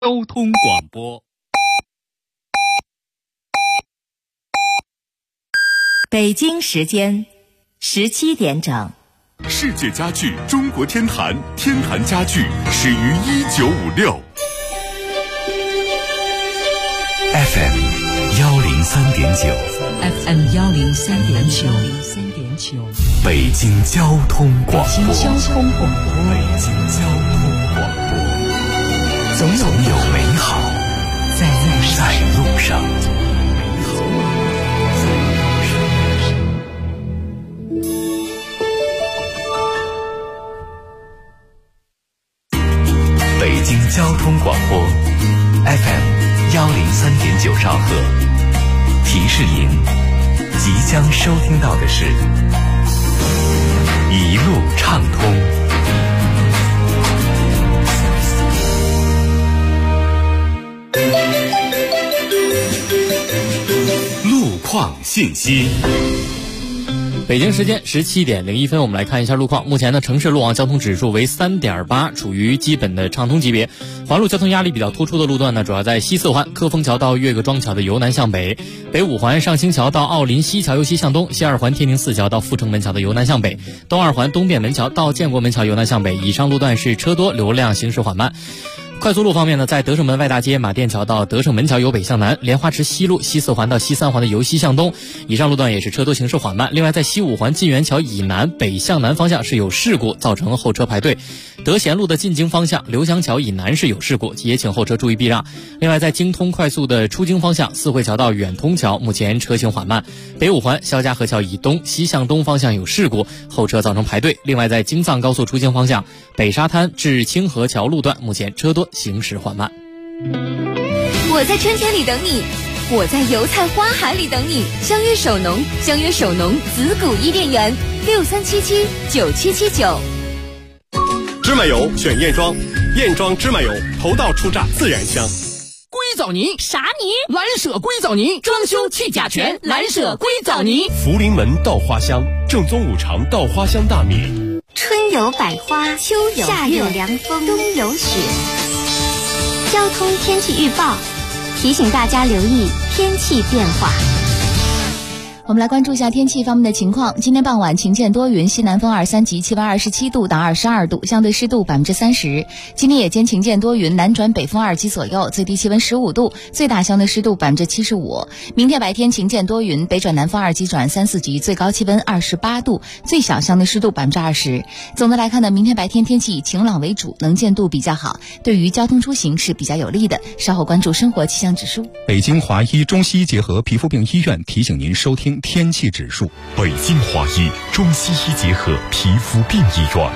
交通广播。 北京时间17点整。 世界家具中国天坛，天坛家具始于1956。 FM 103.9 FM 103.9 北京交通广播。 北京交通广播。 总有美好在路上。北京交通广播 FM 103.9兆赫，提示您即将收听到的是一路畅通。路况信息。 北京时间17点01分，我们来看一下路况。目前呢，城市路网交通指数为 3.8， 处于基本的畅通级别。环路交通压力比较突出的路段呢，主要在西四环科丰桥到岳各庄桥的由南向北，北五环上清桥到奥林西桥由西向东，西二环天宁四桥到阜成门桥的由南向北，东二环东便门桥到建国门桥由南向北。以上路段是车多，流量行驶缓慢。快速路方面呢，在德胜门外大街马甸桥到德胜门桥由北向南，莲花池西路西四环到西三环的由西向东，以上路段也是车多行驶缓慢。另外在西五环晋源桥以南北向南方向是有事故，造成后车排队。德贤路的进京方向刘香桥以南是有事故，也请后车注意避让。另外在京通快速的出京方向四惠桥到远通桥目前车行缓慢。北五环肖家河桥以东西向东方向有事故，后车造成排队。另外在京藏高速出京方向北沙滩至清河桥路段目前车多行驶缓慢。 我在春天里等你，我在油菜花海里等你。相约首农，相约首农紫谷伊甸园，63779779。 芝麻油选燕庄，燕庄芝麻油头道出榨自然香。 硅藻泥啥泥？ 蓝舍硅藻泥，装修去甲醛，蓝舍硅藻泥。 福临门稻花香，正宗五常稻花香大米。 春有百花，秋有夏有凉风，冬有雪。交通天气预报提醒大家留意天气变化。 我们来关注一下天气方面的情况。今天傍晚晴间多云，西南风2-3级，气温27度到22度，相对湿度30%。今天夜间晴间多云，南转北风2级左右，最低气温15度，最大相对湿度75%。明天白天晴间多云，北转南风2级转3-4级，最高气温28度，最小相对湿度20%。总的来看呢，明天白天天气以晴朗为主，能见度比较好，对于交通出行是比较有利的。稍后关注生活气象指数。 北京华医中西医结合皮肤病医院提醒您收听天气指数。 北京华医中西医结合皮肤病医院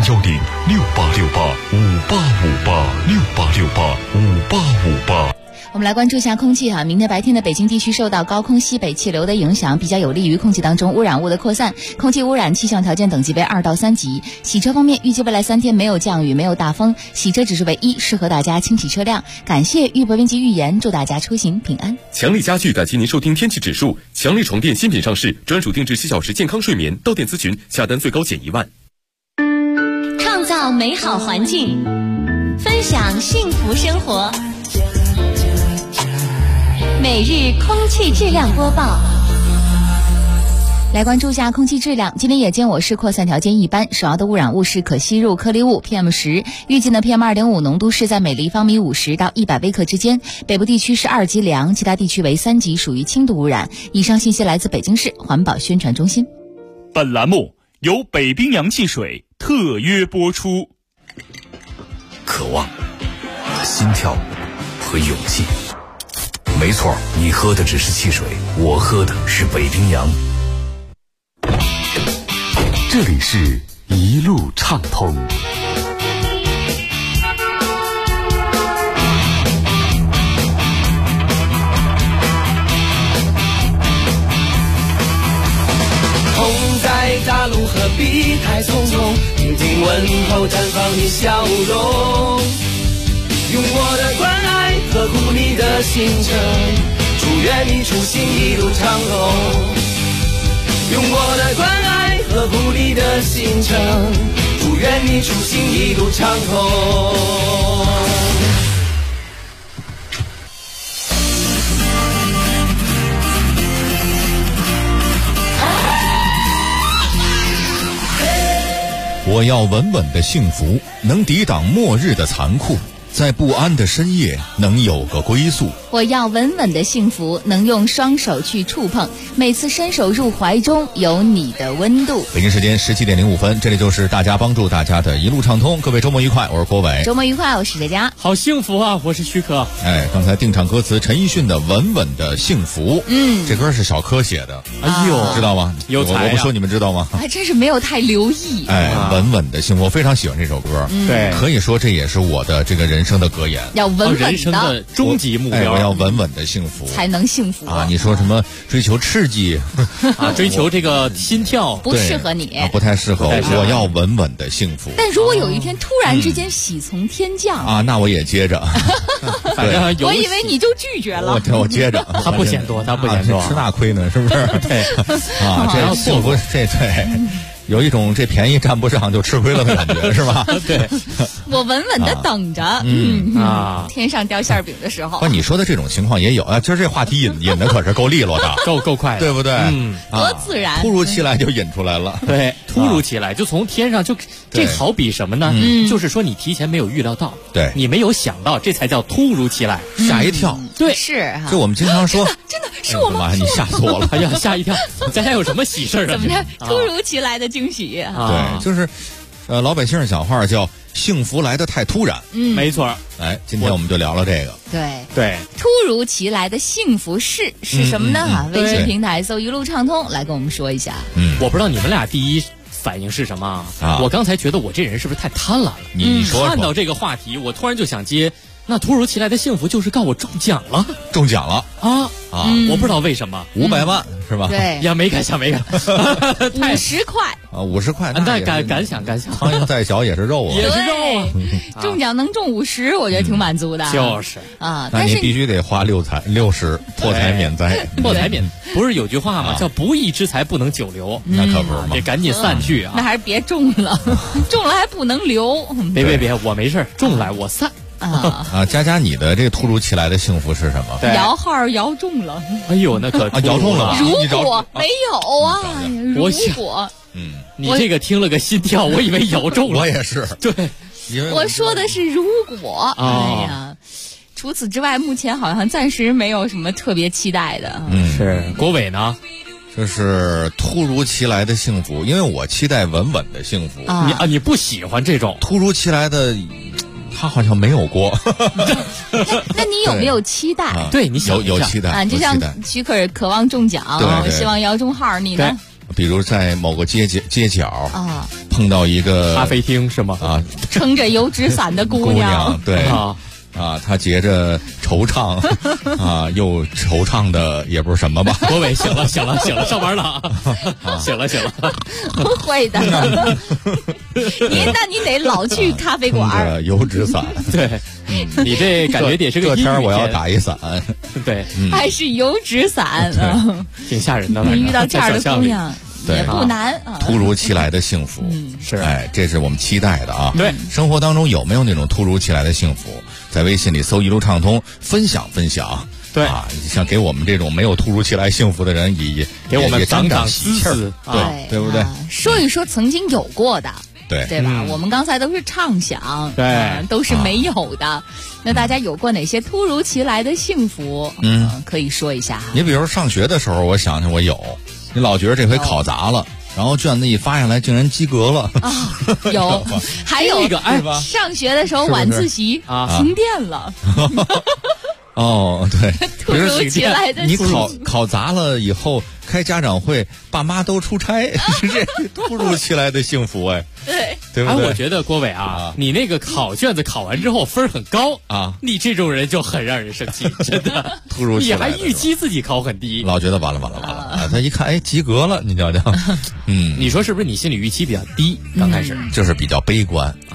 ，010-6868-5858，6868-5858。 我们来关注一下空气明天白天的北京地区受到高空西北气流的影响，比较有利于空气当中污染物的扩散，空气污染气象条件等级为2到3级。洗车方面，预计未来3天没有降雨，没有大风，洗车指数为1，适合大家清洗车辆。感谢预报编辑预言，祝大家出行平安。 强力家具感谢您收听天气指数。强力床垫新品上市，专属定制7小时健康睡眠，到店咨询下单最高减1万。 创造美好环境，分享幸福生活。每日空气质量播报。 来关注一下空气质量。今天夜间我市扩散条件一般，首要的污染物是可吸入颗粒物 PM10， 预计呢 PM2.5 浓度是在每立方米50到100微克之间，北部地区是2级良，其他地区为3级，属于轻度污染。以上信息来自北京市环保宣传中心。 本栏目由北冰洋汽水特约播出。 渴望、心跳和勇气。没错，你喝的只是汽水，我喝的是北冰洋。 这里是一路畅通。 风在大路何必太匆匆，听听问候绽放你笑容，用我的关爱呵护你的行程，祝愿你出行一路畅通。用我的关爱呵护你的行程，祝愿你出行一路畅通。 我要稳稳的幸福，能抵挡末日的残酷，在不安的深夜能有个归宿。 我要稳稳的幸福，能用双手去触碰，每次伸手入怀中有你的温度。 北京时间17点05分，这里就是大家帮助大家的一路畅通。各位周末愉快，我是郭伟。 周末愉快，我是佳佳。 好幸福啊，我是徐可。 刚才定场歌词陈奕迅的《稳稳的幸福》，这歌是小柯写的。 哎呦， 知道吗？ 有才我不说你们知道吗？ 还真是没有太留意。 稳稳的幸福，我非常喜欢这首歌。 对， 可以说这也是我的这个人生的格言。 要稳稳的， 人生的终极目标。 我要稳稳的幸福， 才能幸福啊！你说什么追求刺激啊？追求这个心跳不适合你， 不太适合。我要稳稳的幸福。 但如果有一天突然之间喜从天降啊，那我也接着。 反正我以为你就拒绝了。 我接着， 他不嫌多，他不嫌多， 吃那亏呢，是不是？ 对啊，这幸福，这对。有一种这便宜占不上就吃亏了的感觉，是吧？ 对， 我稳稳的等着，天上掉馅饼的时候。 不，你说的这种情况也有啊。今儿这话题引的可是够利落的， 够快的， 对不对？ 多自然， 突如其来就引出来了。 对，突如其来就从天上就，这好比什么呢？就是说你提前没有预料到， 对， 你没有想到，这才叫突如其来， 吓一跳。 对， 是。 就我们经常说， 真的是我吗？ 你吓死我了！ 哎呀，吓一跳！咱家有什么喜事啊？ 怎么着？突如其来的惊喜对，就是，老百姓小话叫幸福来得太突然。 没错。 今天我们就聊聊这个。 对，突如其来的幸福是什么呢？微信平台搜一路畅通来跟我们说一下。 我不知道你们俩第一反应是什么啊？我刚才觉得我这人是不是太贪婪了？ 你说看到这个话题，我突然就想接。那突如其来的幸福就是告我中奖了啊！我不知道为什么 500万是吧？ 对呀，没敢想 ，50块啊，50块， 那敢想， 苍蝇再小也是肉啊， 也是肉啊！ 中奖能中50，我觉得挺满足的。 就是啊， 那你必须得花60，破财免灾。 破财免不是有句话吗？叫不义之财不能久留， 那可不是吗？ 得赶紧散去啊！ 那还是别中了，中了还不能留。 别，我没事，中来我散。 佳，你的这个突如其来的幸福是什么？ 摇号摇中了。 哎呦，那可摇中了。 如果没有啊， 我想，你这个听了个心跳，我以为摇中了。 我也是。 对， 我说的是如果。哎呀，除此之外，目前好像暂时没有什么特别期待的。 是国伟呢？ 就是突如其来的幸福，因为我期待稳稳的幸福。 你不喜欢这种突如其来的？他好像没有过。 那你有没有期待？ 对，你有期待啊， 就像许可渴望中奖，希望摇中号，你呢？ 比如在某个街角啊，碰到一个咖啡厅是吗？ 啊， 撑着油纸伞的姑娘， 对她结着惆怅啊，又惆怅的也不是什么吧？ 国伟，行了，上班了行了， 不会的。那你得老去咖啡馆。 油纸伞， 对，你这感觉得是个这天我要打一伞， 对， 还是油纸伞， 挺吓人的。 你遇到这样的姑娘。也不难啊， 突如其来的幸福是， 这是我们期待的啊。 对， 生活当中有没有那种突如其来的幸福？在微信里搜一路畅通，分享。 对啊，像给我们这种没有突如其来幸福的人，也给我们长喜气儿，对不对？ 说一说曾经有过的。 对吧？我们刚才都是畅想， 对， 都是没有的。那大家有过哪些突如其来的幸福？可以说一下。 你比如上学的时候，我想想我有，你老觉得这回考砸了，然后卷子一发下来，竟然及格了啊！有，还有这个上学的时候晚自习停电了。 对， 突如其来的你考砸了以后开家长会，爸妈都出差，这突如其来的幸福对不对？ 我觉得郭伟你那个考卷子考完之后分很高你这种人就很让人生气，真的。 突如其来的， 你还预期自己考很低， 老觉得完了他一看及格了，你瞧瞧。 你说是不是你心理预期比较低？刚开始就是比较悲观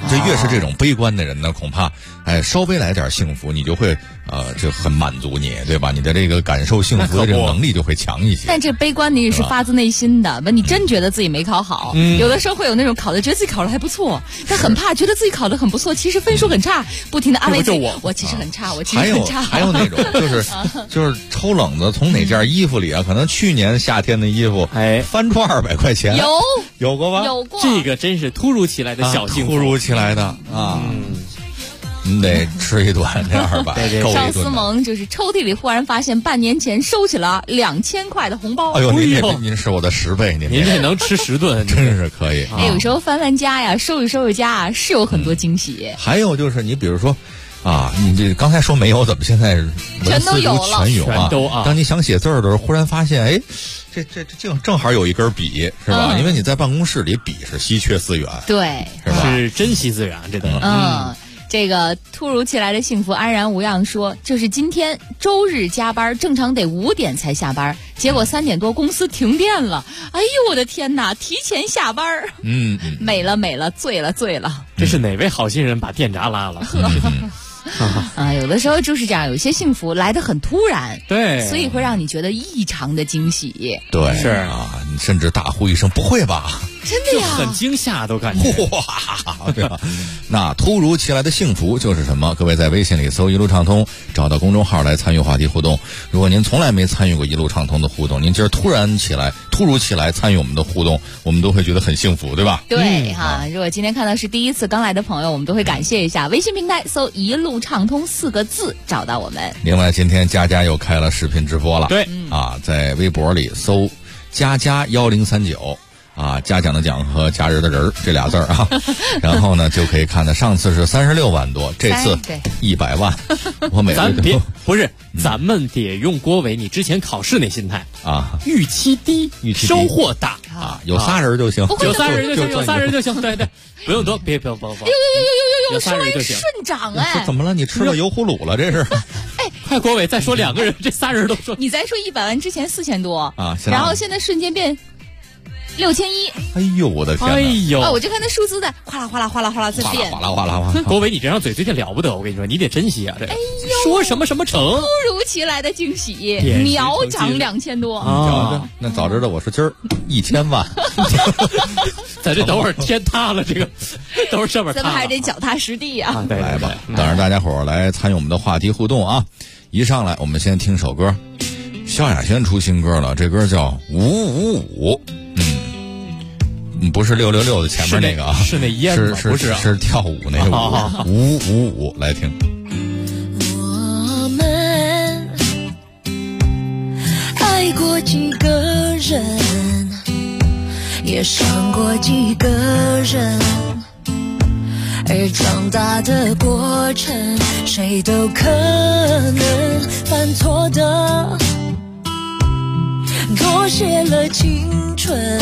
这越是这种悲观的人呢，恐怕稍微来点幸福，你就会就很满足你，对吧？你的这个感受幸福的这种能力就会强一些。 但这悲观你也是发自内心的，你真觉得自己没考好。有的时候会有那种考的觉得自己考的还不错，但很怕觉得自己考的很不错，其实分数很差，不停的安慰自己，我其实很差，我其实很差。 还有那种就是抽冷子，从哪件衣服里可能去年夏天的衣服翻出200块钱，有过吧？ 有过。 这个真是突如其来的小幸福， 突如其来的啊。你得吃一顿这200，够一顿。 邵思萌就是抽屉里忽然发现半年前收起了2000块的红包。 哎呦，您是我的10倍，您这能吃10顿， 真是可以。 有时候翻家呀，收拾家是有很多惊喜。 还有就是你比如说你这刚才说没有，怎么现在全都有了？ 全有啊！当你想写字的时候，忽然发现，这正好有一根笔，是吧？因为你在办公室里，笔是稀缺资源， 对， 是吧？ 是珍惜资源，这都这个突如其来的幸福安然无恙说，就是今天周日加班，正常得5点才下班，结果3点多公司停电了。哎呦我的天哪！提前下班，美了，醉了。 这是哪位好心人把电闸拉了？ 有的时候就是这样，有些幸福来得很突然， 对， 所以会让你觉得异常的惊喜。 对， 是你甚至大呼一声：“不会吧！” 真的呀， 很惊吓，都感觉哇，对吧？那突如其来的幸福就是什么？各位在微信里搜“一路畅通”，找到公众号来参与话题互动。如果您从来没参与过“一路畅通”的互动，您今儿突如其来参与我们的互动，我们都会觉得很幸福，对吧？ 对如果今天看到是第一次刚来的朋友，我们都会感谢一下。微信平台搜“一路畅通”4个字找到我们。 另外，今天佳佳又开了视频直播了， 对在微博里搜“佳佳1039”。嘉奖的奖和假日的人这俩字然后呢就可以看到上次是36万多，这次100万。我每咱们得用郭伟你之前考试那心态预期低，收获大有仨人就行， 有仨人就行，对，不用多，别有稍微顺涨这怎么了？你吃了油葫芦了？这是？ 快郭伟再说2个人，这仨人都说。 你再说100万之前4000多然后现在瞬间变6100。 哎呦我的天！ 哎呦！ 我就看那数字在哗啦哗啦哗啦哗啦在变， 哗啦。 郭伟，你这张嘴最近了不得，我跟你说，你得珍惜啊！这说什么成？突如其来的惊喜，秒涨2000多那早知道我说今儿1000万， 咱这等会儿天塌了，这个等会儿上面塌了， 咱们还得脚踏实地对来吧，等着大家伙儿来参与我们的话题互动啊！一上来我们先听首歌，萧亚轩出新歌了，这歌叫555。不是666的前面那个是那烟吗？不是是跳舞那个555，来听。 我们爱过几个人，也伤过几个人，而长大的过程，谁都可能犯错的，多谢了青春。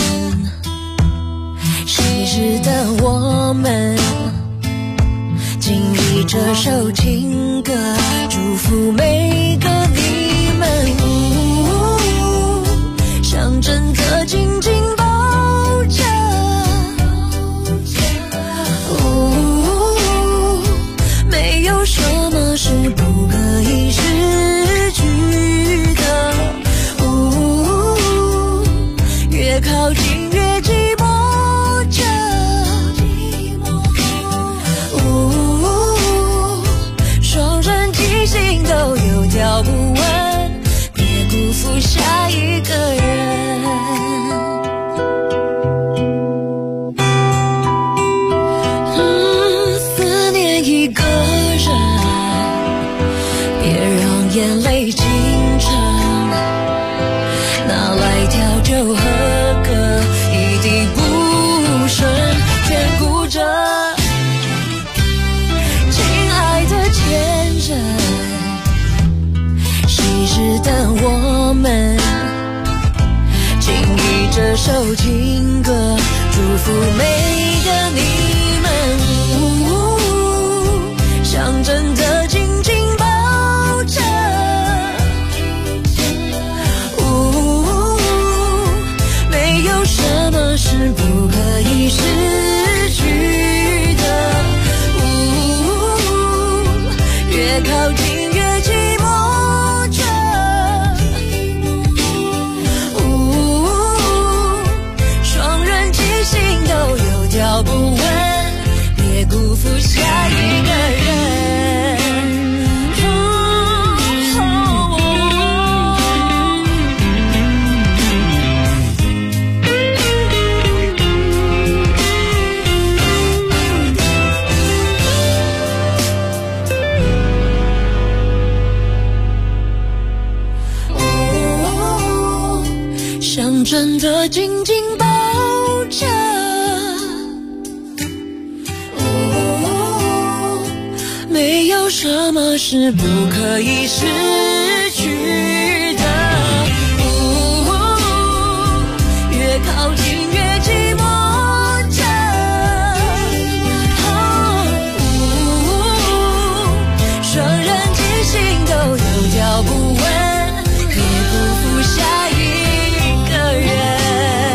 昔日的我们，谨以这首情歌，祝福每个你们。想真的紧紧抱着，没有什么是不可以失去的。越靠近越寂寞。都有条不紊，别辜负下一个人。思念一个人，别让眼泪进城。拿来调酒喝个一滴不剩，眷顾着亲爱的前任。昔日的我们，谨以这首情歌，祝福每个你们。想真的紧紧抱着，没有什么是不可以失去的。 我紧紧抱着。没有什么是不可以失去的。越靠近越寂寞着。双人进行都有条不紊，也不负下一个人。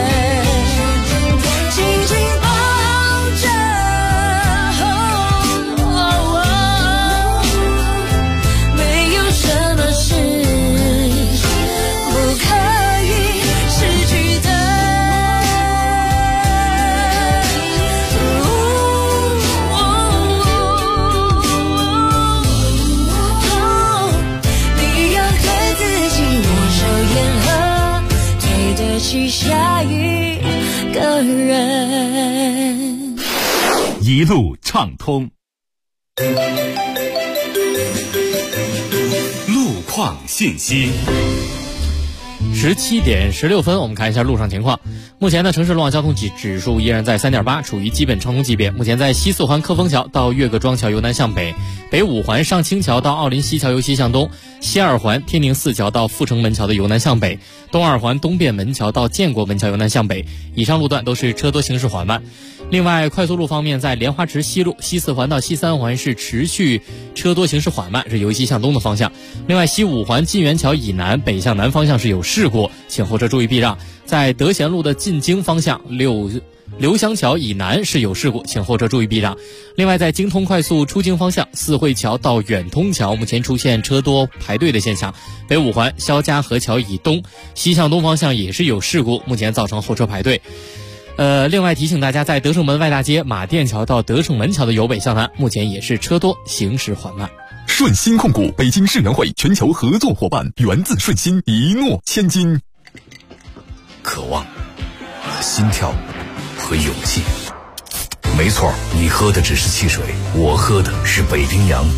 紧紧抱着，没有什么是不可以失去的。你要对自己握手言和，对得起下一个人。 一路畅通， 路况信息。 17点16分，我们看一下路上情况。目前呢，城市路网交通指数依然在3.8，处于基本畅通级别。目前在西四环科丰桥到岳各庄桥由南向北，北五环上清桥到奥林西桥由西向东，西二环天宁四桥到阜成门桥的由南向北，东二环东便门桥到建国门桥由南向北。以上路段都是车多行驶缓慢。另外，快速路方面，在莲花池西路西四环到西三环是持续车多行驶缓慢，是由西向东的方向。另外，西五环金源桥以南北向南方向是有事故，请后车注意避让。在德贤路的进京方向刘香桥以南是有事故，请后车注意避让。另外，在京通快速出京方向四惠桥到远通桥目前出现车多排队的现象。北五环肖家河桥以东西向东方向也是有事故，目前造成后车排队。另外提醒大家，在德胜门外大街马甸桥到德胜门桥的由北向南目前也是车多行驶缓慢。 顺心控股北京世能会全球合作伙伴，源自顺心，一诺千金。 渴望和心跳和勇气，没错，你喝的只是汽水，我喝的是北冰洋。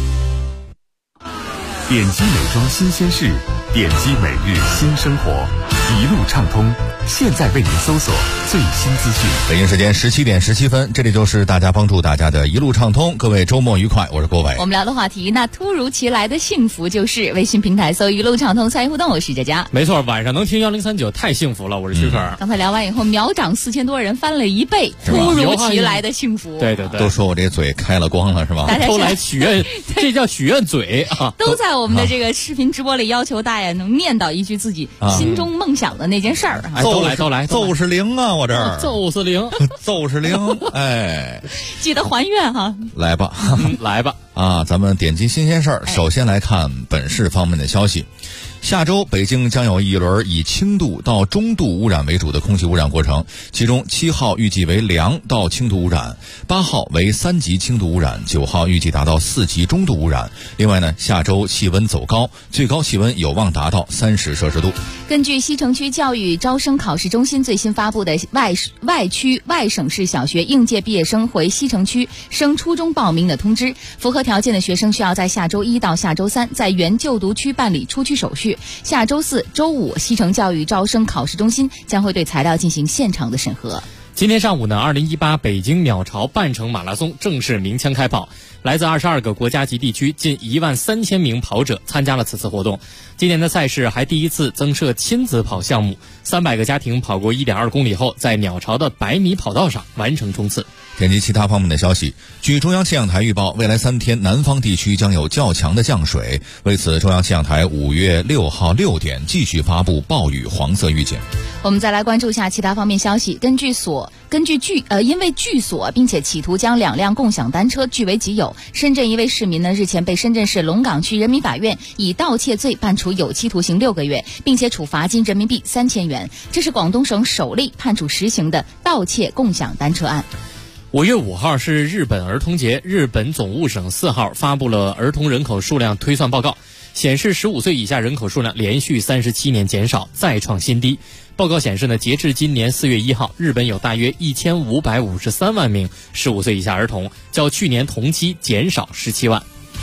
点击美妆新鲜事，点击每日新生活，一路畅通。现在为您搜索最新资讯。 北京时间17点17分，这里就是大家帮助大家的一路畅通。各位周末愉快，我是郭伟。 我们聊的话题，那突如其来的幸福就是微信平台搜一路畅通参与互动，我是佳佳。 没错，晚上能听1039太幸福了，我是徐可。 刚才聊完以后，秒涨4000多人，翻了1倍，突如其来的幸福。 对对对， 都说我这嘴开了光了是吧？ 都来许愿，这叫许愿嘴啊！ 都在我们的这个视频直播里要求大爷能念叨一句自己心中梦想的那件事儿。 都来， 就是灵啊！我这儿就是灵， 就是灵，哎， 记得还愿哈！ 来吧， 来吧啊！咱们点击新鲜事儿，首先来看本市方面的消息。下周北京将有一轮以轻度到中度污染为主的空气污染过程，其中7号预计为良到轻度污染，8号为3级轻度污染，9号预计达到4级中度污染。另外呢，下周气温走高，最高气温有望达到30摄氏度。 根据西城区教育招生考试中心最新发布的外区外省市小学应届毕业生回西城区升初中报名的通知，符合条件的学生需要在下周1到下周3在原就读区办理出区手续。下周4、周5，西城教育招生考试中心将会对材料进行现场的审核。 今天上午呢，2018北京鸟巢半程马拉松正式鸣枪开跑，来自22个国家级地区近13000名跑者参加了此次活动。今年的赛事还第一次增设亲子跑项目，300个家庭跑过1.2公里后，在鸟巢的100米跑道上完成冲刺。 点击其他方面的消息，据中央气象台预报，未来3天南方地区将有较强的降水。为此，中央气象台5月6号6点继续发布暴雨黄色预警。 我们再来关注一下其他方面消息。因为拒锁并且企图将2辆共享单车据为己有，深圳一位市民呢日前被深圳市龙岗区人民法院以盗窃罪判处有期徒刑6个月，并且处罚金人民币3000元。这是广东省首例判处实刑的盗窃共享单车案。 5月5号是日本儿童节，日本总务省4号发布了儿童人口数量推算报告，显示15岁以下人口数量连续37年减少，再创新低。报告显示呢，截至今年4月1号，日本有大约1553万名15岁以下儿童，较去年同期减少17万。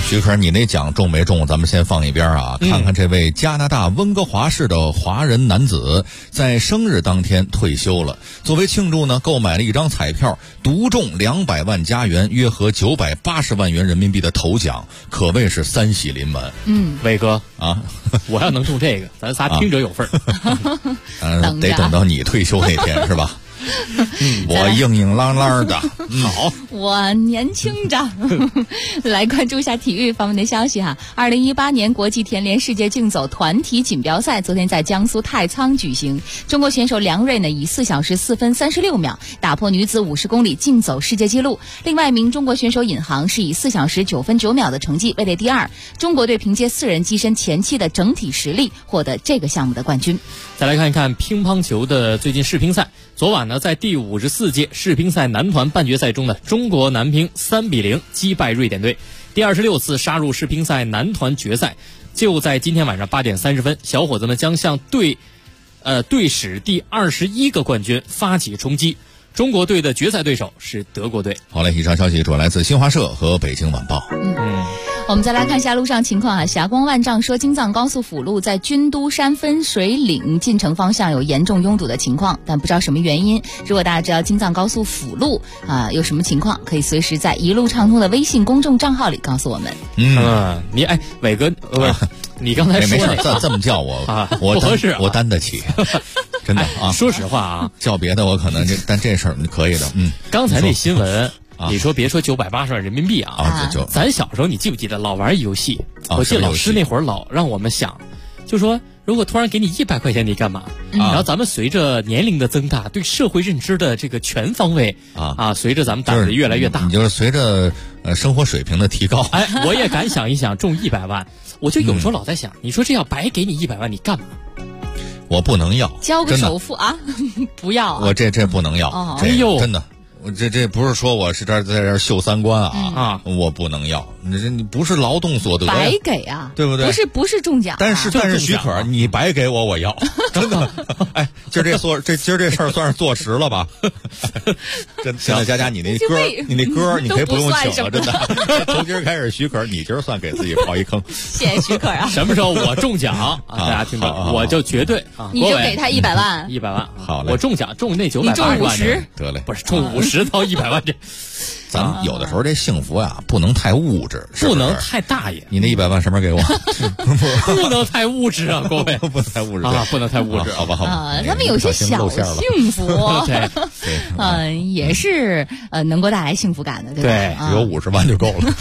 徐可，你那奖中没中？咱们先放一边啊，看看这位加拿大温哥华市的华人男子在生日当天退休了。作为庆祝呢，购买了一张彩票，独中200万加元，约合980万元人民币的头奖，可谓是三喜临门。 伟哥啊， 我要能中这个，咱仨听者有份儿。 得等到你退休那天是吧？我硬硬朗朗的，好， 我年轻着。来关注一下体育方面的消息哈。2018年国际田联世界竞走团体锦标赛昨天在江苏太仓举行，中国选手梁睿呢以4小时4分36秒打破女子50公里竞走世界纪录，另外一名中国选手尹航是以4小时9分9秒的成绩位列第2。中国队凭借4人跻身前期的整体实力，获得这个项目的冠军。 再来看一看乒乓球的最近世乒赛。昨晚呢，在第54届世乒赛男团半决赛中呢，中国男乒3-0击败瑞典队，第26次杀入世乒赛男团决赛。就在今天晚上8点30分，小伙子们将向队史第21个冠军发起冲击。中国队的决赛对手是德国队。 好嘞，以上消息主要来自新华社和北京晚报。 我们再来看一下路上情况啊。霞光万丈说，京藏高速辅路在军都山分水岭进城方向有严重拥堵的情况，但不知道什么原因。如果大家知道京藏高速辅路有什么情况，可以随时在一路畅通的微信公众账号里告诉我们。 你伟哥，你刚才说没事，这么叫我我不合适， 我担得起。真的啊， 说实话啊， 叫别的我可能但这事儿可以的。 刚才那新闻。你说别说980万人民币咱小时候你记不记得老玩游戏？我记得老师那会儿老让我们想，就说如果突然给你100块钱你干嘛？然后咱们随着年龄的增大，对社会认知的这个全方位随着咱们胆子越来越大， 你就是随着生活水平的提高。 我也敢想一想中100万，我就有时候老在想，你说这要白给你100万你干嘛？ 我不能要， 交个首付啊，不要啊！ 我这不能要，真的。我这不是说我是在这秀三观我不能要，你不是劳动所得呀， 白给啊， 对不对？ 不是中奖， 但是许可你白给我要，真的。今儿这事儿算是坐实了吧？真的，行，佳你那歌你可以不用请了，真的。从今儿开始，许可你今儿算给自己刨一坑。 谢谢许可啊！ 什么时候我中奖大家听到我就绝对你就给他100万 ，100万。 好嘞， 我中奖中那980万， 你中50， 得嘞， 不是中50到100万这。 咱们有的时候这幸福呀，不能太物质， 不能太大爷。 你那100万什么时候给我？ 不能太物质啊，各位， 不能太物质不能太物质， 好吧？ 他们有些小幸福，对，也是能够带来幸福感的，对吧？ 只有50万就够了。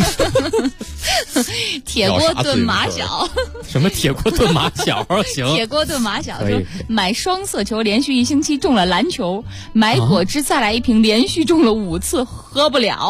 铁锅炖马小， 什么铁锅炖马小？行， 铁锅炖马小说买双色球连续1星期中了篮球，买果汁再来1瓶连续中了5次，喝不了。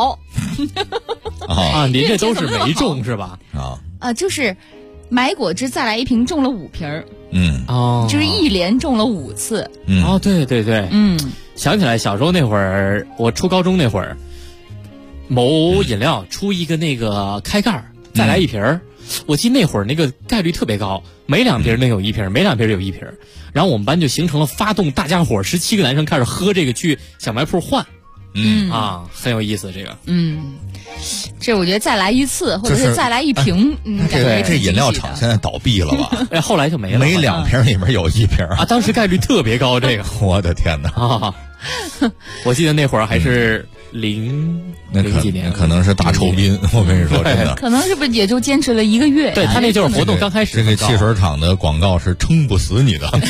您这都是没中是吧？ 就是买果汁再来1瓶中了5瓶，就是一连中了5次。 对对对，想起来小时候那会儿，我初高中那会儿，某饮料出一个那个开盖再来1瓶，我记得那会儿那个概率特别高，每2瓶能有1瓶，每2瓶有1瓶，然后我们班就形成了发动大家伙17个男生开始喝这个去小卖铺换。很有意思这个。 这我觉得再来1次，或者是再来1瓶， 这饮料厂现在倒闭了吧？ 后来就没了。 每2瓶里面有1瓶当时概率特别高，这个。 我的天哪！ 我记得那会儿还是零几年， 可能是大酬宾。我跟你说，真的， 可能是不是也就坚持了1个月？ 对他那就是活动刚开始， 这个汽水厂的广告是撑不死你的。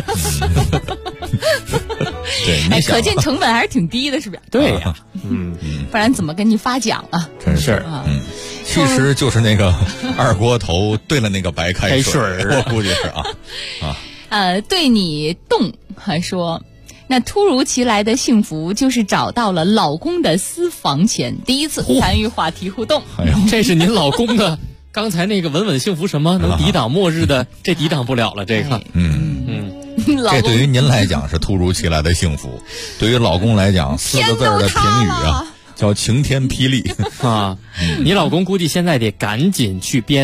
对， 可见成本还是挺低的，是不是？ 对呀， 不然怎么给你发奖啊？ 真是其实就是那个二锅头兑了那个白开水，我估计是对你动还说。那突如其来的幸福就是找到了老公的私房钱，第一次参与话题互动。 这是您老公的刚才那个稳稳幸福什么能抵挡末日的，这抵挡不了了。这个， 这对于您来讲是突如其来的幸福，对于老公来讲4个字的评语啊，叫晴天霹雳你老公估计现在得赶紧去编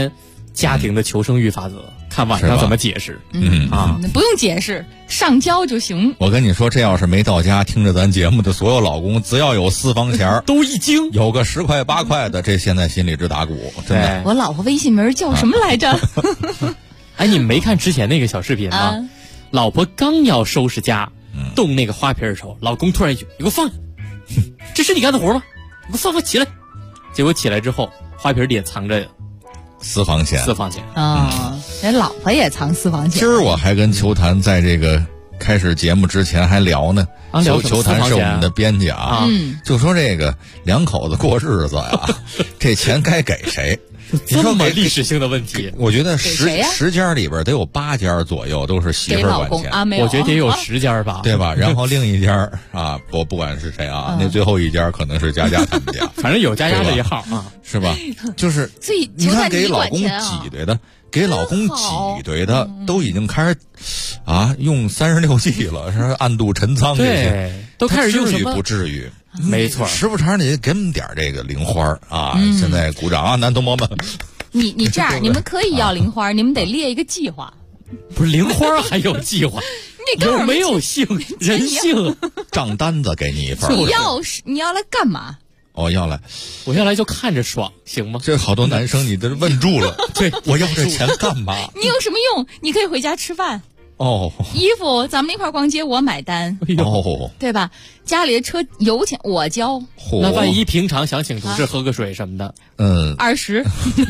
家庭的求生欲法则，看晚上怎么解释。 不用解释，上交就行。 我跟你说，这要是没到家听着咱节目的所有老公，只要有私房钱都一惊， 有个10块8块的，这现在心里直打鼓，真的。 我老婆微信名叫什么来着？ 哎，你没看之前那个小视频吗？老婆刚要收拾家，动那个花瓶的时候，老公突然一句：“你给我放下！这是你干的活吗？你给我放起来！”结果起来之后，花瓶里也藏着私房钱啊！人老婆也藏私房钱。 今儿我还跟球坛在这个开始节目之前还聊呢，球坛是我们的编辑啊，就说这个两口子过日子呀，这钱该给谁？ 这么历史性的问题， 我觉得10家里边得有8家左右都是媳妇儿管钱， 我觉得得有10家吧， 对吧？然后另一家啊，我不管是谁啊，那最后一家可能是佳佳他们家， 反正有佳佳这一号啊， 是吧？就是你看给老公挤兑的，给老公挤兑的都已经开始啊用36计了，是暗度陈仓这些， 都开始用什么？不至于。 没错， 时不常得给我们点这个零花啊！现在鼓掌啊，男同胞们！ 你这样，你们可以要零花，你们得列一个计划。 不是零花还有计划？有没有性人性？ 账单子给你一份。 你要来干嘛？ 我要来就看着爽，行吗？ 这好多男生你都问住了。 对， 我要这钱干嘛？ 你有什么用？你可以回家吃饭。衣服咱们一块逛街，我买单，对吧？家里的车油钱我交。 那万一平常想请同事喝个水什么的 ，20，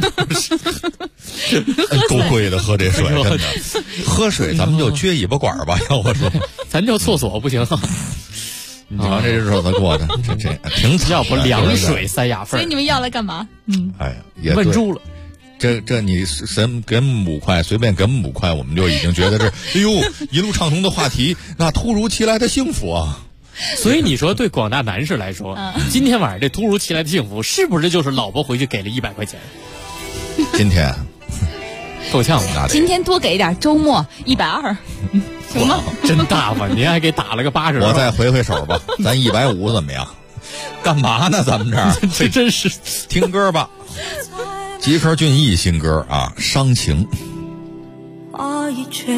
够贵的，喝这水真的。喝水咱们就撅尾巴管吧，要我说， 咱就厕所不行。 你瞧这日子过的，这挺惨。 要不凉水3牙缝。 所以你们要来干嘛？ 哎，也问住了。 这你给我们5块，随便给我们5块，我们就已经觉得这哎呦一路畅通的话题，那突如其来的幸福啊！ 所以你说对广大男士来说，今天晚上这突如其来的幸福，是不是就是老婆回去给了100块钱？ 今天够呛吗？ 今天多给点，周末120，行吗？ 真大方，您还给打了个80。 我再回手吧，咱150怎么样？干嘛呢？咱们这儿这真是听歌吧。吉克隽逸新歌啊，伤情。 话一句，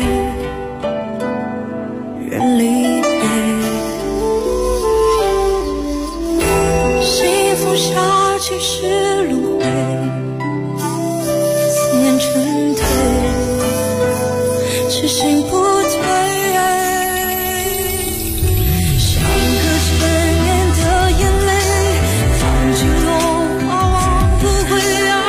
人离别，幸福下去是轮回，思念成堆，痴心不退，像个成年的眼泪，放进落花忘不回了。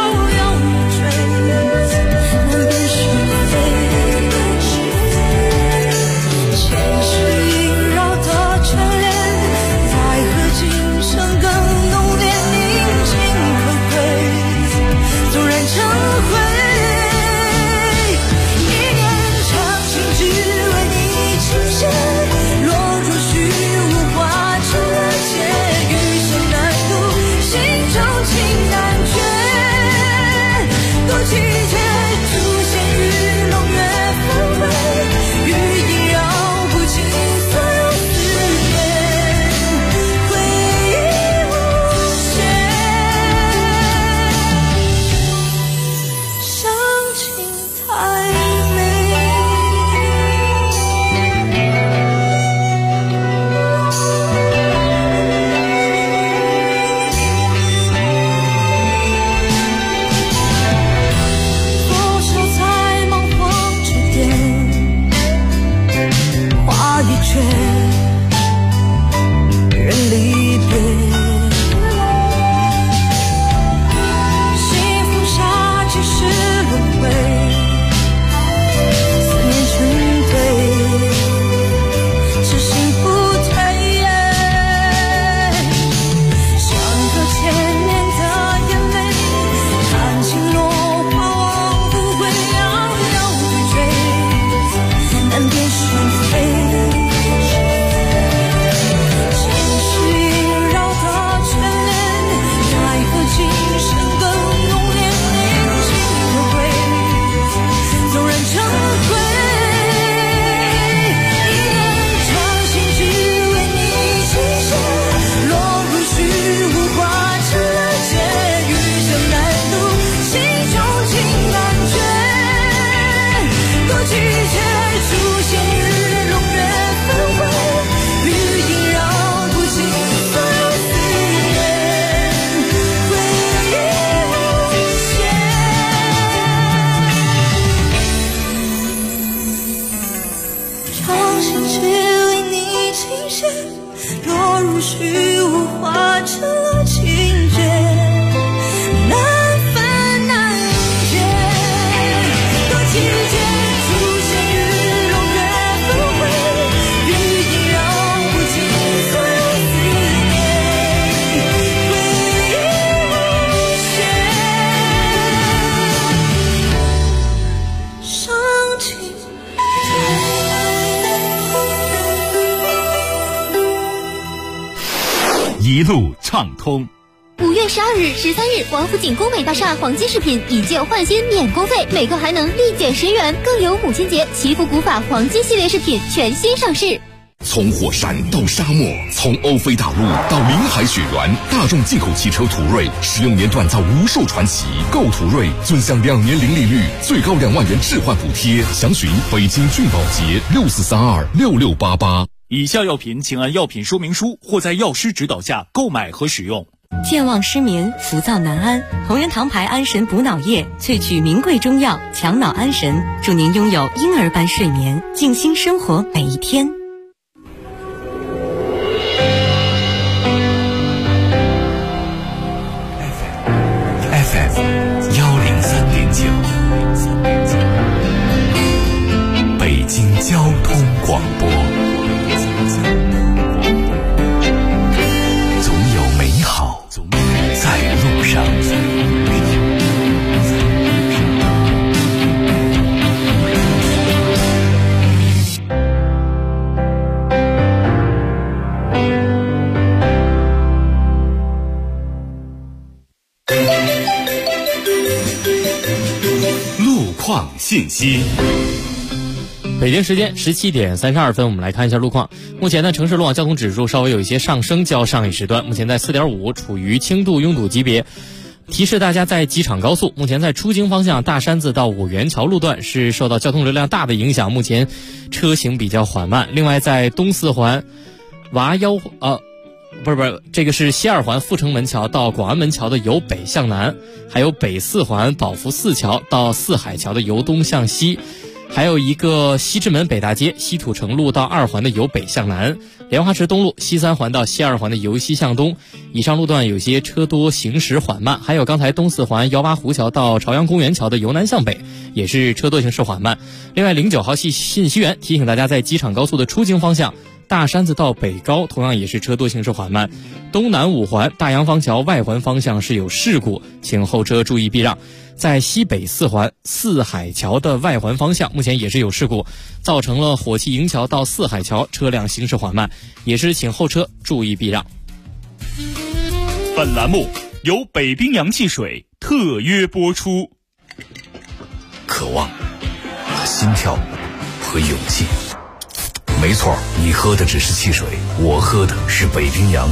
虚无化成了情节，难分难解。多情节出现日落月浮回，雨一绕不尽所有思念，回忆无限伤情。 一路畅通。 5月12日、13日，王府井工美大厦黄金饰品以旧换新免工费，每个还能立减10元，更有母亲节祈福古法黄金系列饰品全新上市。 从火山到沙漠，从欧非大陆到临海雪原，大众进口汽车途锐使用年锻造无数传奇。购途锐尊享2年零利率，最高2万元置换补贴。详询北京俊宝洁64326688。 以下药品请按药品说明书或在药师指导下购买和使用。 健忘失眠、浮躁难安，同仁堂牌安神补脑液萃取名贵中药，强脑安神，祝您拥有婴儿般睡眠，静心生活每一天。 FM 103.9，北京交通广播。总有美好在路上。 路况信息。 北京时间17点32分，我们来看一下路况。目前呢，城市路网交通指数稍微有一些上升，较上一时段，目前在 4.5， 处于轻度拥堵级别。提示大家，在机场高速，目前在出京方向大山子到五元桥路段是受到交通流量大的影响，目前车行比较缓慢。另外，在东四环这个是西二环阜成门桥到广安门桥的由北向南，还有北四环宝福寺桥到四海桥的由东向西。还有一个西直门北大街西土城路到2环的由北向南，莲花池东路西3环到西2环的由西向东，以上路段有些车多，行驶缓慢。还有刚才东四环姚八湖桥到朝阳公园桥的由南向北，也是车多，行驶缓慢。另外09号信息源提醒大家，在机场高速的出京方向大山子到北高同样也是车多，行驶缓慢。东南5环大洋坊桥外环方向是有事故，请后车注意避让。在西北4环四海桥的外环方向目前也是有事故，造成了火器营桥到四海桥车辆行驶缓慢，也是请后车注意避让。 本栏目由北冰洋汽水特约播出。 渴望和心跳和勇气，没错，你喝的只是汽水，我喝的是北冰洋。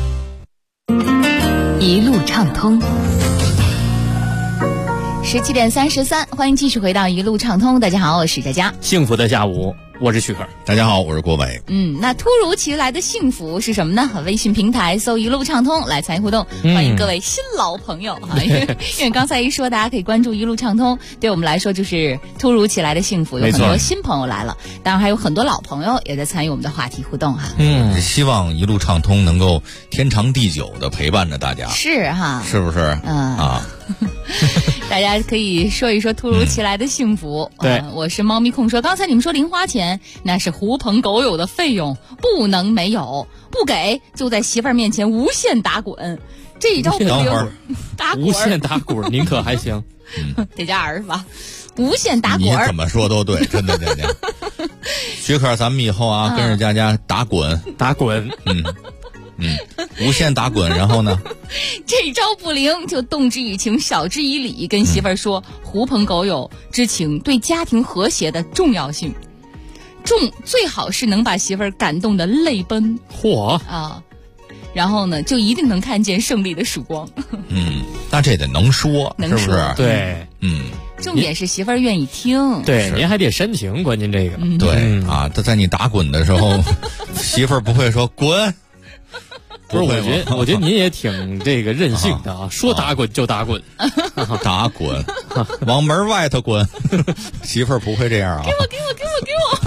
一路畅通。17点33，欢迎继续回到一路畅通。大家好，我是佳佳。 幸福的下午，我是许可。 大家好，我是郭伟。 那突如其来的幸福是什么呢？微信平台搜一路畅通来参与互动，欢迎各位新老朋友因为刚才一说大家可以关注一路畅通，对我们来说就是突如其来的幸福，有很多新朋友来了，当然还有很多老朋友也在参与我们的话题互动希望一路畅通能够天长地久的陪伴着大家， 是哈， 是不是？ 大家可以说一说突如其来的幸福。 对， 我是猫咪控说，刚才你们说零花钱那是狐朋狗友的费用，不能没有，不给就在媳妇儿面前无限打滚，这一招不灵。打滚， 无限打滚，您可还行？ 得加儿吧，无限打滚。 你怎么说都对，真的佳佳。许可咱们以后跟着佳佳打滚， 打滚， 无限打滚，然后呢？ 这招不灵，就动之以情，晓之以理，跟媳妇儿说狐朋狗友之情对家庭和谐的重要性。最好是能把媳妇儿感动的泪奔。然后呢，就一定能看见胜利的曙光。 那这得能说，是不是？ 对， 重点是媳妇儿愿意听。 对，您还得深情，关键这个。 对他在你打滚的时候，媳妇儿不会说滚。 不是，我觉得您也挺这个任性的说打滚就打滚， 打滚，往门外头滚。媳妇儿不会这样啊！ 给我！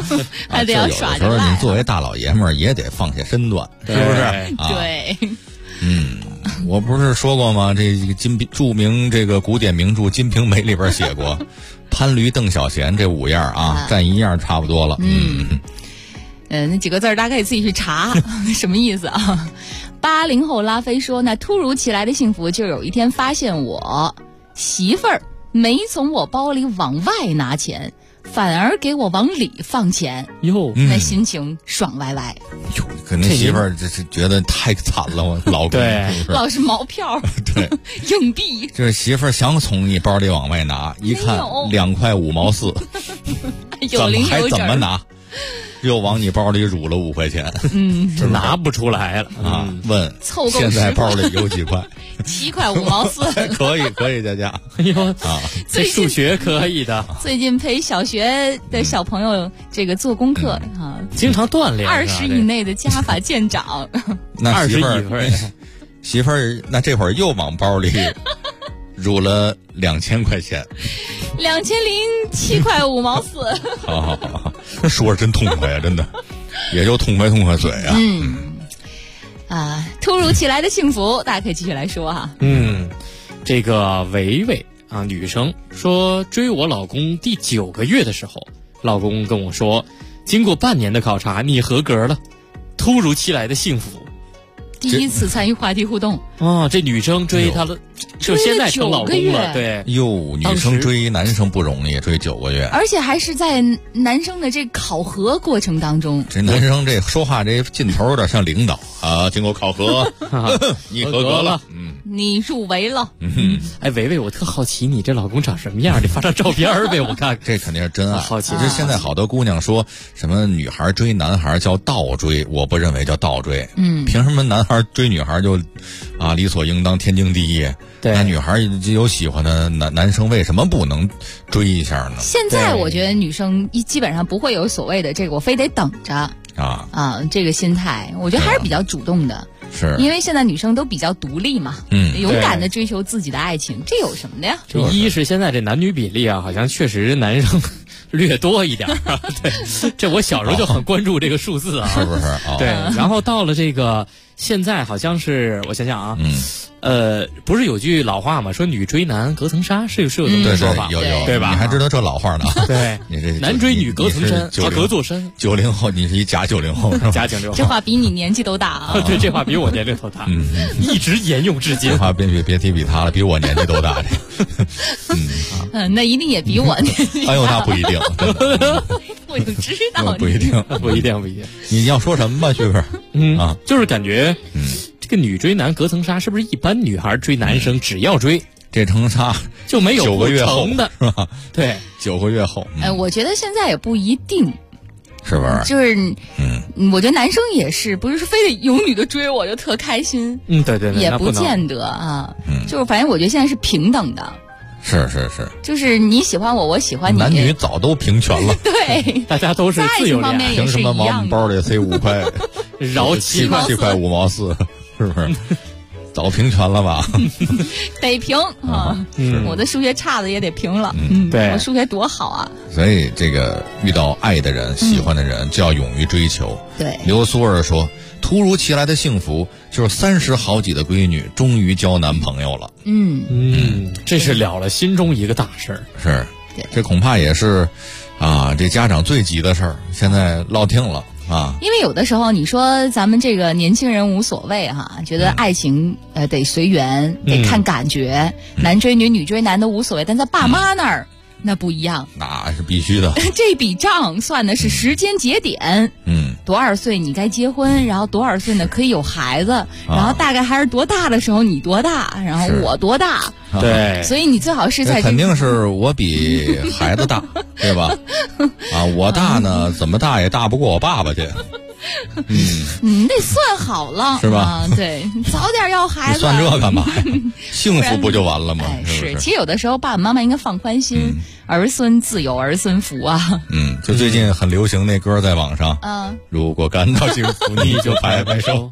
还得要耍着有的时候赖。 你作为大老爷们儿也得放下身段，是不是？ 对。 我不是说过吗？这个著名这个古典名著《金瓶梅》里边写过，潘驴邓小闲这5样啊，占1样差不多了。 那几个字大家可以自己去查什么意思啊？80后拉菲说，那突如其来的幸福就有一天发现我媳妇儿没从我包里往外拿钱，反而给我往里放钱哟， 那心情爽歪歪。 哟，可能媳妇儿这是觉得太惨了，我老公对， 老是毛票， 对， 硬币。 就是媳妇儿想从你包里往外拿，一看2块5毛4， 有零有整， 还怎么拿？又往你包里入了5块钱， 就拿不出来了啊！问凑够现在包里有几块 ？7块5毛4， 可以，佳佳。 哎呦啊，这数学可以的。 最近陪小学的小朋友这个做功课啊， 经常锻炼。 20以内的加法见长。 那媳妇儿，那这会儿又往包里入了2000块钱 ，2007块5毛4。 好，说着真痛快啊，真的，也就痛快嘴啊。 突如其来的幸福，大家可以继续来说哈。 这个维维啊，女生说追我老公第9个月的时候，老公跟我说，经过半年的考察，你合格了。突如其来的幸福。 第一次参与话题互动啊！这女生追他了，就现在成老公了。对， 哟，女生追男生不容易，追9个月， 而且还是在男生的这考核过程当中。 这男生这说话这劲头有点像领导啊！经过考核，你合格了， 你入围了。 哎，维维，我特好奇你这老公长什么样？你发张照片呗，我看。 这肯定是真爱。 好奇。 其实现在好多姑娘说什么女孩追男孩叫倒追，我不认为叫倒追。凭什么男孩追女孩就理所应当天经地义？ 对， 那女孩有喜欢的男生，为什么不能追一下呢？ 现在我觉得女生基本上不会有所谓的这个我非得等着这个心态，我觉得还是比较主动的。 是因为现在女生都比较独立嘛，勇敢的追求自己的爱情，这有什么的呀？ 一是现在这男女比例啊，好像确实男生略多一点啊。对，这我小时候就很关注这个数字啊， 是不是？ 对，然后到了这个现在好像是我想想啊，不是有句老话嘛，说女追男隔层纱，是有这么说法， 有对吧？ 你还知道这老话呢？ 对， 你这男追女隔层山，隔座山。 90后，你是一假90后是吧？ 假90后， 这话比你年纪都大啊！ 对，这话比我年龄都大，一直沿用至今。 这话别提比他了，比我年纪都大。 那一定也比我年纪大。 哎呦，那不一定， 我就知道， 不一定。你要说什么吧，旭哥？ 就是感觉，这个女追男隔层纱，是不是一般女孩追男生只要追这层纱就没有 9个月后的， 是吧？ 对 ，9个月后。 我觉得现在也不一定， 是不是？ 就是，我觉得男生也是，不是说非得有女的追我就特开心， 对， 也不见得啊。就是反正我觉得现在是平等的。 是， 就是你喜欢我，我喜欢你， 男女早都平权了。 对， 大家都是自由恋爱， 凭什么往包里塞5块， 饶7块 5毛4，是不是？早平权了吧？ 得平啊！我的数学差的也得平了。 对， 我数学多好啊！ 所以这个遇到爱的人、喜欢的人，就要勇于追求。 对， 刘苏儿说，突如其来的幸福就是30好几的闺女终于交男朋友了。 这是了了心中一个大事儿。 是，这恐怕也是这家长最急的事儿，现在落定了。 因为有的时候你说咱们这个年轻人无所谓觉得爱情得随缘，得看感觉，男追女女追男都无所谓，但在爸妈那儿那不一样， 那是必须的。 这笔账算的是时间节点，多少岁你该结婚，然后多少岁呢可以有孩子，然后大概还是多大的时候你多大，然后我多大， 对， 所以你最好是在肯定是我比孩子大，对吧？我大呢，怎么大也大不过我爸爸去。 你得算好了， 是吧？ 对，早点要孩子， 算这干嘛呀？幸福不就完了吗？ 是，其实有的时候爸爸妈妈应该放宽心，儿孙自有儿孙福啊。 就最近很流行那歌在网上，如果感到幸福，你就拍拍手，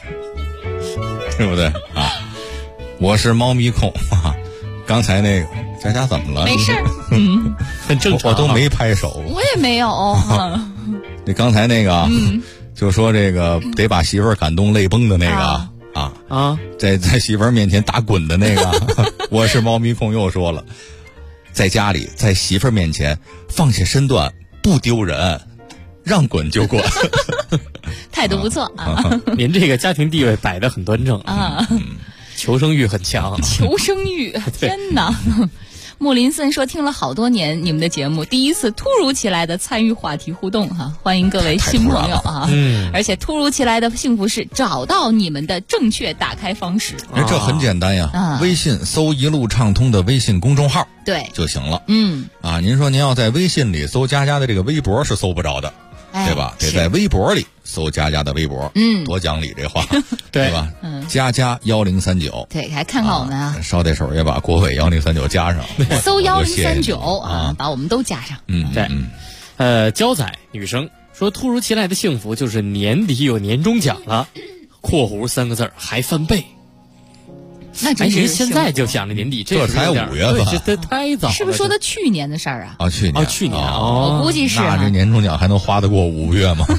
对不对啊？我是猫咪控，刚才那个佳佳怎么了？ 没事儿， 很正常。 我都没拍手， 我也没有。 那刚才那个，就说这个得把媳妇儿感动泪崩的那个在媳妇儿面前打滚的那个，我是猫咪控又说了，在家里在媳妇儿面前放下身段不丢人，让滚就滚。 态度不错啊！ 您这个家庭地位摆得很端正啊，求生欲很强。 求生欲，天哪！木林森说听了好多年你们的节目，第一次突如其来的参与话题互动哈，欢迎各位新朋友啊！而且突如其来的幸福是找到你们的正确打开方式。 这很简单呀，微信搜一路畅通的微信公众号对就行了。您说您要在微信里搜佳佳的这个微博是搜不着的。对吧？得在微博里搜佳佳的微博，多讲理这话，对吧？佳佳1039， 对，还看看我们啊， 捎带手也把国伟1039加上， 搜1039啊，把我们都加上。 对，娇仔女生说，突如其来的幸福就是年底有年终奖了（括弧3个字还翻倍）。 那真是现在就想着年底，这才5月份， 这太早了。 是不是说的去年的事儿啊？ 去年我估计是。 那这年终奖还能花得过5月吗？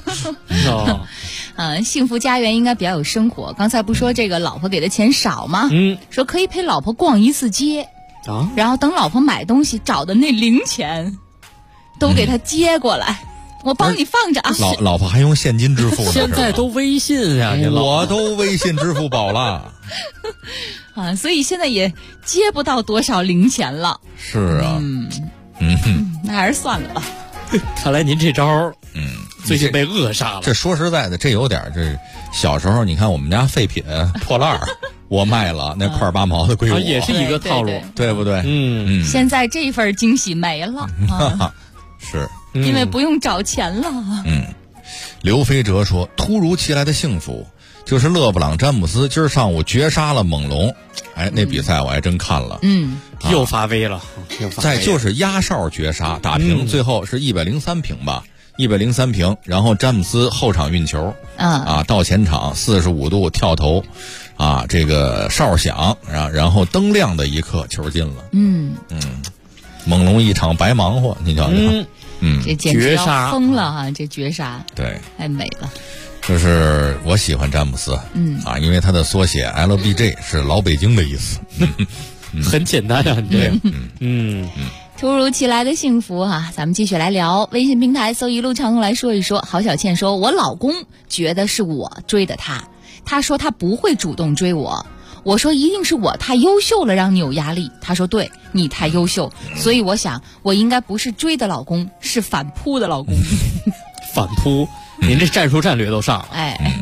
幸福家园应该比较有生活。刚才不说这个老婆给的钱少吗？说可以陪老婆逛一次街然后等老婆买东西找的那零钱，都给他接过来。我帮你放着啊！ 老婆还用现金支付呢？ 现在都微信啊， 我都微信支付宝了所以现在也接不到多少零钱了。 是啊， 那还是算了吧。 看来您这招最近被扼杀了。 这说实在的，这有点这小时候，你看我们家废品破烂儿，我卖了那块8毛的归我， 也是一个套路， 对不对？ 现在这份惊喜没了是。 因为不用找钱了。 刘飞哲说，突如其来的幸福就是勒布朗詹姆斯今儿上午绝杀了猛龙。那比赛我还真看了。 又发威了。 再就是压哨绝杀打平，最后是103平吧，103平。然后詹姆斯后场运球到前场45度跳投这个哨响然后灯亮的一刻球进了。猛龙一场白忙活，你瞧瞧。 这简直要疯了哈！这绝杀， 对， 太美了。 就是我喜欢詹姆斯，因为他的缩写 LBJ 是老北京的意思， 很简单啊，对， 突如其来的幸福咱们继续来聊。微信平台搜一路畅通来说一说。郝小倩说，我老公觉得是我追的他，他说他不会主动追我。我说一定是我太优秀了让你有压力，他说对，你太优秀，所以我想我应该不是追的老公，是反扑的老公。 反扑，您这战术战略都上了。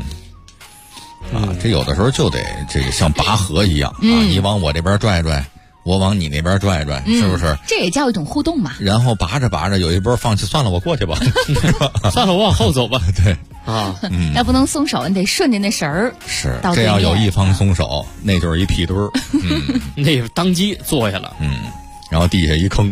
这有的时候就得这个像拔河一样你往我这边拽拽，我往你那边拽拽，是不是？ 这也叫一种互动嘛。 然后拔着拔着，有一波放弃，算了，我过去吧， 算了，我往后走吧。 对。 那不能松手，你得顺着那绳儿。 是，这要有一方松手，那就是一屁墩儿。 那当即坐下了。 然后地下一坑，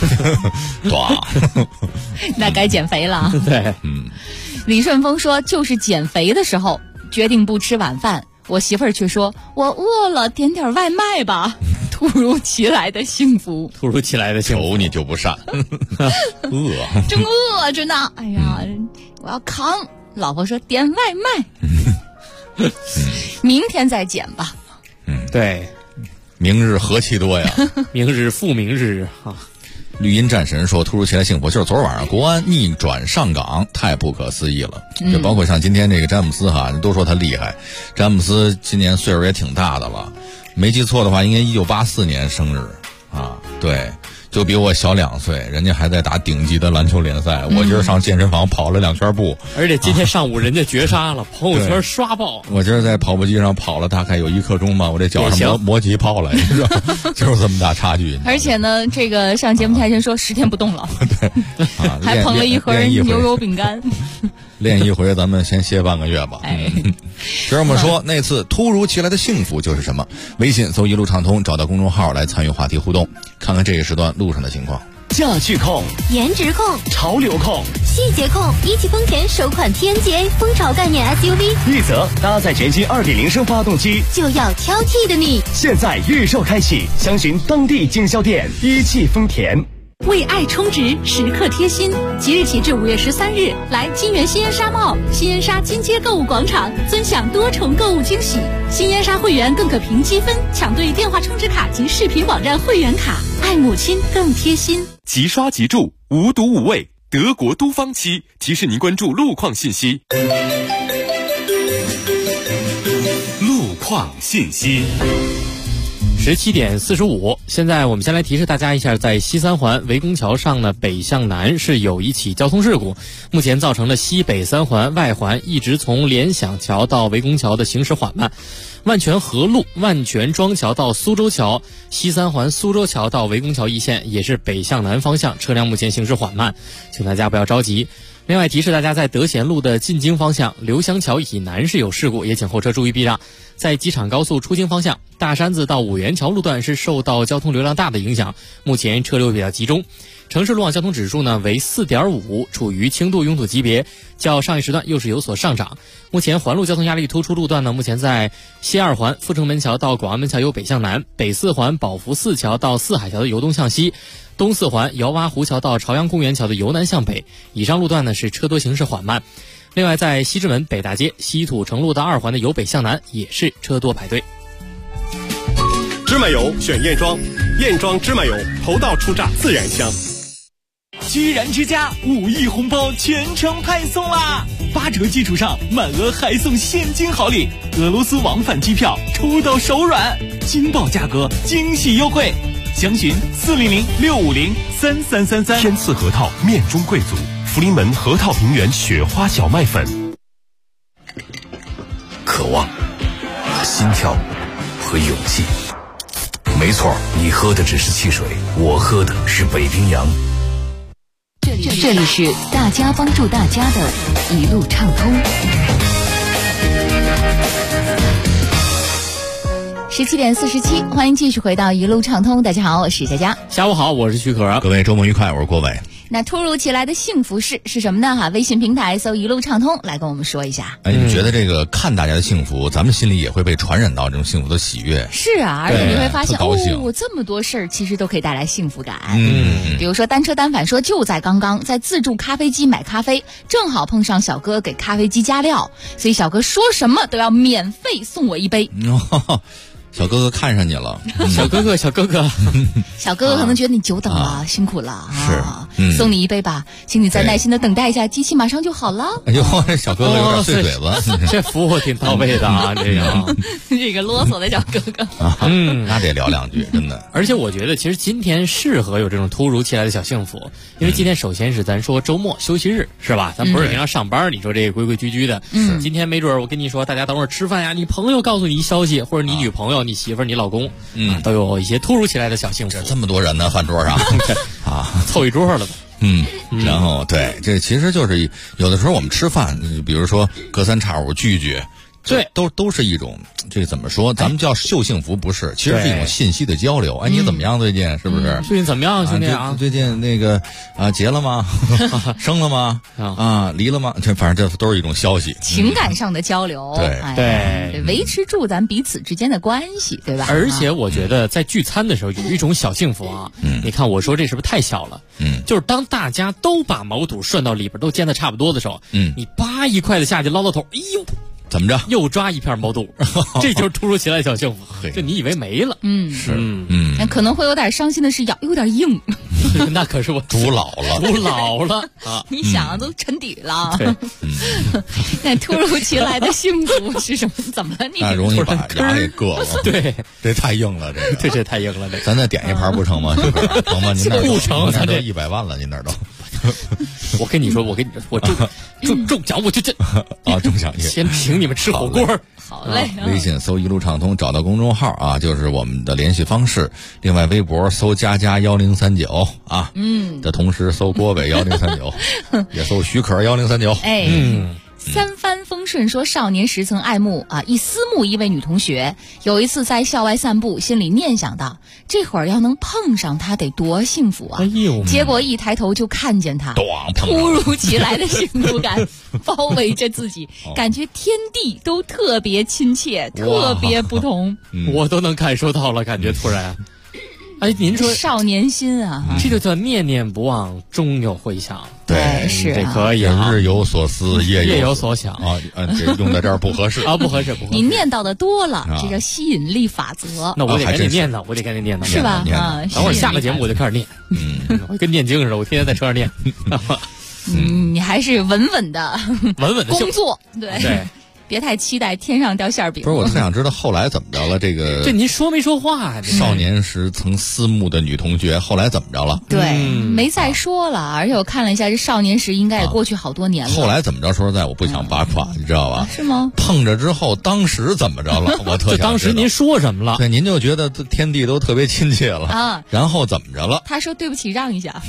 那该减肥了。 对， 李顺峰说，就是减肥的时候决定不吃晚饭，我媳妇儿却说我饿了，点点外卖吧。突如其来的幸福， 突如其来的幸福， 求你就不善。 正饿着呢，哎呀，我要扛。老婆说点外卖，明天再减吧。 对， 明日何其多呀！ 明日复明日绿茵战神说，突如其来幸福就是昨儿晚上国安逆转上港，太不可思议了。就包括像今天这个詹姆斯都说他厉害。詹姆斯今年岁数也挺大的了，没记错的话，应该1984年生日对。就比我小2岁，人家还在打顶级的篮球联赛。我今儿上健身房跑了2圈步， 而且今天上午人家绝杀了，朋友圈刷爆。 我今儿在跑步机上跑了大概有1刻钟吧，我这脚上磨起泡来，就是这么大差距。 而且呢，这个上节目台前说10天不动了， 对， 还捧了一盒牛油饼干。 练一回，咱们先歇半个月吧。这么说，那次突如其来的幸福就是什么？微信搜一路畅通，找到公众号来参与话题互动，看看这个时段路上的情况。 驾趣控、 颜值控、 潮流控、 细节控，一汽丰田首款 TNGA 风潮概念 SUV， 一泽搭载全新 2.0 升发动机， 就要挑剔的你。 现在预售开启，详询当地经销店。一汽丰田。 为爱充值，时刻贴心。即日起至5月13日，来金源新烟沙 mall、新烟沙金街购物广场，尊享多重购物惊喜。新烟沙会员更可凭积分抢兑电话充值卡及视频网站会员卡，爱母亲更贴心。 即刷即住，无毒无味，德国都方漆提示您关注路况信息。路况信息。 17点45，现在我们先来提示大家一下，在西三环围攻桥上呢，北向南是有一起交通事故，目前造成了西北三环外环一直从联想桥到围攻桥的行驶缓慢。万泉河路万泉庄桥到苏州桥，西三环苏州桥到围攻桥一线也是北向南方向，车辆目前行驶缓慢，请大家不要着急。另外提示大家，在德贤路的进京方向刘香桥以南是有事故，也请后车注意避让。在机场高速出京方向，大山子到五元桥路段是受到交通流量大的影响，目前车流比较集中。城市路网交通指数呢为 4.5， 处于轻度拥堵级别，较上一时段又是有所上涨。目前环路交通压力突出路段呢，目前在西二环阜成门桥到广安门桥由北向南，北四环宝福寺桥到四海桥的由东向西，东四环姚洼湖桥到朝阳公园桥的由南向北，以上路段呢是车多行驶缓慢。另外在西直门北大街西土城路到二环的由北向南也是车多排队。 芝麻油选验装，验装芝麻油头道出榨自然香。 居然之家5亿红包全程派送啦！8折基础上满额还送现金好礼，俄罗斯往返机票抽到手软，惊爆价格，惊喜优惠，详询400-650-3333。 天赐核桃面中贵族，福临门核桃平原雪花小麦粉。 渴望、心跳和勇气。没错，你喝的只是汽水，我喝的是北冰洋。 这里是大家帮助大家的一路畅通。17点47，欢迎继续回到一路畅通。大家好，我是佳佳。 下午好，我是许可。 各位周末愉快，我是郭伟。 那突如其来的幸福事是什么呢？微信平台搜一路畅通来跟我们说一下。 你们觉得这个看大家的幸福，咱们心里也会被传染到这种幸福的喜悦。 是啊，而且你会发现这么多事儿其实都可以带来幸福感。比如说单车单反说就在刚刚在自助咖啡机买咖啡，正好碰上小哥给咖啡机加料，所以小哥说什么都要免费送我一杯。 小哥哥看上你了， 小哥哥可能觉得你久等了，辛苦了， 是， 送你一杯吧，请你再耐心的等待一下，机器马上就好了。 哎呦，这小哥哥有点碎嘴子， 这服务挺到位的啊， 这个啰嗦的小哥哥， 那得聊两句，真的。 而且我觉得，其实今天适合有这种突如其来的小幸福，因为今天首先是咱说周末休息日，是吧？咱不是平常上班，你说这个规规矩矩的，今天没准我跟你说，大家等会儿吃饭呀，你朋友告诉你一消息，或者你女朋友、你媳妇儿、你老公，都有一些突如其来的小幸福。 这么多人呢，饭桌上凑一桌了吧？ 然后对，这其实就是有的时候我们吃饭，比如说隔三差五聚聚。 对， 都是一种，这怎么说？咱们叫秀幸福，不是？其实是一种信息的交流。哎，你怎么样？最近是不是？ 最近怎么样，兄弟啊？ 最近那个结了吗？生了吗？离了吗？这反正这都是一种消息， 情感上的交流。 对， 维持住咱彼此之间的关系，对吧？ 而且我觉得在聚餐的时候有一种小幸福啊。你看我说这是不是太小了？就是当大家都把毛肚涮到里边都煎的差不多的时候，你扒一筷子下去捞到头，哎呦！ 怎么着？ 又抓一片毛肚，这就是突如其来的小幸福。就你以为没了， 可能会有点伤心的是有点硬， 那可是我煮老了啊！你想都沉底了。那突如其来的幸福是什么？怎么了你？ 那容易把牙给硌了。 对， 这太硬了， 这太硬了。 咱再点一盘不成吗？成吗？您那不成， 咱这100万了，您那都。 我跟你说，我中奖我就这中奖先请你们吃火锅。 好嘞， 微信搜一路畅通，找到公众号就是我们的联系方式。另外微博搜佳佳1039的同时搜郭伟1039，也搜许可1039。 三帆风顺说，少年时曾爱慕一思慕一位女同学，有一次在校外散步，心里念想到这会儿要能碰上她得多幸福啊！ 哎呦， 结果一抬头就看见她，突如其来的幸福感包围着自己，感觉天地都特别亲切，特别不同。 我都能感受到了，感觉突然。哎，您说少年心啊， 这就叫念念不忘，终有回响。 对， 是这可以啊。 日有所思，夜有所想啊，这用在这儿不合适啊，不合适。 你念叨的多了，这叫吸引力法则。 那我得赶紧念叨，我得赶紧念叨， 是吧？ 啊，等会儿下了节目我就开始念，我跟念经似的，我天天在车上念。 你还是稳稳的工作，对。别太期待天上掉馅饼。 不是，我特想知道后来怎么着了。这您说没说话？ 少年时曾思慕的女同学，后来怎么着了？ 对，没再说了。而且我看了一下，这少年时应该也过去好多年了。 后来怎么着？说实在，我不想八卦，你知道吧？ 是吗？ 碰着之后，当时怎么着了？我特想知道。 当时您说什么了？ 对，您就觉得天地都特别亲切了啊。 然后怎么着了？ 他说：“对不起，让一下。”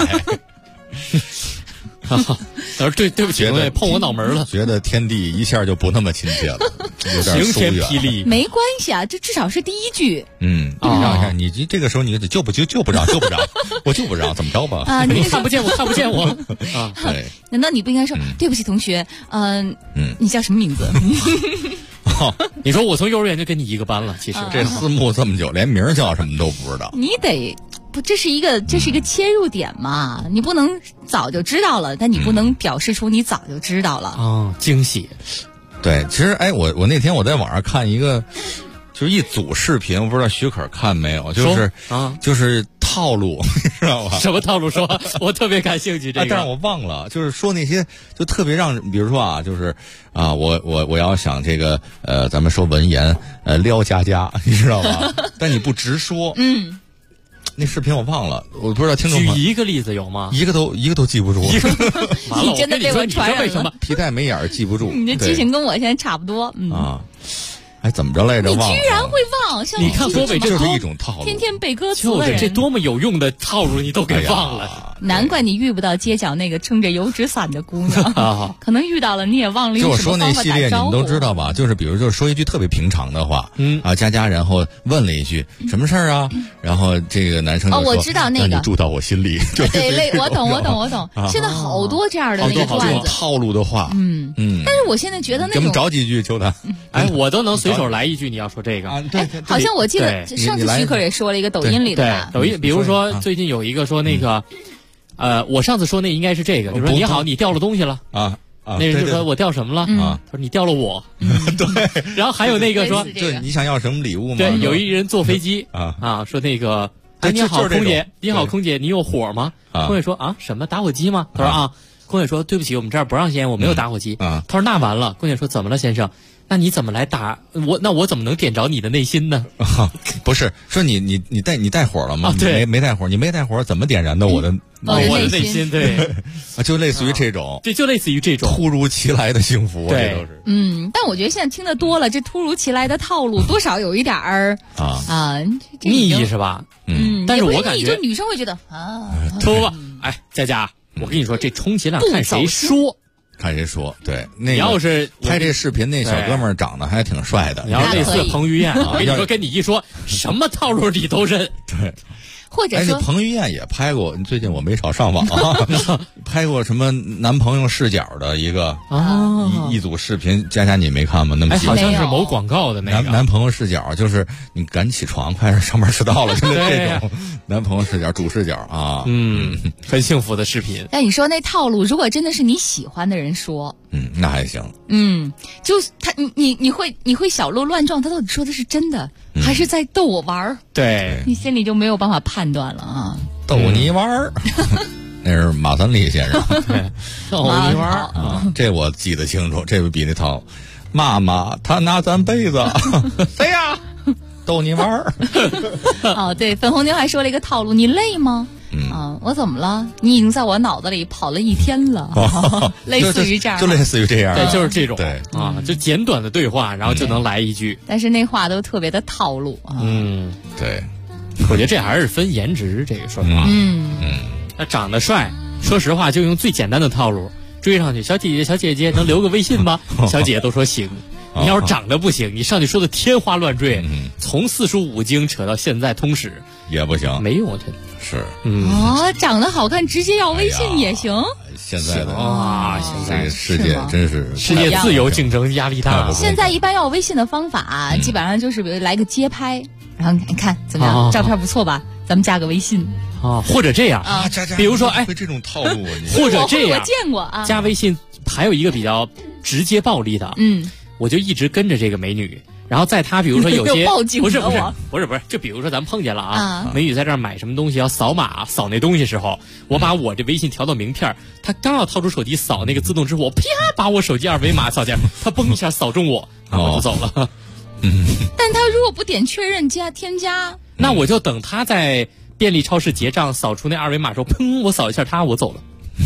对不起，碰我脑门了， 觉得天地一下就不那么亲切了，有点晴天霹雳。 没关系啊，这至少是第一句。 让一下你这个时候你就不让，我就不让，怎么着吧？ 啊， 你看不见我啊。对， 难道你不应该说对不起，同学？你叫什么名字？ 你说我从幼儿园就跟你一个班了，其实这思慕这么久，连名叫什么都不知道。 你得。不，这是一个切入点嘛，你不能早就知道了，但你不能表示出你早就知道了啊，惊喜。 对，其实我那天我在网上看一个，就是一组视频，我不知道许可看没有，就是套路，你知道吧？ 什么套路？说，我特别感兴趣这个， 但是我忘了，就是说那些就特别让，比如说啊，就是啊，我要想这个咱们说文言撩佳佳，你知道吧？但你不直说，那视频我忘了，我不知道听众举一个例子有吗？ 一个都记不住。 你真的被我传染了。 皮带没眼儿记不住。 你这记性跟我现在差不多。 啊，哎，怎么着来着？ 你居然会忘？像你看多伟， 这就是一种套路。 天天背歌词的人，这多么有用的套路，你都给忘了。 难怪你遇不到街角那个撑着油纸伞的姑娘，可能遇到了你也忘了用什么方法打招呼。 就我说那系列你们都知道吧？就是比如就是说一句特别平常的话，佳佳然后问了一句什么事儿啊？然后这个男生就说：“ 我知道那个， 你住到我心里。” 对，我懂。现在好多这样的那个段子， 套路的话， 但是我现在觉得那种， 给我们找几句，求他。 哎，我都能随手来一句。你要说这个， 对， 好像我记得上次徐可也说了一个抖音里的吧， 抖音，比如说最近有一个说那个。我上次说那应该是这个，就说你好，你掉了东西了啊， 那人就说我掉什么了啊？他说你掉了我， 对。 然后还有那个说， 就你想要什么礼物吗？ 对，有一人坐飞机说那个，哎，你好，空姐，你好，空姐，你有火吗？空姐说啊，什么打火机吗？他说啊，空姐说对不起，我们这儿不让烟，我没有打火机。他说那完了，空姐说怎么了，先生？那你怎么来打我？那我怎么能点着你的内心呢？ 不是说你带火了吗？ 对， 没带火，你没带火怎么点燃的我的内心？对， 就类似于这种， 对，就类似于这种突如其来的幸福， 对， 这都是。 但我觉得现在听得多了，这突如其来的套路多少有一点儿腻是吧？但是我感觉就女生会觉得啊， 不，哎，佳佳，我跟你说，这充其量看谁说。 看谁说，对，那你要是拍这视频那小哥们儿长得还挺帅的， 你要类似彭于晏，我跟你说，跟你一说什么套路你都认， 对。 或者说， 彭于晏也拍过，最近我没少上网拍过什么男朋友视角的一个一组视频，佳佳你没看吗？那么好像是某广告的那个男朋友视角，就是你赶起床，快点上班迟到了，就是这种男朋友视角、主视角啊， 很幸福的视频。 但你说那套路，如果真的是你喜欢的人说， 那还行， 就他你会小鹿乱撞，他到底说的是真的还是在逗我玩儿？ 对， 你心里就没有办法判断了啊！ 逗你玩儿，那是马三立先生。 逗你玩儿啊，这我记得清楚，这比那套。妈妈，他拿咱被子，谁呀？逗你玩儿。 哦，对，粉红牛还说了一个套路，你累吗？我怎么了？你已经在我脑子里跑了一天了，类似于这样， 就类似于这样， 对，就是这种， 对就简短的对话，然后就能来一句， 但是那话都特别的套路啊。 对， 我觉得这还是分颜值，这个说实话， 那长得帅，说实话就用最简单的套路， 追上去，小姐姐小姐姐能留个微信吗？小姐姐都说行。你要是长得不行，你上去说的天花乱坠，从四书五经扯到现在通史也不行， 没用，真的是。 长得好看直接要微信也行。 现在的现在这个世界真是世界自由竞争压力大。 现在一般要微信的方法，基本上就是比如来个街拍，然后你看怎么样，照片不错吧？咱们加个微信或者这样比如说会这种套路， 或者这样， 我见过啊。 加微信还有一个比较直接暴力的，我就一直跟着这个美女，然后在她比如说有些报警不是，就比如说咱们碰见了美女在这儿买什么东西要扫码扫那东西时候，我把我这微信调到名片，她刚要掏出手机扫那个自动支付，我啪把我手机二维码扫进，她嘣一下扫中我，然后我就走了。 但她如果不点确认添加， 那我就等她在便利超市结账扫出那二维码时候，砰，我扫一下她，我走了。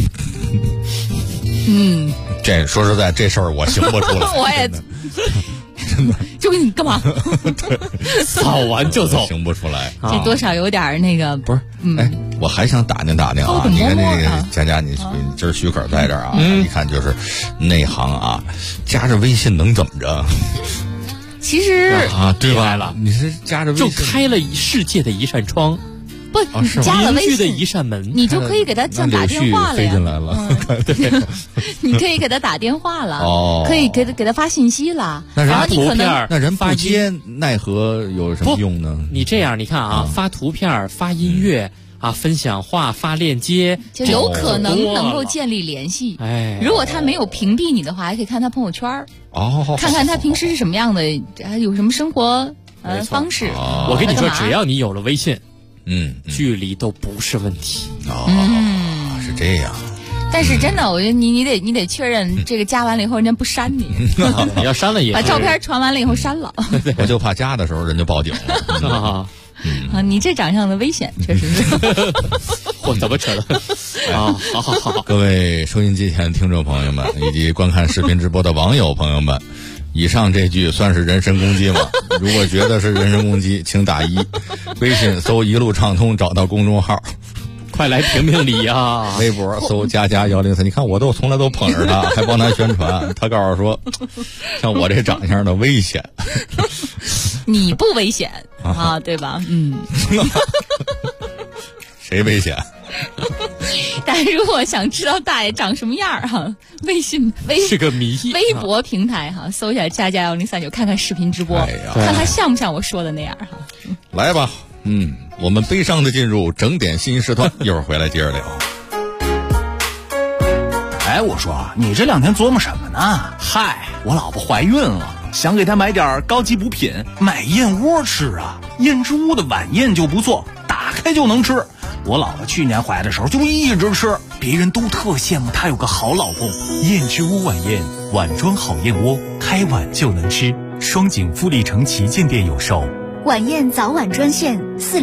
这说实在，这事儿我行不出来。 我也真的，就你干嘛？ 扫完就走， 行不出来。 这多少有点那个不是。我还想打听打听啊。你看这个佳佳，你今儿许可在这儿啊，一看就是内行啊。加着微信能怎么着？ 其实对吧？你是加着微信就开了世界的一扇窗。 不，你加了微信的一扇门， 你就可以给他像打电话了呀。 飞进来了， 你可以给他打电话了，可以给他发信息了。然后你可能那人不接，奈何有什么用呢？ 你这样，你看发图片、发音乐分享话、发链接， 就有可能够建立联系。如果他没有屏蔽你的话，还可以看他朋友圈看看他平时是什么样的，还有什么生活方式。 我跟你说，只要你有了微信。距离都不是问题是这样。 但是真的，我觉得你得确认这个加完了以后人家不删你， 你要删了也把照片传完了以后删了。 我就怕加的时候人就报警了。 你这长相的危险，确实是。 我怎么扯的？好。 各位收音机前的听众朋友们，以及观看视频直播的网友朋友们。以上这句算是人身攻击吗？如果觉得是人身攻击，请打1，微信搜一路畅通找到公众号， 快来评评理啊！ 微博搜佳佳103，你看我从来都捧着他，还帮他宣传。他告诉说，像我这长相的危险， 你不危险对吧？ 谁危险？ 但如果想知道大爷长什么样微是个谜。 微博平台搜一下佳佳1039，看看视频直播，看看像不像我说的那样来吧，我们悲伤的进入整点新时段，一会儿回来接着聊。 我说你这2天琢磨什么呢？嗨，我老婆怀孕了，想给她买点高级补品，买燕窝吃啊。燕之屋的晚宴就不错，打开就能吃。我老婆去年怀的时候就一直吃，别人都特羡慕她有个好老公。燕之屋晚宴，碗装好燕窝，开碗就能吃。双井富力城旗舰店有售。 晚宴早晚专线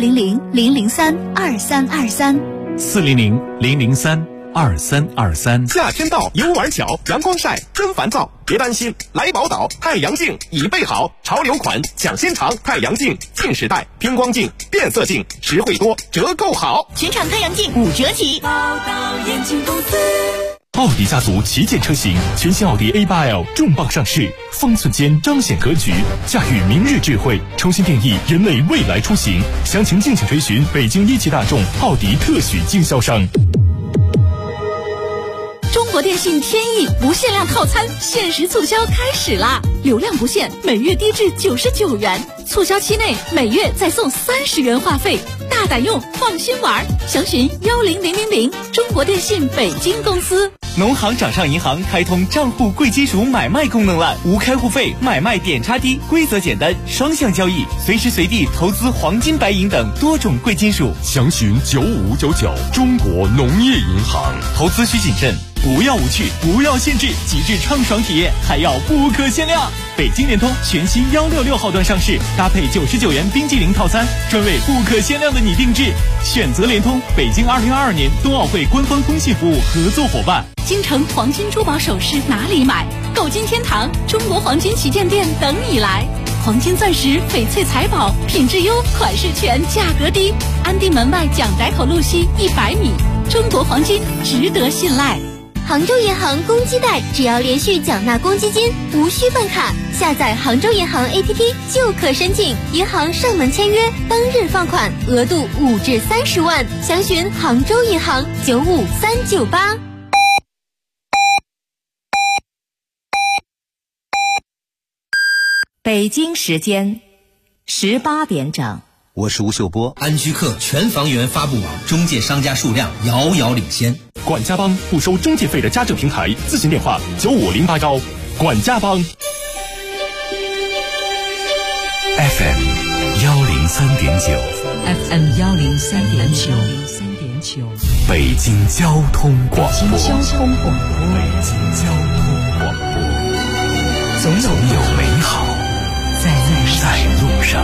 400-003-2323，400-003-2323。夏天到，游玩巧，阳光晒真烦躁，别担心，来宝岛太阳镜已备好，潮流款抢先尝，太阳镜近视带、偏光镜、变色镜，实惠多，折扣好， 全场太阳镜5折起。宝岛眼镜公司。 奥迪家族旗舰车型，全新奥迪 A8L 重磅上市，方寸间彰显格局，驾驭明日智慧，重新定义人类未来出行。详情敬请追询北京1汽大众奥迪特许经销商。 中国电信天翼不限量套餐限时促销开始啦！流量不限，每月低至99元，促销期内每月再送30元话费，大胆用，放心玩。详询10000，中国电信北京公司。 农行掌上银行开通账户贵金属买卖功能了，无开户费，买卖点差低，规则简单，双向交易，随时随地投资黄金、白银等多种贵金属。 详询9599，中国农业银行。 投资需谨慎，不要无趣，不要限制，极致畅爽体验，还要不可限量。北京联通全新166号段上市，搭配99元冰激凌套餐，专为不可限量的你定制。选择联通，北京2022年冬奥会官方通信服务合作伙伴。 京城黄金珠宝首饰哪里买？购金天堂中国黄金旗舰店等你来。黄金钻石、翡翠财宝，品质优，款式全，价格低。安定门外蒋宅口路西100米，中国黄金值得信赖。 杭州银行公积贷，只要连续缴纳公积金，无需办卡，下载杭州银行 APP 就可申请，银行上门签约，当日放款，额度5至30万。详询杭州银行95398。 北京时间18点整。 我是吴秀波。 安居客全房源发布网中介商家数量遥遥领先。 管家帮不收中介费的家政平台，咨询电话95081。管家帮 FM 103.9 FM 103.9 北京交通广播。 北京交通广播， 总有美好在路上。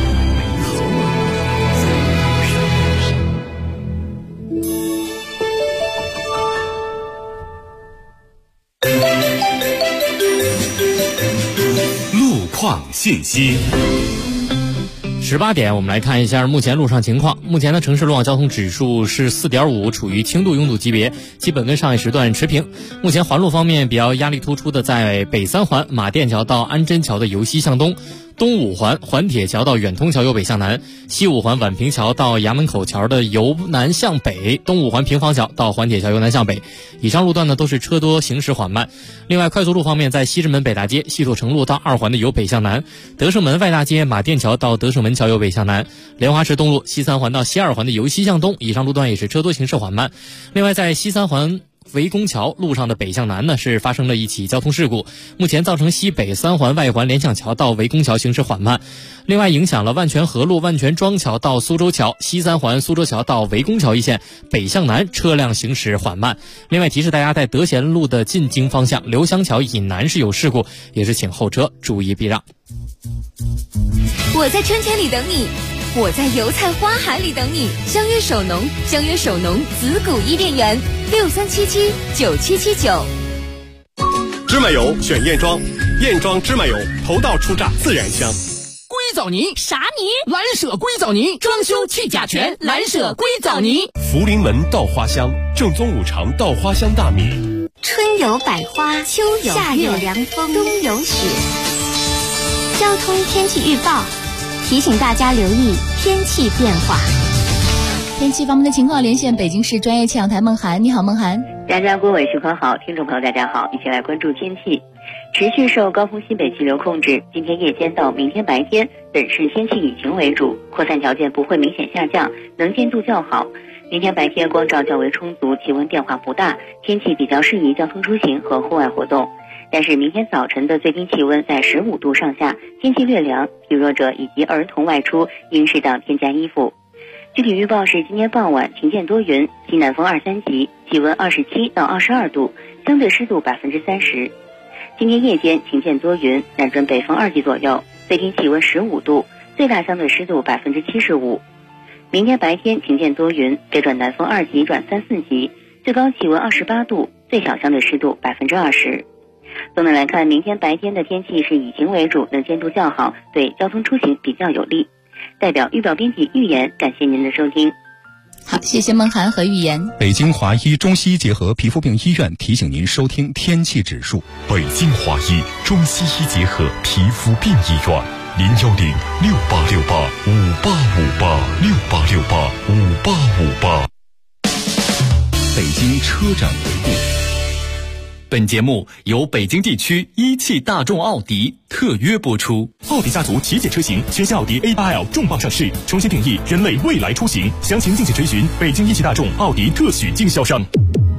路况信息。 18点，我们来看一下目前路上情况。目前的城市路网交通指数是4.5，处于轻度拥堵级别，基本跟上一时段持平。目前环路方面比较压力突出的在北三环马甸桥到安贞桥的由西向东，东五环环铁桥到远通桥由北向南，西五环宛平桥到衙门口桥的由南向北，东五环平房桥到环铁桥由南向北。以上路段呢都是车多行驶缓慢。另外快速路方面，在西直门北大街西土城路到二环的由北向南，德胜门外大街马甸桥到德胜门桥由北向南，莲花池东路西三环到西二环的由西向东，以上路段也是车多行驶缓慢。另外在西三环围公桥路上的北向南呢是发生了一起交通事故，目前造成西北三环外环联想桥到围公桥行驶缓慢，另外影响了万泉河路万泉庄桥到苏州桥，西三环苏州桥到围公桥一线北向南车辆行驶缓慢。另外提示大家，在德贤路的进京方向刘香桥以南是有事故，也是请后车注意避让。 我在春天里等你，我在油菜花海里等你。相约首农，相约首农紫谷伊甸园，63779779。 芝麻油选燕庄，燕庄芝麻油头道出榨自然香。 硅藻泥啥泥？ 蓝舍硅藻泥，装修去甲醛，蓝舍硅藻泥。 福临门稻花香，正宗五常稻花香大米。 春有百花，秋有夏有凉风，冬有雪。交通天气预报提醒大家留意天气变化。 天气方面的情况，连线北京市专业气象台孟涵。你好，孟涵。 大家郭伟徐康好，听众朋友大家好，一起来关注天气。持续受高峰西北气流控制，今天夜间到明天白天本市天气以晴为主，扩散条件不会明显下降，能见度较好。明天白天光照较为充足，气温变化不大，天气比较适宜交通出行和户外活动。但是明天早晨的最低气温在15度上下，天气略凉，体弱者以及儿童外出应适当添加衣服。具体预报是今天傍晚晴见多云，西南风2、3级，气温27到22度，相对湿度30%。今天夜间晴见多云，南转北风2级左右，最低气温15度，最大相对湿度75%。明天白天晴见多云，北转南风2级转3、4级，最高气温28度，最小相对湿度20%。总的来看，明天白天的天气是以晴为主，能见度较好，对交通出行比较有利。代表预报编辑预言，感谢您的收听。 好，谢谢孟涵和预言。 北京华医中西医结合皮肤病医院提醒您收听天气指数。 北京华医中西医结合皮肤病医院，0106868585858，686858。 北京车展回顾。本节目由北京地区一汽大众奥迪特约播出。 奥迪家族旗舰车型全新奥迪 A8L 重磅上市，重新定义人类未来出行。详情敬请垂询北京一汽大众奥迪特许经销商。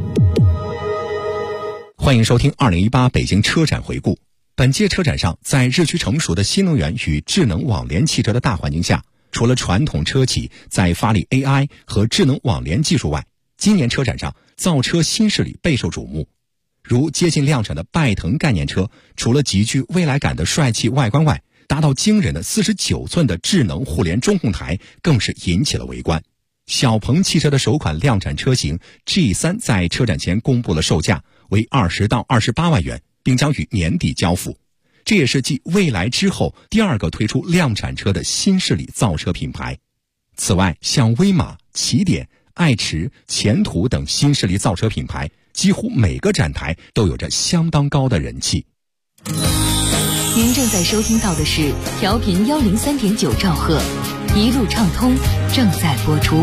欢迎收听2018北京车展回顾。本届车展上，在日趋成熟的新能源与智能网联汽车的大环境下，除了传统车企在发力 AI 和智能网联技术外，今年车展上造车新势力备受瞩目。如接近量产的拜腾概念车，除了极具未来感的帅气外观外，达到惊人的49寸的智能互联中控台更是引起了围观。小鹏汽车的首款量产车型 G3 在车展前公布了售价为20到28万元，并将于年底交付。这也是继蔚来之后第二个推出量产车的新势力造车品牌。此外，像威马、起点、 爱驰、前途等新势力造车品牌，几乎每个展台都有着相当高的人气。 您正在收听到的是调频103.9兆赫，一路畅通正在播出。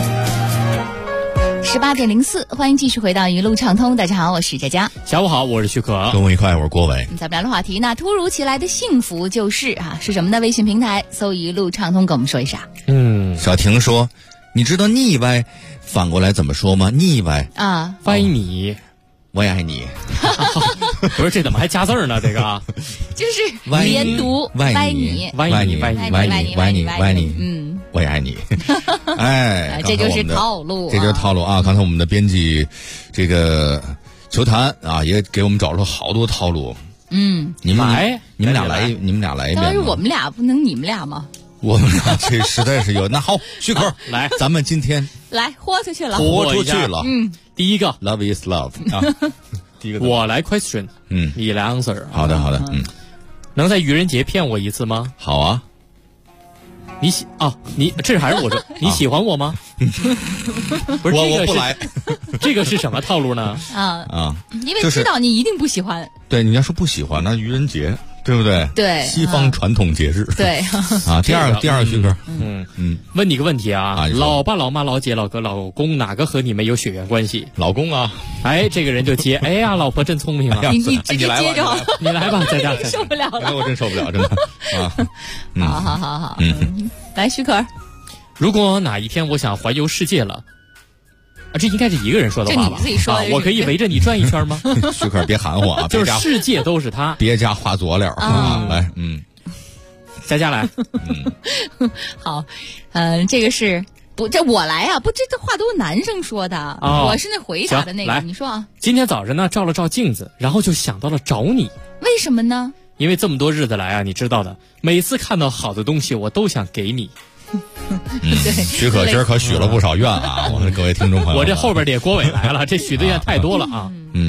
18.04，欢迎继续回到一路畅通。大家好，我是佳佳。 下午好，我是许可。 周末愉快，我是郭伟。 咱们聊的话题，那突如其来的幸福就是是什么呢？微信平台搜一路畅通，跟我们说一下。 小婷说，你知道腻歪反过来怎么说吗？腻歪啊， 歪你， 我也爱你。 不是，这怎么还加字儿呢？这个就是连读，歪你， 歪你，歪你，歪你， 歪你，歪你，我也爱你。哎， 这就是套路， 这就是套路啊！刚才我们的编辑这个球坛啊，也给我们找出好多套路。你们俩来一遍。 当然我们俩不能你们俩吗？ 我们俩这实在是有。那好，许可来， 咱们今天来豁出去了。 第一个 ，Love is love 啊。第一个我来 question，你来 answer。 好的， 能在愚人节骗我一次吗？ 好啊。 你这还是我的，你喜欢我吗？不是， 我不来。 这个是什么套路呢？ 因为知道你一定不喜欢。 对，你要说不喜欢，那愚人节，对不对？ 对， 西方传统节日。 对啊，第二个徐哥， 问你个问题啊，老爸、老妈、老姐、老哥、老公，哪个和你们有血缘关系？ 老公啊！ 哎，这个人就接，哎呀，老婆真聪明啊！ 你直接接着， 你来吧，在家受不了了， 我真受不了，真的啊！好，来，许可， 如果哪一天我想环游世界了。这应该是一个人说的话吧？ 这你自己说的， 我可以围着你转一圈吗？ 许可别含糊啊！ 就是世界都是他， 别加花佐料啊！来， 佳来， 好，这个是不？这我来啊！不，这话都是男生说的，我是那回答的那个。你说啊？ 今天早上呢，照了照镜子，然后就想到了找你。 为什么呢？ 因为这么多日子来啊，你知道的，每次看到好的东西，我都想给你。 许可今儿可许了不少愿啊！我们各位听众朋友， 我这后边的郭伟来了，这许的愿太多了啊！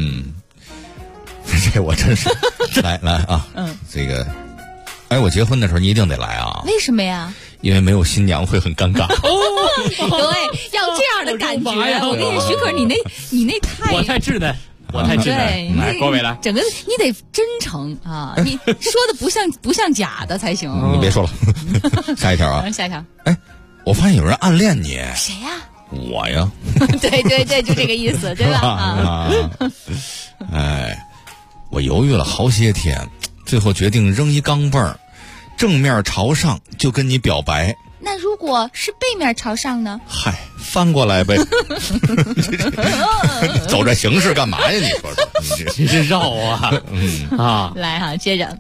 这我真是来啊！这个，我结婚的时候你一定得来啊！ 为什么呀？ 因为没有新娘会很尴尬。 对，要这样的感觉。我跟你说，许可你那太我太稚嫩。我太稚嫩，来，郭伟来， 整个你得真诚啊！你说的不像假的才行。 你别说了，下一条啊！ 下一条。 我发现有人暗恋你。 谁呀？ 我呀。 对，就这个意思，对吧？ 我犹豫了好些天，最后决定扔一钢镚儿，正面朝上就跟你表白。 那如果是背面朝上呢？ 嗨，翻过来呗。走这形式干嘛呀？你说说， 你这绕啊！ 来哈，接着，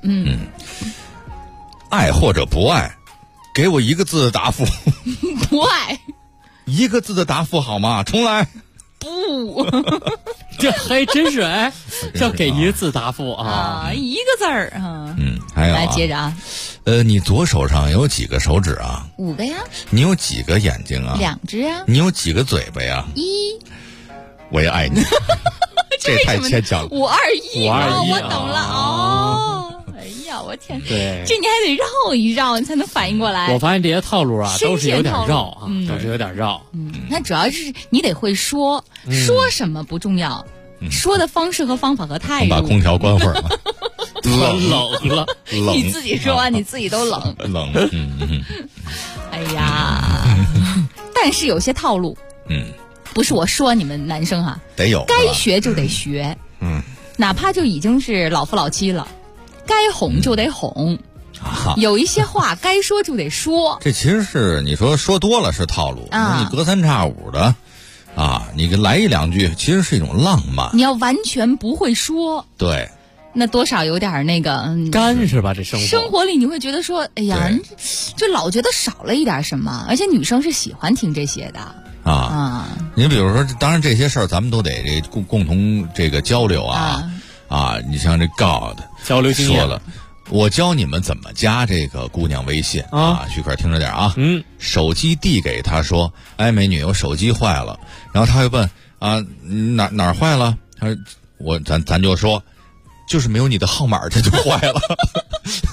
爱或者不爱，给我一个字的答复。 不爱， 一个字的答复好吗？重来。 不， 这还真是要给一个字答复啊， 一个字儿啊。 还有来接着啊。 你左手上有几个手指啊？5 个呀。 你有几个眼睛啊 ？2只啊。 你有几个嘴巴呀 ？1。 我也爱你。这太牵强了。 521，我懂了哎呀，我天！ 对， 这你还得绕一绕，你才能反应过来。 我发现这些套路啊，都是有点绕啊，都是有点绕。 那主要是你得会说，说什么不重要，说的方式和方法和态度。 把空调关会儿吧。 冷了， 你自己说完，你自己都冷。哎呀，但是有些套路，不是我说你们男生哈， 得有， 该学就得学，哪怕就已经是老夫老妻了，该哄就得哄。有一些话该说就得说。 这其实是你说多了是套路，你隔三差五的你来一两句，其实是一种浪漫。 你要完全不会说， 对， 那多少有点那个干是吧？这生活里你会觉得说，哎呀，就老觉得少了一点什么，而且女生是喜欢听这些的。 你比如说，当然这些事儿咱们都得这共同这个交流你像这 God 交流经验说了，我教你们怎么加这个姑娘微信徐可听着点手机递给她说，哎，美女，我手机坏了。然后她会问哪儿坏了？她说咱就说，就是没有你的号码，这就坏了。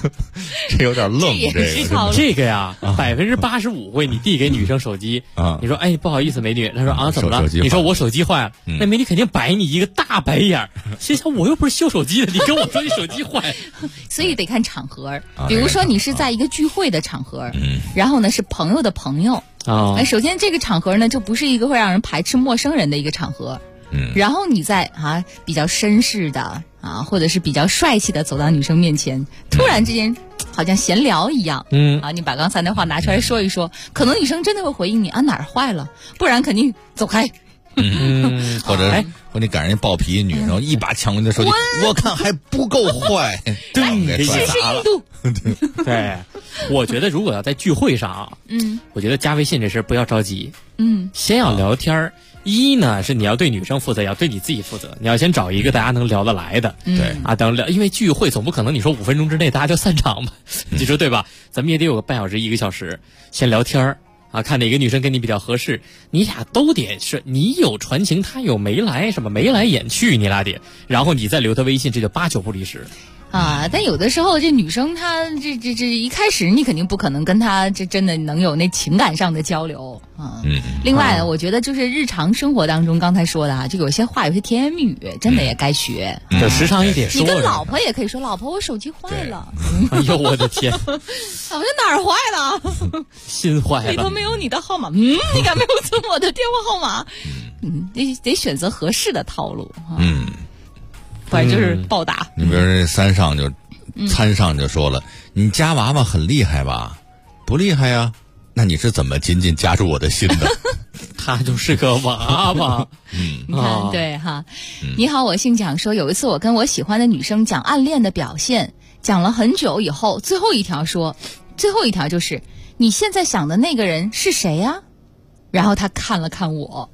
这有点愣， 这个呀，85%会你递给女生手机啊，你说哎不好意思美女，她说啊怎么了？你说我手机坏了，那美女肯定白你一个大白眼，心想我又不是修手机的，你跟我说你手机坏， 所以得看场合，比如说你是在一个聚会的场合，然后呢是朋友的朋友首先这个场合呢就不是一个会让人排斥陌生人的一个场合。然后你在比较绅士的或者是比较帅气的走到女生面前，突然之间好像闲聊一样，你把刚才那话拿出来说一说，可能女生真的会回应你哪儿坏了，不然肯定走开。 或者你赶人家暴脾气女生，一把抢过你的手机，我看还不够坏， 给摔砸了。 对，我觉得如果要在聚会上我觉得加微信这事不要着急，先要聊天一呢是你要对女生负责，要对你自己负责，你要先找一个大家能聊得来的， 对等聊，因为聚会总不可能你说5分钟之内大家就散场吧，你说对吧？咱们也得有个半小时1个小时，先聊天看哪个女生跟你比较合适，你俩都得是你有传情，她有没来，什么眉来眼去，你俩得，然后你再留她微信，这就8、9不离10。 但有的时候这女生她这一开始你肯定不可能跟她这真的能有那情感上的交流另外呢，我觉得就是日常生活当中刚才说的就有些话有些甜言蜜语真的也该学， 就时常一点说。 你跟老婆也可以说，老婆我手机坏了。 哎呦我的天， 老婆哪儿坏了？ 心坏了， 里头没有你的号码。你敢没有存我的电话号码？得选择合适的套路不然就是暴打。 你比如这参上就说了，你家娃娃很厉害吧？不厉害呀，那你是怎么紧紧夹住我的心的？ 他就是个娃娃。 你看对你好，我姓蒋，说有一次我跟我喜欢的女生讲暗恋的表现，讲了很久以后，最后一条就是你现在想的那个人是谁呀？然后他看了看我。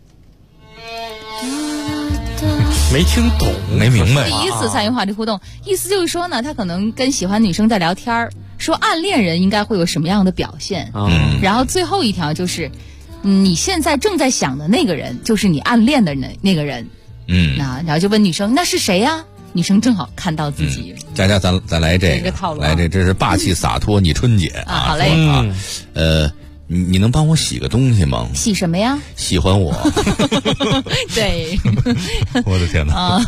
没听懂， 没明白。 第一次参与话题互动，意思就是说呢，他可能跟喜欢女生在聊天，说暗恋人应该会有什么样的表现。然后最后一条就是，你现在正在想的那个人，就是你暗恋的那个人。然后就问女生那是谁呀？女生正好看到自己。 佳佳，咱来这个套路， 来这是霸气洒脱你春姐好嘞你能帮我洗个东西吗？ 洗什么呀？ 喜欢我。 对。 我的天哪！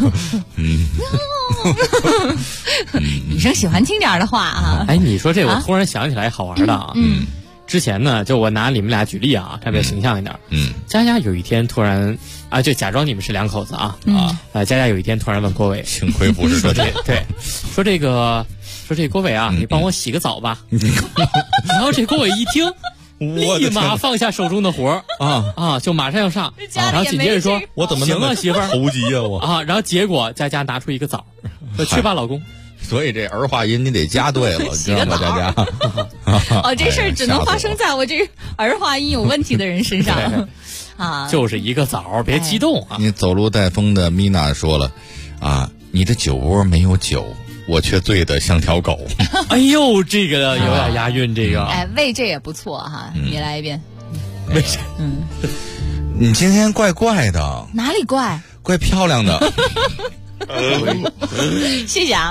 女生喜欢听点的话哎，你说这我突然想起来好玩的之前呢，就我拿你们俩举例这边形象一点。佳佳有一天突然就假装你们是2口子佳佳有一天突然问郭伟， 幸亏不是说对，说这郭伟你帮我洗个澡吧。然后这郭伟一听。立马放下手中的活就马上要上，然后紧接着说：“ 我怎么那么媳妇儿投机呀我然后结果佳佳拿出一个枣，说：“去吧，老公。” 所以这儿化音你得加对了，你知道吗，佳佳？这事儿只能发生在我这儿化音有问题的人身上就是一个枣，别激动你走路带风的米娜说了你的酒窝没有酒。我却醉得像条狗。 哎呦，这个有点押韵，这个。 喂，这也不错你来一遍。 为啥？ 你今天怪怪的。 哪里怪？ 怪漂亮的。 谢谢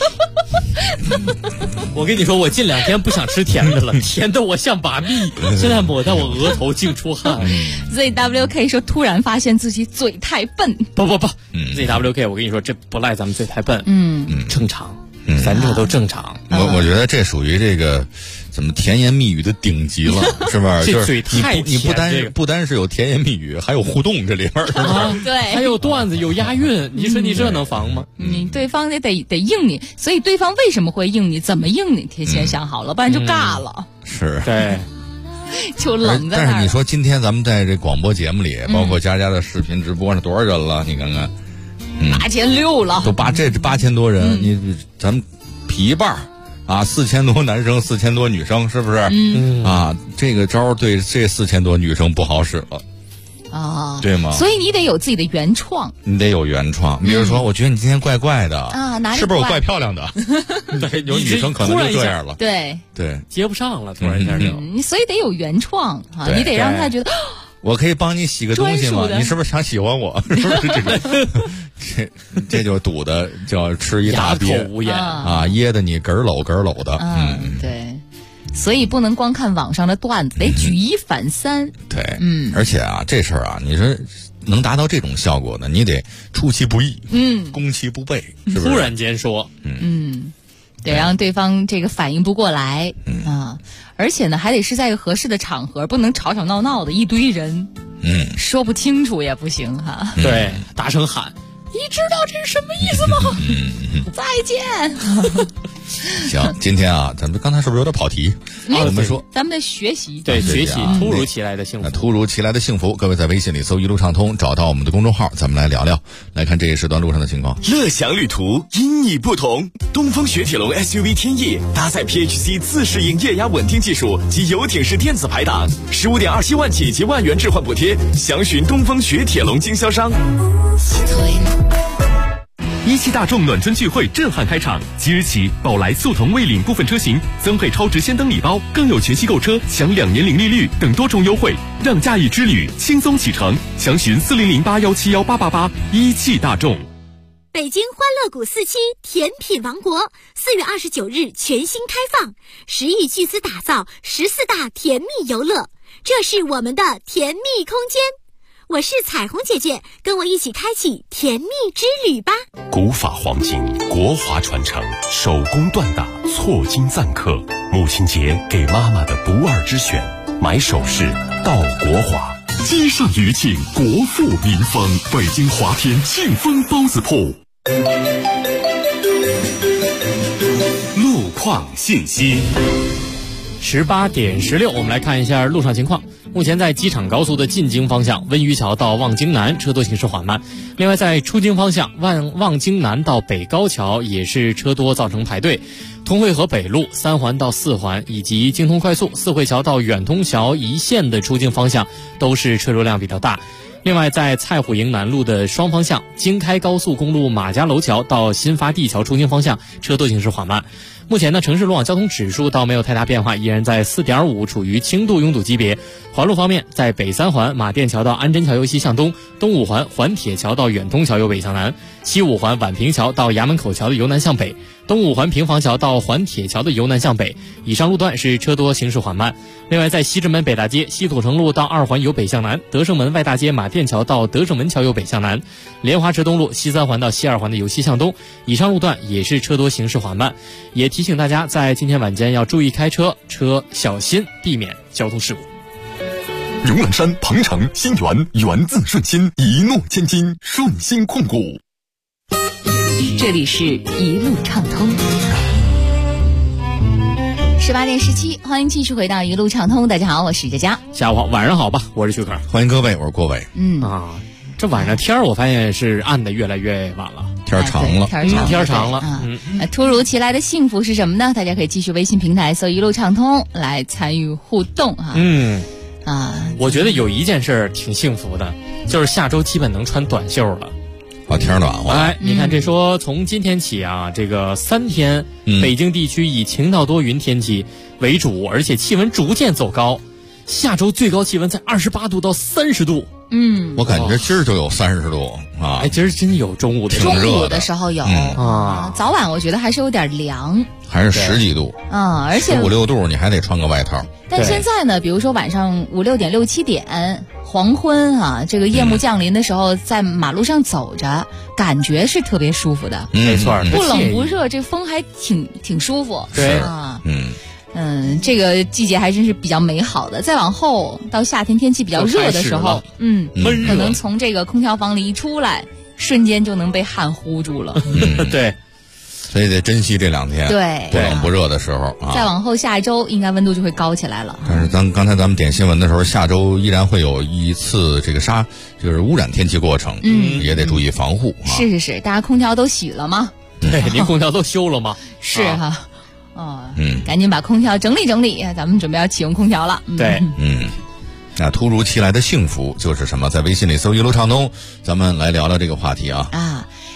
我跟你说，我近2天不想吃甜的了，甜的我像把蜜，现在抹到我额头净出汗。 ZWK 说突然发现自己嘴太笨。 不，ZWK 我跟你说，这不赖咱们嘴太笨，正常，咱这都正常。 我觉得这属于这个怎么甜言蜜语的顶级了，是吧？ 这嘴太甜， 你不单是有甜言蜜语，还有互动这里边对， 还有段子，有押韵。你说你这能防吗？ 你对方得应你，所以对方为什么会应你，怎么应你，提前想好了，不然就尬了。 是， 对， 就冷在那儿。 但是你说今天咱们在这广播节目里，包括佳佳的视频直播上，多少人了？你看看 ，8600了， 都这8000多人，咱们劈一半4000多男生，4000多女生，是不是？这个招对这4000多女生不好使了对吗？ 所以你得有自己的原创， 你得有原创。比如说，我觉得你今天怪怪的哪里怪？ 是不是我怪漂亮的？对，有女生可能就这样了。 对， 接不上了，突然一下就。 你所以得有原创你得让他觉得。 我可以帮你洗个东西吗？你是不是想喜欢我？是不是这种？ 这就堵的就要吃一大鳖， 哑口无言啊，噎得你咯喽咯喽的。 对。所以不能光看网上的段子，得举一反三。 对，而且啊，这事儿啊，你说能达到这种效果呢，你得出其不意，攻其不备，是不是？ 突然间说， 得让对方这个反应不过来啊，而且呢，还得是在一个合适的场合，不能吵吵闹闹的一堆人，说不清楚也不行哈。 对，大声喊。你知道这是什么意思吗？ 再见。 行，今天啊，咱们刚才是不是有点跑题？我们说咱们得学习， 对，学习突如其来的幸福。 突如其来的幸福，各位在微信里搜一路畅通，找到我们的公众号，咱们来聊聊，来看这一时段路上的情况。 乐享旅途，因你不同。东风雪铁龙 SUV 天翼搭载 PHC 自适应液压稳定技术及游艇式电子排档，15.27万起及万元置换补贴，详询东风雪铁龙经销商。 17大众暖春聚会震撼开场，即日起，宝来速腾蔚领部分车型增配超值先登礼包，更有全系购车享2年零利率等多重优惠，让假日之旅轻松启程。详询4008171888。17大众。 北京欢乐谷4期甜品王国4月29日全新开放，10亿巨资打造14大甜蜜游乐，这是我们的甜蜜空间。我是彩虹姐姐，跟我一起开启甜蜜之旅吧。 古法黄金，国华传承，手工锻打，错金赞客。母亲节给妈妈的不二之选，买首饰到国华。 积善余庆，国富民丰。北京华天庆丰包子铺。 路况信息。 18点16，我们来看一下路上情况。目前在机场高速的进京方向，温榆桥到望京南车多行驶缓慢。另外在出京方向，望京南到北高桥也是车多，造成排队。通惠河北路3环到4环以及京通快速四惠桥到远通桥一线的出京方向都是车流量比较大。另外在蔡虎营南路的双方向，京开高速公路马家楼桥到新发地桥出京方向车多行驶缓慢。目前呢，城市路网交通指数倒没有太大变化，依然在 4.5， 处于轻度拥堵级别。环路方面，在北3环马甸桥到安贞桥由西向东，东5环环铁桥到远通桥由北向南，西5环宛平桥到衙门口桥的由南向北，东5环平房桥到环铁桥的由南向北。以上路段是车多行驶缓慢。另外在西直门北大街西土城路到2环由北向南，德胜门外大街马甸桥到德胜门桥由北向南，莲花池东路西3环到西2环的由西向东。以上路段也是车多行驶缓慢。也提醒大家在今天晚间要注意开车，小心避免交通事故。 荣览山、鹏城、新源，源自顺心，一诺千金，顺心控股。 这里是一路畅通。 18点17，欢迎继续回到一路畅通。大家好，我是佳佳。 下午好，晚上好吧，我是徐可。 欢迎各位，我是郭伟。 这晚上天儿我发现是暗的越来越晚了， 天儿长了， 天儿长了。 突如其来的幸福是什么呢？大家可以继续微信平台搜一路畅通来参与互动哈。 我觉得有一件事挺幸福的，就是下周基本能穿短袖了。 天暖和。 你看这说从今天起啊，这个3天，北京地区以晴到多云天气为主，而且气温逐渐走高。下周最高气温在28度到30度。 我感觉今儿就有30度啊！ 今儿真有中午的时候有早晚我觉得还是有点凉， 还是10几度而且 15、6度你还得穿个外套。 但现在呢，比如说晚上5、6点、6、7点黄昏这个夜幕降临的时候，在马路上走着，感觉是特别舒服的。 没错， 不冷不热，这风还挺舒服。 对这个季节还真是比较美好的。再往后到夏天天气比较热的时候，可能从这个空调房里一出来，瞬间就能被汗糊住了。 对， 所以得珍惜这2天， 对， 不冷不热的时候再往后下一周应该温度就会高起来了。 但是刚才咱们点新闻的时候，下周依然会有一次这个就是污染天气过程，也得注意防护。 是，大家空调都洗了吗？ 对，您空调都修了吗？ 是哈。赶紧把空调整理整理，咱们准备要启用空调了。 对， 那突如其来的幸福就是什么？在微信里搜一路畅通，咱们来聊聊这个话题啊。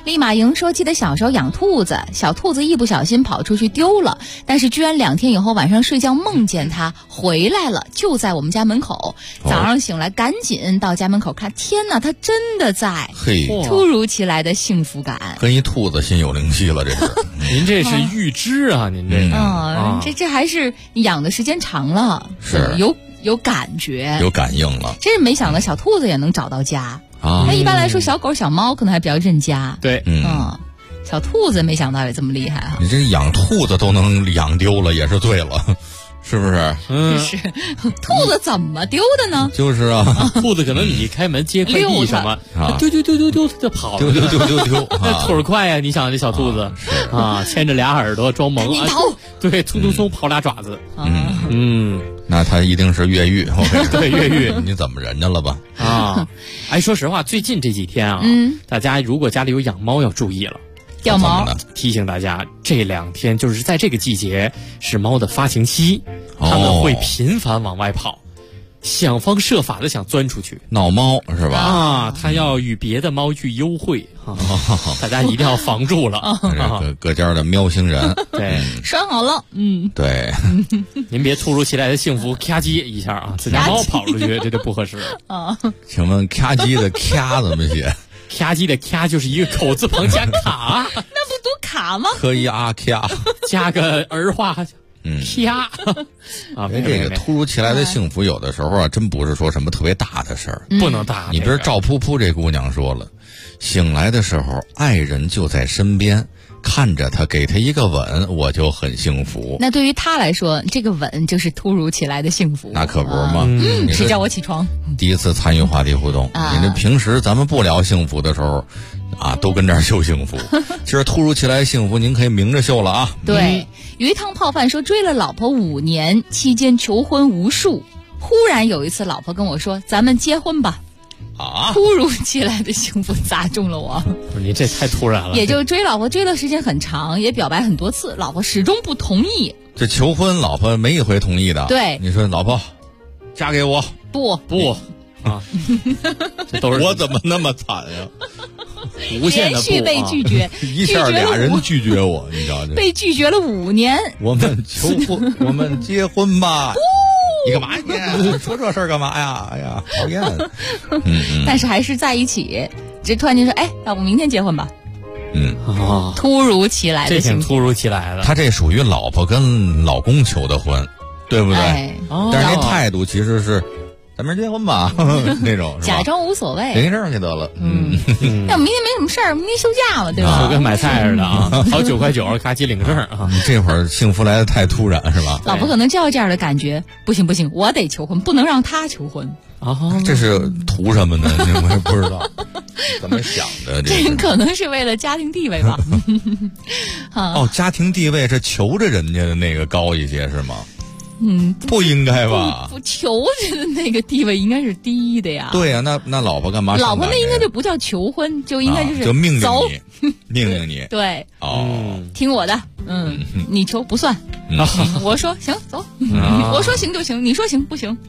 立马营说，记得小时候养兔子，小兔子一不小心跑出去丢了，但是居然2天以后晚上睡觉梦见它回来了，就在我们家门口。早上醒来赶紧到家门口看，天哪，它真的在！ 嘿， 突如其来的幸福感， 跟一兔子心有灵犀了，这是。 您这是预知啊，您这个这还是养的时间长了， 是有感觉， 有感应了。 真是没想到小兔子也能找到家啊！那一般来说，小狗、小猫可能还比较认家。 对， 小兔子没想到也这么厉害哈！ 你这养兔子都能养丢了，也是醉了，是不是？ 是。兔子怎么丢的呢？ 就是啊， 兔子可能你开门接快递什么，丢就跑了， 丢， 那腿快呀！你想这小兔子啊，牵着俩耳朵装萌，对，匆跑俩爪子， 那他一定是越狱， 对，越狱， 你怎么人家了吧？ 啊，哎，说实话，最近这几天啊，大家如果家里有养猫要注意了。 掉毛， 提醒大家，这2天就是在这个季节是猫的发情期，它们会频繁往外跑，想方设法的想钻出去， 闹猫是吧？ 啊，它要与别的猫去幽会，大家一定要防住了。 各家的喵星人， 对， 拴好了， 对， 您别突如其来的幸福咔叽一下啊，自家猫跑出去，这就不合适啊。 请问咔叽的咔怎么写？ 咔叽的咔就是一个口字旁加卡， 那不读卡吗？ 可以啊，咔加个儿化，咔啊， 这个突如其来的幸福，有的时候啊，真不是说什么特别大的事儿， 不能大。 你比如赵噗噗这姑娘说了，醒来的时候，爱人就在身边。看着他，给他一个吻，我就很幸福。 那对于他来说，这个吻就是突如其来的幸福。 那可不是吗？ 谁叫我起床？ 第一次参与话题互动，你这平时咱们不聊幸福的时候，都跟这儿秀幸福。其实突如其来幸福，您可以明着秀了啊。 对，鱼汤泡饭说追了老婆5年，期间求婚无数，忽然有一次老婆跟我说：“咱们结婚吧。”突如其来的幸福砸中了我。 你这太突然了。 也就追老婆追的时间很长，也表白很多次，老婆始终不同意。 这求婚老婆没一回同意的。 对， 你说老婆嫁给我。 不啊，这都是我怎么那么惨呀？ 无限的连续被拒绝， 一下俩人拒绝我，你知道这被拒绝了5年。 我们求婚，我们结婚吧。你干嘛呀？说这事儿干嘛呀？哎呀，讨厌。 但是还是在一起。这突然间说，哎，要不明天结婚吧？突如其来的， 这挺突如其来的。 他这属于老婆跟老公求的婚，对不对？但是那态度其实是。咱们结婚吧，那种假装无所谓， 领证去得了。 要明天没什么事儿，明天休假嘛，对吧？ 就跟买菜似的啊，好9块9，咔叽领个证啊。 这会儿幸福来的太突然，是吧？ 老婆可能就要这样的感觉，不行，我得求婚，不能让他求婚啊。 这是图什么呢？我也不知道怎么想的。 这可能是为了家庭地位吧。 家庭地位是求着人家的那个高一些是吗？不应该吧？ 不求着的那个地位应该是低的呀。 对呀，那老婆干嘛？ 老婆那应该就不叫求婚，就应该就是就命令你，命令你。 对，听我的，你求不算，我说行走，我说行就行，你说行不行？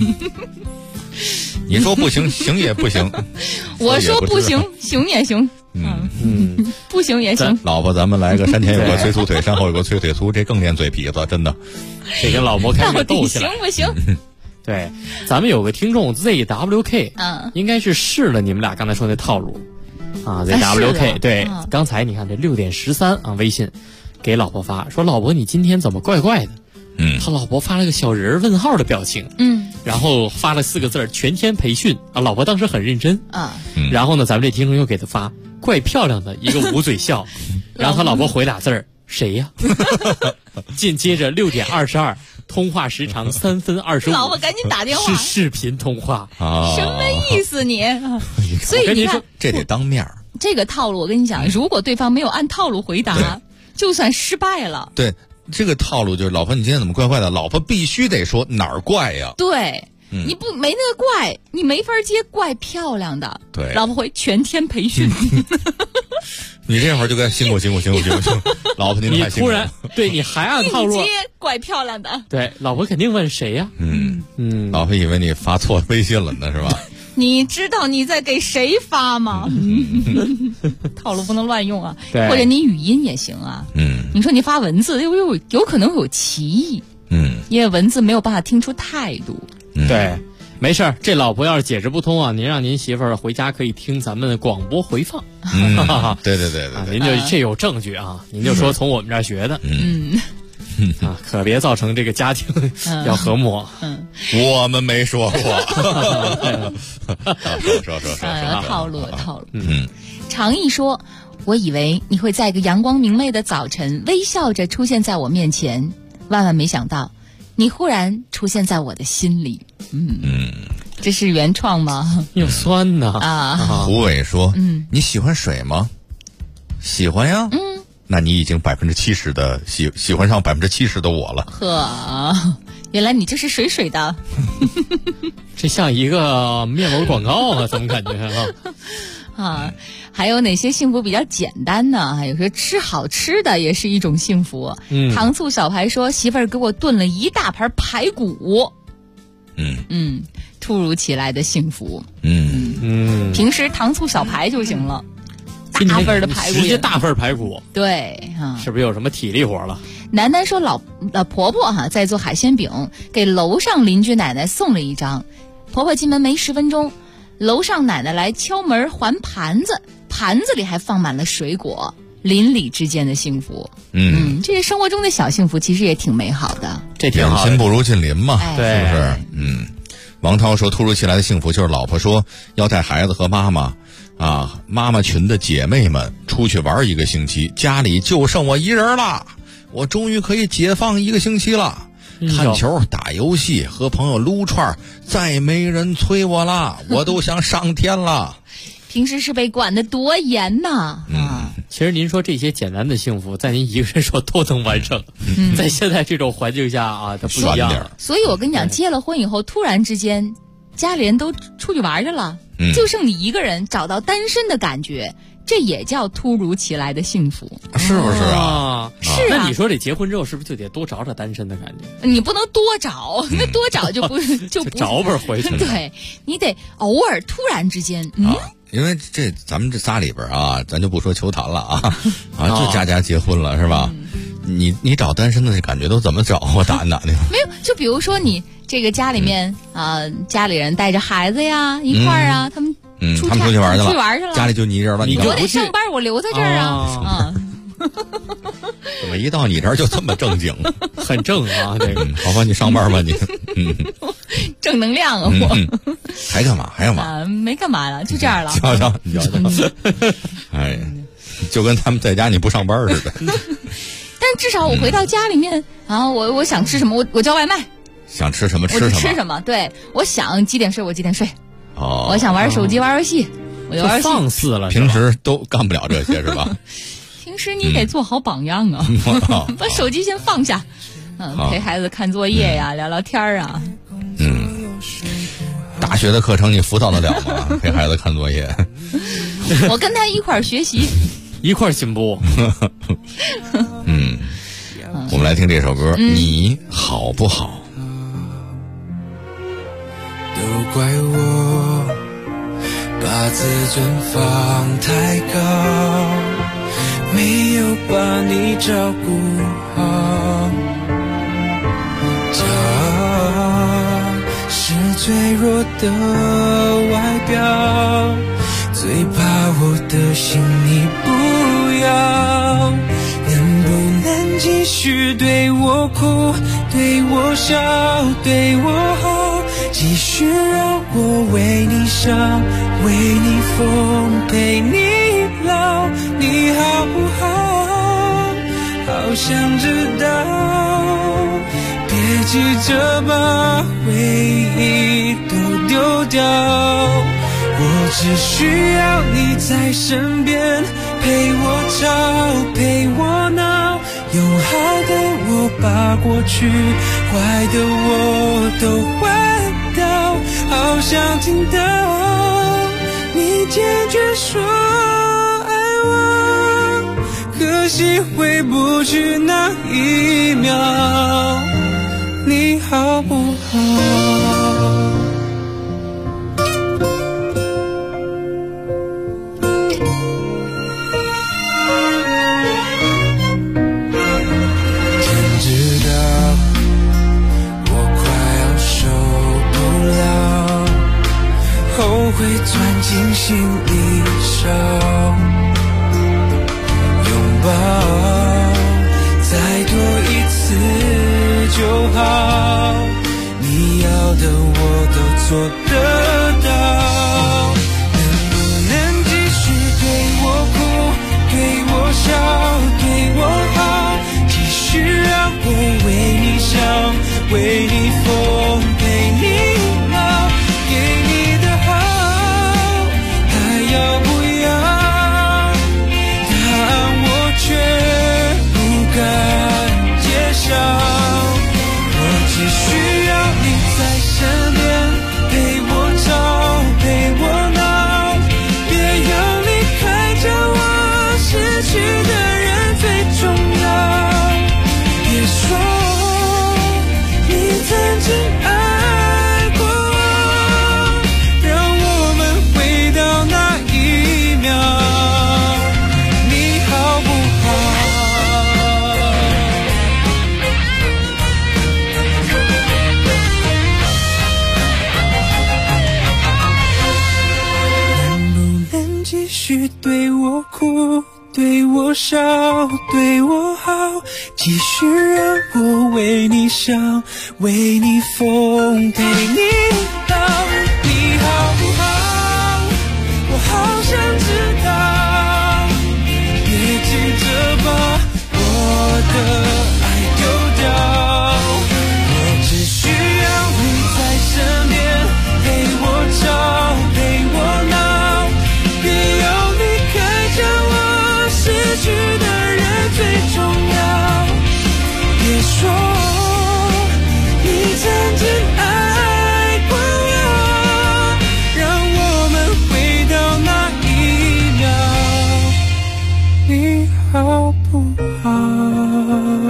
你说不行，行也不行。 我说不行，行也行。不行也行。 老婆，咱们来个山前有个催促腿，山后有个催腿粗，这更练嘴皮子，真的。 这跟老婆开始斗起来， 行不行？ 对，咱们有个听众 ZWK，应该是试了你们俩刚才说那套路啊。ZWK，对，刚才你看这6点13啊，微信给老婆发说：“老婆，你今天怎么怪怪的？”他老婆发了个小人问号的表情，然后发了4个字全天培训啊。老婆当时很认真啊，然后呢，咱们这听众又给他发怪漂亮的一个捂嘴笑，然后他老婆回俩字谁呀？紧接着6点22，通话时长3分25， 老婆赶紧打电话， 是视频通话什么意思你？所以你看， 这得当面。 这个套路我跟你讲，如果对方没有按套路回答，就算失败了。 对。这个套路就是老婆，你今天怎么怪怪的？老婆必须得说哪儿怪呀？ 对，你不没那个怪，你没法接怪漂亮的。 对， 老婆会全天培训。 你这会儿就该辛苦。老婆您太辛苦了。 你突然对你还按套路接怪漂亮的。 对，老婆肯定问谁呀？ 老婆以为你发错微信了呢，是吧？ 你知道你在给谁发吗？套路不能乱用啊。 对， 或者你语音也行啊。你说你发文字，有可能有歧义。因为文字没有办法听出态度。 对，没事儿，这老婆要是解释不通啊，您让您媳妇儿回家可以听咱们的广播回放。 对， 您就这有证据啊，您就说从我们这儿学的。啊，可别造成这个家庭要和睦。 我们没说过。说， 套路。常毅说，我以为你会在一个阳光明媚的早晨微笑着出现在我面前，万万没想到你忽然出现在我的心里。这是原创吗？ 有酸呢啊。 胡伟说，你喜欢水吗？喜欢呀。那你已经70%的喜欢上70%的我了。 呵，原来你就是水水的。 这像一个面膜广告啊，怎么感觉啊？还有哪些幸福比较简单呢？还有说吃好吃的也是一种幸福。糖醋小排说，媳妇儿给我炖了一大盘排骨。突如其来的幸福。平时糖醋小排就行了。大份的排骨， 直接大份排骨。 对是不是有什么体力活了？ 楠楠说老婆婆在做海鲜饼，给楼上邻居奶奶送了一张。婆婆进门没10分钟，楼上奶奶来敲门还盘子，盘子里还放满了水果，邻里之间的幸福。这些生活中的小幸福其实也挺美好的。 这挺好的， 远亲不如近邻嘛， 对， 是不是？王涛说，突如其来的幸福就是老婆说要带孩子和妈妈群的姐妹们出去玩1个星期，家里就剩我一人了，我终于可以解放1个星期了。看球、打游戏、和朋友撸串，再没人催我了，我都想上天了。 平时是被管得多严呐！ 其实您说这些简单的幸福，在您一个人说都能完成，在现在这种环境下啊，它不一样。 所以我跟你讲，结了婚以后，突然之间，家里人都出去玩去了，就剩你一个人，找到单身的感觉，这也叫突如其来的幸福， 是不是啊？ 是啊。 那你说这结婚之后是不是就得多找找单身的感觉？ 你不能多找，那多找就不找不回去了。 对，你得偶尔突然之间， 因为咱们这仨里边啊，咱就不说球坛了啊，就家结婚了是吧？你找单身的感觉都怎么找啊？打的没有，就比如说你这个家里面家里人带着孩子呀一块儿啊，他们出去玩去了， 家里就你一人了， 我得上班，我留在这儿啊。 怎么一到你这儿就这么正经？ 很正啊，这个。 好吧，你上班吧你。 正能量啊我。 还干嘛？ 没干嘛了，就这样了。 瞧，哎，就跟他们在家你不上班似的。 但至少我回到家里面我想吃什么，我叫外卖。 想吃什么吃什么？对，我想几点睡我几点睡。我想玩手机玩游戏，我就玩游戏。 放肆了， 平时都干不了这些是吧？ 平时你得做好榜样啊，把手机先放下，陪孩子看作业呀，聊聊天啊。 大学的课程你辅导得了吗？陪孩子看作业。 我跟他一块儿学习， 一块儿进步。 我们来听这首歌，你好不好？ 都怪我把自尊放太高，没有把你照顾好，这是脆弱的外表，最怕我的心你不要，能不能继续对我哭，对我笑，对我好，继续让我为你伤，为你疯，陪你老，你好不好？好想知道，别急着把回忆都丢掉，我只需要你在身边，陪我吵，陪我闹，有好的我把过去，坏的我都换掉，好想听到你坚决说爱我，可惜回不去那一秒，你好不好？ 进心里烧，拥抱再多一次就好，你要的我都做得到。能不能继续对我哭，对我笑，对我好，继续让我为你想，为你疯，陪你闹，给你的好还要不要？答案我却不敢揭晓，我只需要你在身边，陪我吵，陪我闹，别要离开这我失去的人最重要。别说你曾经爱过我，让我们回到那一秒，你好不好？能不能继续对我哭，对我笑，对我好，继续让我为你想，为你疯，陪你闹，你好不好？我好想知道，别急着把我的爱丢掉，我只需要你在身边，陪我吵，陪我闹，别要离开这我失去的人最重要。别说你曾经爱过我，让我们回到那一秒，你好不好？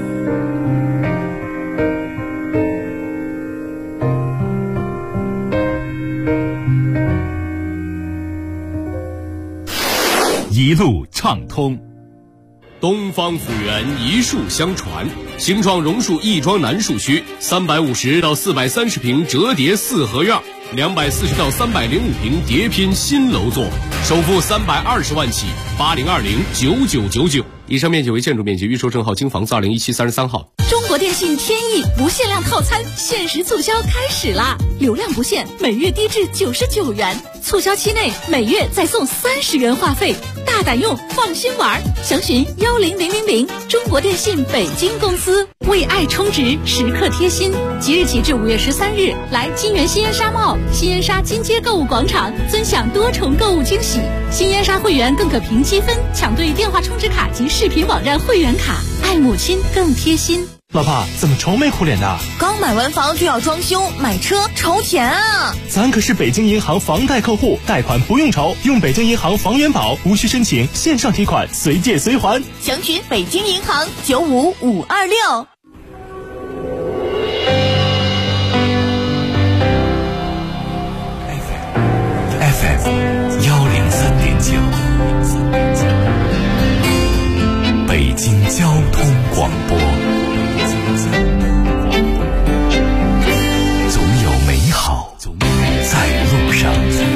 一路畅通。东方府源一树相传，兴创榕树亦庄南树区350到430平折叠四合院，240到305平叠拼新楼座，首付320万起，80209999。以上面积为建筑面积，预售证号京房子2017 33号。 中国电信天翼不限量套餐限时促销开始啦！流量不限，每月低至99元，促销期内每月再送30元话费，大胆用，放心玩。详询10000，中国电信北京公司。为爱充值，时刻贴心。即日起至5月13日，来金源新烟沙贸、新烟沙金街购物广场，尊享多重购物惊喜。新烟沙会员更可凭积分抢兑电话充值卡及视频网站会员卡，爱母亲更贴心。 老爸，怎么愁眉苦脸的？ 刚买完房就要装修，买车愁钱啊！ 咱可是北京银行房贷客户，贷款不用愁，用北京银行房源保，无需申请，线上提款，随借随还。 详询北京银行95526。 FM 103.9，北京交通广播。总有美好在路上。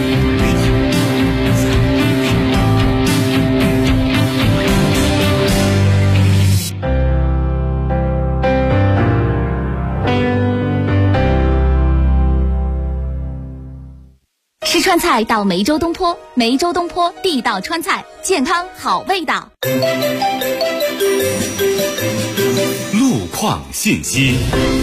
吃川菜到梅州东坡，梅州东坡地道川菜，健康好味道。 路况信息。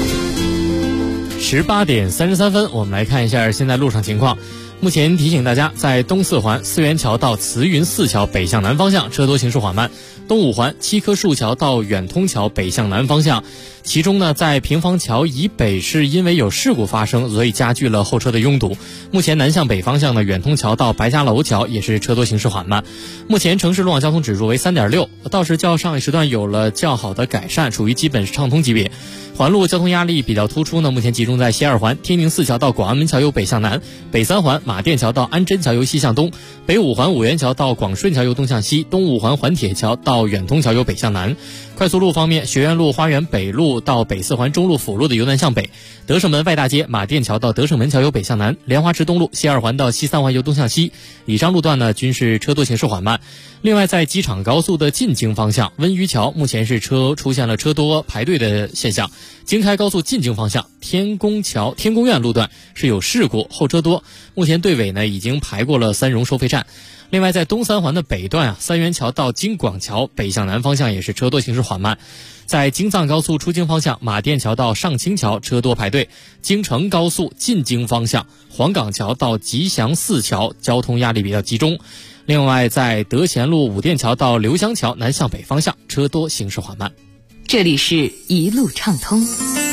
18点33分，我们来看一下现在路上情况。目前提醒大家，在东四环四元桥到慈云寺桥北向南方向车多行驶缓慢，东五环七棵树桥到远通桥北向南方向，其中呢，在平房桥以北是因为有事故发生，所以加剧了后车的拥堵。目前南向北方向的远通桥到白家楼桥也是车多行驶缓慢。目前城市路网交通指数为 3.6， 倒是较上一时段有了较好的改善，属于基本畅通级别。环路交通压力比较突出呢，目前集中在西二环天宁寺桥到广安门桥由北向南，北三环马甸桥到安贞桥由西向东，北五环五元桥到广顺桥由东向西，东五环环铁桥到远通桥由北向南。 快速路方面，学院路花园北路到北四环中路辅路的由南向北，德胜门外大街马甸桥到德胜门桥由北向南，莲花池东路西二环到西三环由东向西，以上路段呢均是车多行驶缓慢。另外，在机场高速的进京方向，温榆桥目前是出现了车多排队的现象。京开高速进京方向，天宫院路段是有事故，后车多，目前队尾呢已经排过了三荣收费站。另外，在东三环的北段三元桥到京广桥北向南方向也是车多行驶缓慢。在京藏高速出京方向，马甸桥到上清桥车多排队，京承高速进京方向，黄岗桥到吉祥寺桥交通压力比较集中。另外，在德贤路武店桥到刘湘桥南向北方向车多行驶缓慢。 这里是一路畅通。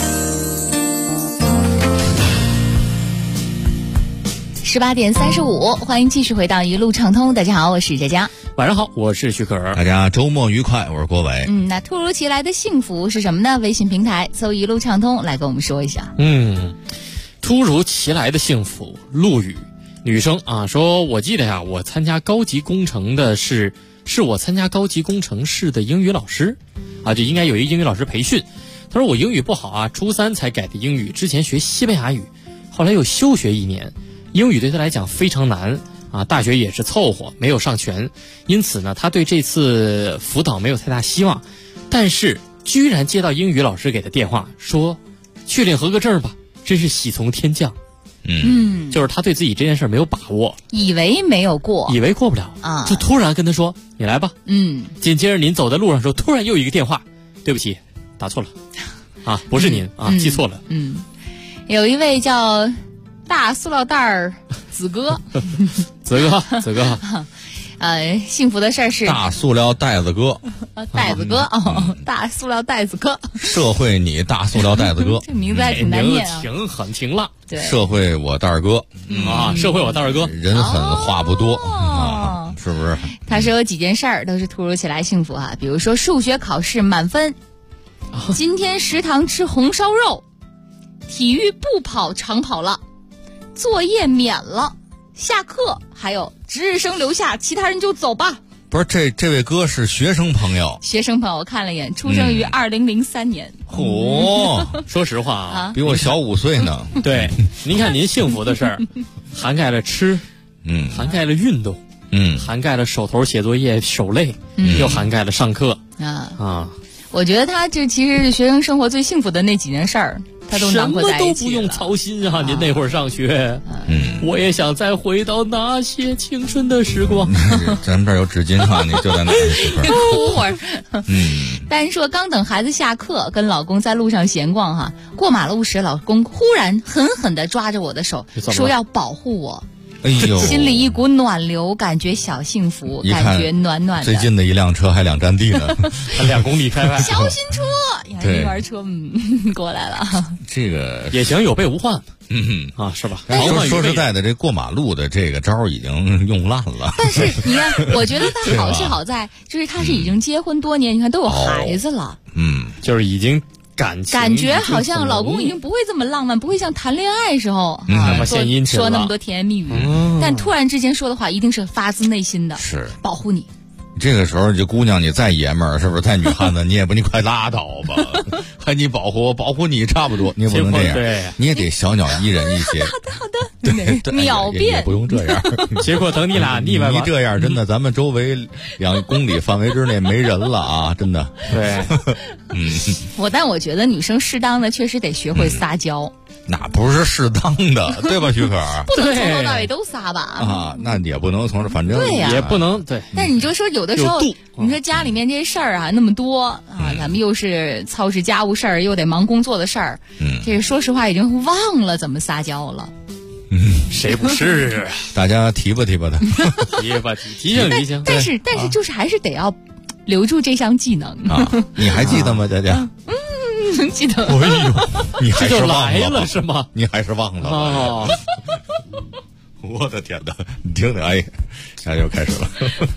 18点35，欢迎继续回到一路畅通。大家好，我是佳佳。 晚上好，我是徐可儿。 大家周末愉快，我是郭伟。 那突如其来的幸福是什么呢？微信平台搜一路畅通来跟我们说一下。 突如其来的幸福，陆羽女生啊说，我记得呀，我参加高级工程的是我参加高级工程室的英语老师啊，就应该有一个英语老师培训。他说我英语不好啊，初3才改的英语，之前学西班牙语，后来又休学1年，英语对他来讲非常难啊，大学也是凑合，没有上全，因此呢，他对这次辅导没有太大希望，但是居然接到英语老师给的电话，说去领合格证吧，真是喜从天降。就是他对自己这件事没有把握， 以为没有过， 以为过不了啊，就突然跟他说你来吧。紧接着您走在路上的时候，突然又一个电话，对不起，打错了啊，不是您啊，记错了。 有一位叫大塑料袋儿子哥子哥幸福的事儿是大塑料袋子哥袋子哥大塑料袋子哥， 社会你大塑料袋子哥这名字还挺难念啊， 很挺了。 对， 社会我袋儿哥社会我袋儿哥， 人狠话不多是不是？ 他说有几件事儿都是突如其来幸福比如说数学考试满分，今天食堂吃红烧肉，体育不跑长跑了，作业免了，下课，还有值日生留下，其他人就走吧。 不是，这位哥是学生朋友， 我看了一眼，出生于2003年。 说实话啊， 比我小5岁呢。 对，您看您幸福的事儿，涵盖了吃，涵盖了运动，涵盖了手头写作业手累，又涵盖了上课啊。 我觉得他这其实是学生生活最幸福的那几件事儿，他都囊括在一起了， 什么都不用操心啊！您那会儿上学，我也想再回到那些青春的时光。 咱们这儿有纸巾你就在那儿哭会儿。单说刚等孩子下课，跟老公在路上闲逛过马路时，老公忽然狠狠地抓着我的手，说要保护我。 哎呦， 心里一股暖流，感觉小幸福，感觉暖暖的。 最近的一辆车还2站地呢 ，2公里开外。 小心车，一玩车过来了。 这个也行，有备无患。是吧？ 说实在的，这过马路的这个招已经用烂了。 但是你看，我觉得他好是好在，就是他是已经结婚多年，你看都有孩子了。 就是已经。 感觉好像老公已经不会这么浪漫，不会像谈恋爱时候说那么多甜言蜜语，但突然之间说的话一定是发自内心的， 是保护你。 这个时候，这姑娘你再爷们儿，是不是？再女汉子，你快拉倒吧！还你保护我，保护你差不多，你也不能这样，你也得小鸟依人一些。 好的，对，秒变， 也不用这样。 结果等你俩腻歪你这样真的，咱们周围2公里范围之内没人了啊！真的。 对， 但我觉得女生适当的确实得学会撒娇。 那不是适当的，对吧，徐可？ 不能从头到尾都撒吧？ 那也不能从反正也不能对。 但你就说有的时候，你说家里面这些事儿那么多咱们又是操持家务事儿，又得忙工作的事儿，这个说实话已经忘了怎么撒娇了。 谁不是？ 大家提拔他， 提醒。 但是就是还是得要留住这项技能你还记得吗，佳佳？ 记得。 哎呦，你还是忘了是吗？ 你还是忘了我的天哪！你听听，哎，现在又开始了。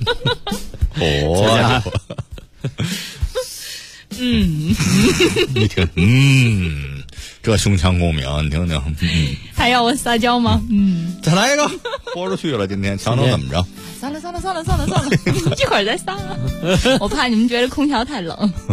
你听，这胸腔共鸣，你听听。 还要我撒娇吗？ 再来一个，豁出去了。今天强能怎么着？ 算了，一会儿再撒我怕你们觉得空调太冷。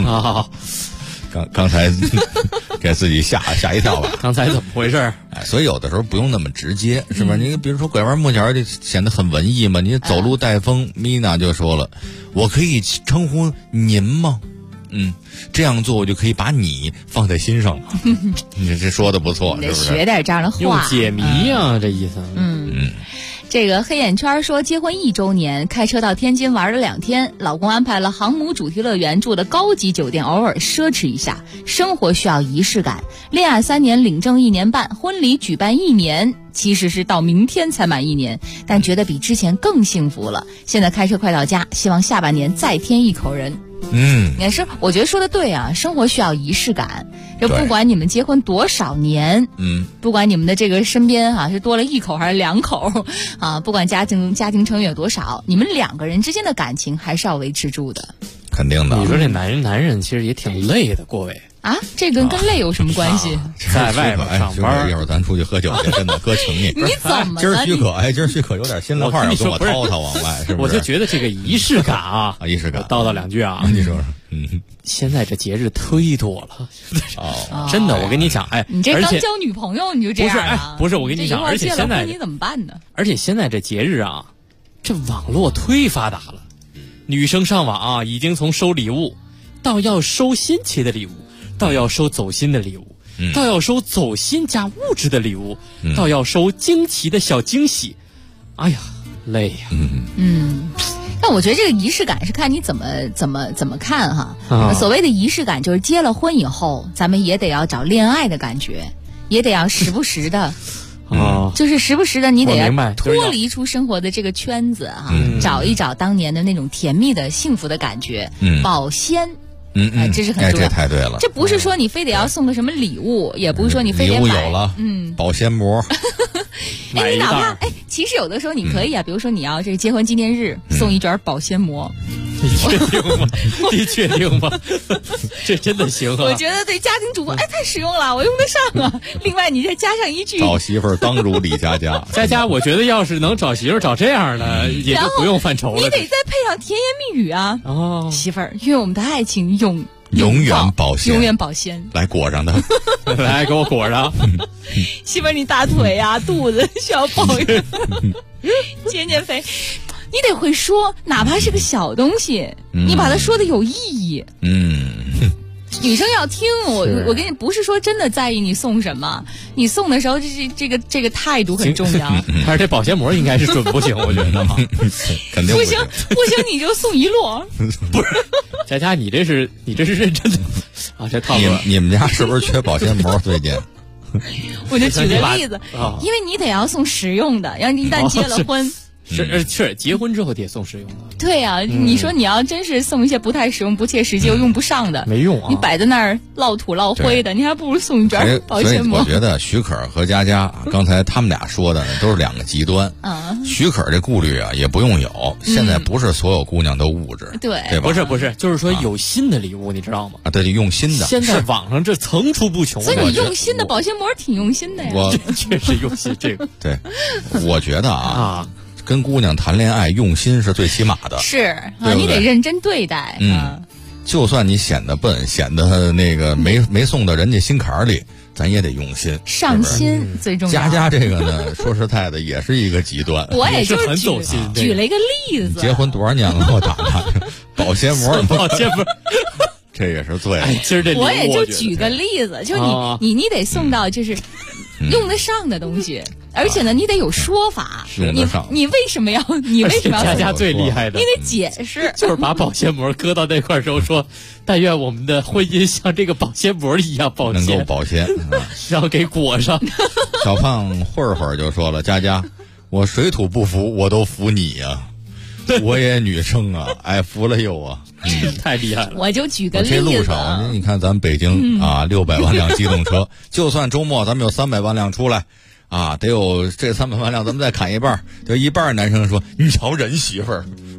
啊， 刚才给自己吓一跳吧？ 刚才怎么回事？ 所以有的时候不用那么直接，是吧？你比如说拐弯抹角就显得很文艺嘛。你走路带风，米娜就说了，我可以称呼您吗？这样做我就可以把你放在心上了。你这说的不错，是不是？ 学点这样的话， 用解谜啊，这意思。 这个黑眼圈说，结婚1周年，开车到天津玩了2天，老公安排了航母主题乐园，住的高级酒店，偶尔奢侈一下。生活需要仪式感，恋爱3年，领证1年半，婚礼举办1年，其实是到明天才满1年，但觉得比之前更幸福了。现在开车快到家，希望下半年再添一口人。也是，我觉得说的对啊，生活需要仪式感。就不管你们结婚多少年，不管你们的这个身边是多了1口还是2口啊，不管家庭成员有多少，你们2个人之间的感情还是要维持住的。 肯定的。 你说这男人其实也挺累的，各位。 这跟累有什么关系？ 在外边上班， 一会儿咱出去喝酒去，真的哥请你。 你怎么了？ 今儿许可有点心里话要跟我滔滔往外，是不是？ 我就觉得这个仪式感仪式感， 叨叨2句啊。 你说说， 现在这节日忒多了，真的，我跟你讲， 你这刚交女朋友你就这样啊？ 不是，我跟你讲，而且现在你怎么办呢？ 而且现在这节日这网络忒发达了，女生上网已经从收礼物到要收新奇的礼物。到要收走心的礼物，到要收走心加物质的礼物，到要收惊奇的小惊喜，哎呀，累呀。 但我觉得这个仪式感是看你怎么看哈。所谓的仪式感就是结了婚以后，咱们也得要找恋爱的感觉，也得要时不时的。就是时不时的，你得要脱离出生活的这个圈子找一找当年的那种甜蜜的幸福的感觉，保鲜。这是很重要。 这太对了。 这不是说你非得要送个什么礼物，也不是说你非得礼物有了，保鲜膜。 你哪怕其实有的时候你可以比如说你要这个结婚纪念日送一卷保鲜膜。 你确定吗？你确定吗？这真的行啊！ 我觉得对家庭主妇太实用了，我用得上啊。另外你再加上一句， 找媳妇儿当如李佳佳。 佳佳，我觉得要是能找媳妇儿找这样的，也就不用犯愁了。 你得再配上甜言蜜语啊！媳妇儿，愿我们的爱情永远保鲜， 永远保鲜。 来裹上它， 来给我裹上。 媳妇儿，你大腿肚子需要保养，减肥。你得会说，哪怕是个小东西，你把它说的有意义。女生要听我跟你不是说真的在意你送什么，你送的时候这个态度很重要。 但是这保鲜膜应该是准不行，我觉得肯定不行，你就送一摞。 不是，佳佳，你这是认真的这套路。 你们家是不是缺保鲜膜？最近？ 我就举个例子，因为你得要送实用的，要一旦结了婚。 是结婚之后得送实用的。 对啊，你说你要真是送一些不太实用、不切实际又用不上的， 没用你摆在那儿落土落灰的，你还不如送一卷保鲜膜。 所以我觉得许可和佳佳刚才他们俩说的都是2个极端。许可这顾虑也不用有，现在不是所有姑娘都物质， 对吧？ 不是，就是说有心的礼物，你知道吗？ 对，用心的。 现在网上这层出不穷， 所以你用心的保鲜膜挺用心的呀。 这确实用心，这个对，我觉得跟姑娘谈恋爱用心是最起码的， 是你得认真对待。 就算你显得笨，显得那个没送到人家心坎里，咱也得用心， 上心最重要。 佳佳这个呢，说实在的，也是一个极端。 我也就是很走心， 举了一个例子。 结婚多少年了？我打探保鲜膜，这也是最。 今儿这我也就举个例子，就你得送到就是用得上的东西。而且呢，你得有说法。你为什么要？ 佳佳最厉害的， 你得解释。 就是把保鲜膜搁到那块儿时候说，但愿我们的婚姻像这个保鲜膜一样保鲜， 能够保鲜， 然后给裹上。 小胖会儿就说了：“佳佳，我水土不服，我都服你呀。我也女生爱服了又啊。” 太厉害了！ 我就举个例子， 这路上你看咱北京600万辆机动车，就算周末咱们有300万辆出来。得有这300万辆，咱们再砍一半，就一半男生说：“你瞧人媳妇儿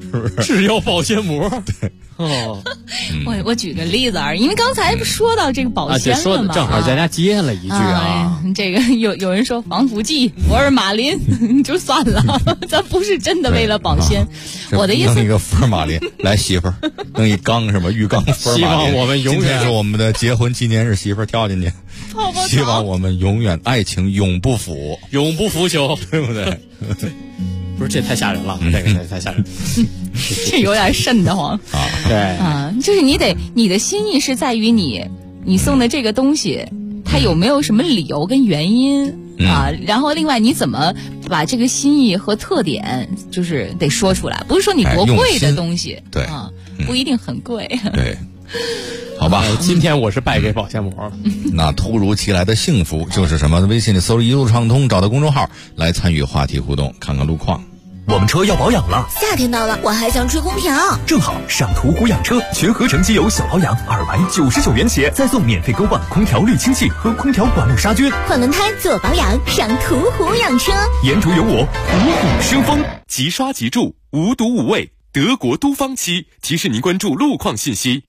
是不是？ 只要保鲜膜。 对。 哦， 我举个例子啊，因为刚才说到这个保鲜了嘛， 正好大家接了一句啊， 这个有人说防腐剂福尔马林就算了，咱不是真的为了保鲜。我的意思， 弄一个福尔马林来，媳妇儿，弄一缸什么浴缸福尔马林。 希望我们永远， 今天是我们的结婚纪念日，媳妇儿跳进去，希望我们永远爱情永不腐， 永不腐朽， 对不对？ 不是，这太吓人了，这个太吓人， 这有点瘆得慌啊！ 对啊，就是你的心意是在于你送的这个东西，它有没有什么理由跟原因啊？然后另外你怎么把这个心意和特点就是得说出来，不是说你多贵的东西， 对啊，不一定很贵， 对。好吧， 今天我是败给保鲜膜了。 那突如其来的幸福就是什么？微信里搜一路畅通，找到公众号来参与话题互动，看看路况。 我们车要保养了， 夏天到了，我还想吹空调。 正好上途虎养车全合成机油小保养299元起，再送免费钩棒、空调滤清器和空调管路杀菌。 换轮胎做保养，上途虎养车。 沿途有我，虎虎生风，即刷即住，无毒无味。德国都方漆提示您关注路况信息。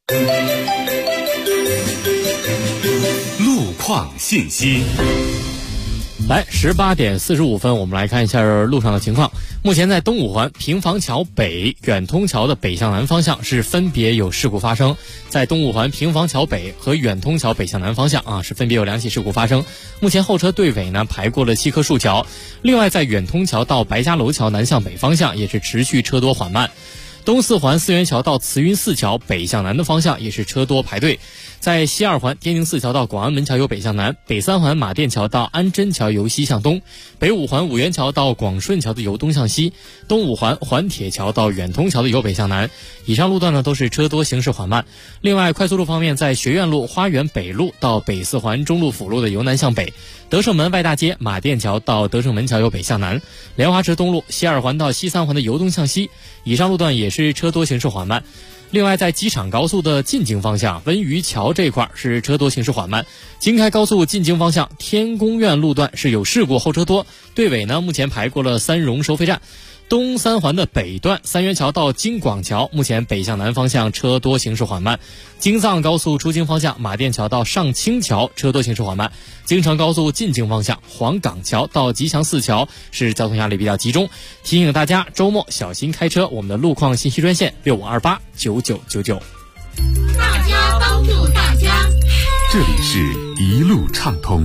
路况信息。 来，18点45分，我们来看一下路上的情况。目前在东五环平房桥北远通桥的北向南方向是分别有事故发生，在东五环平房桥北和远通桥北向南方向啊是分别有2起事故发生。目前后车队尾呢排过了7棵树桥。另外在远通桥到白家楼桥南向北方向也是持续车多缓慢。东四环四元桥到慈云寺桥北向南的方向也是车多排队。在西二环天宁寺桥到广安门桥由北向南，北三环马甸桥到安贞桥由西向东，北五环五元桥到广顺桥的由东向西，东五环环铁桥到远通桥的由北向南。以上路段呢都是车多行驶缓慢。另外快速路方面，在学院路花园北路到北四环中路辅路的由南向北，德胜门外大街马甸桥到德胜门桥由北向南，莲花池东路西二环到西三环的由东向西。以上路段也是车多行驶缓慢。另外在机场高速的进京方向文娱桥这块是车多行驶缓慢，京开高速进京方向天宫苑路段是有事故后车多，队尾呢目前排过了三荣收费站。东三环的北段三元桥到京广桥目前北向南方向车多行驶缓慢，京藏高速出京方向马甸桥到上清桥车多行驶缓慢，京承高速进京方向黄岗桥到吉祥寺桥是交通压力比较集中，提醒大家周末小心开车。我们的路况信息专线65289999。 大家帮助大家， 这里是一路畅通。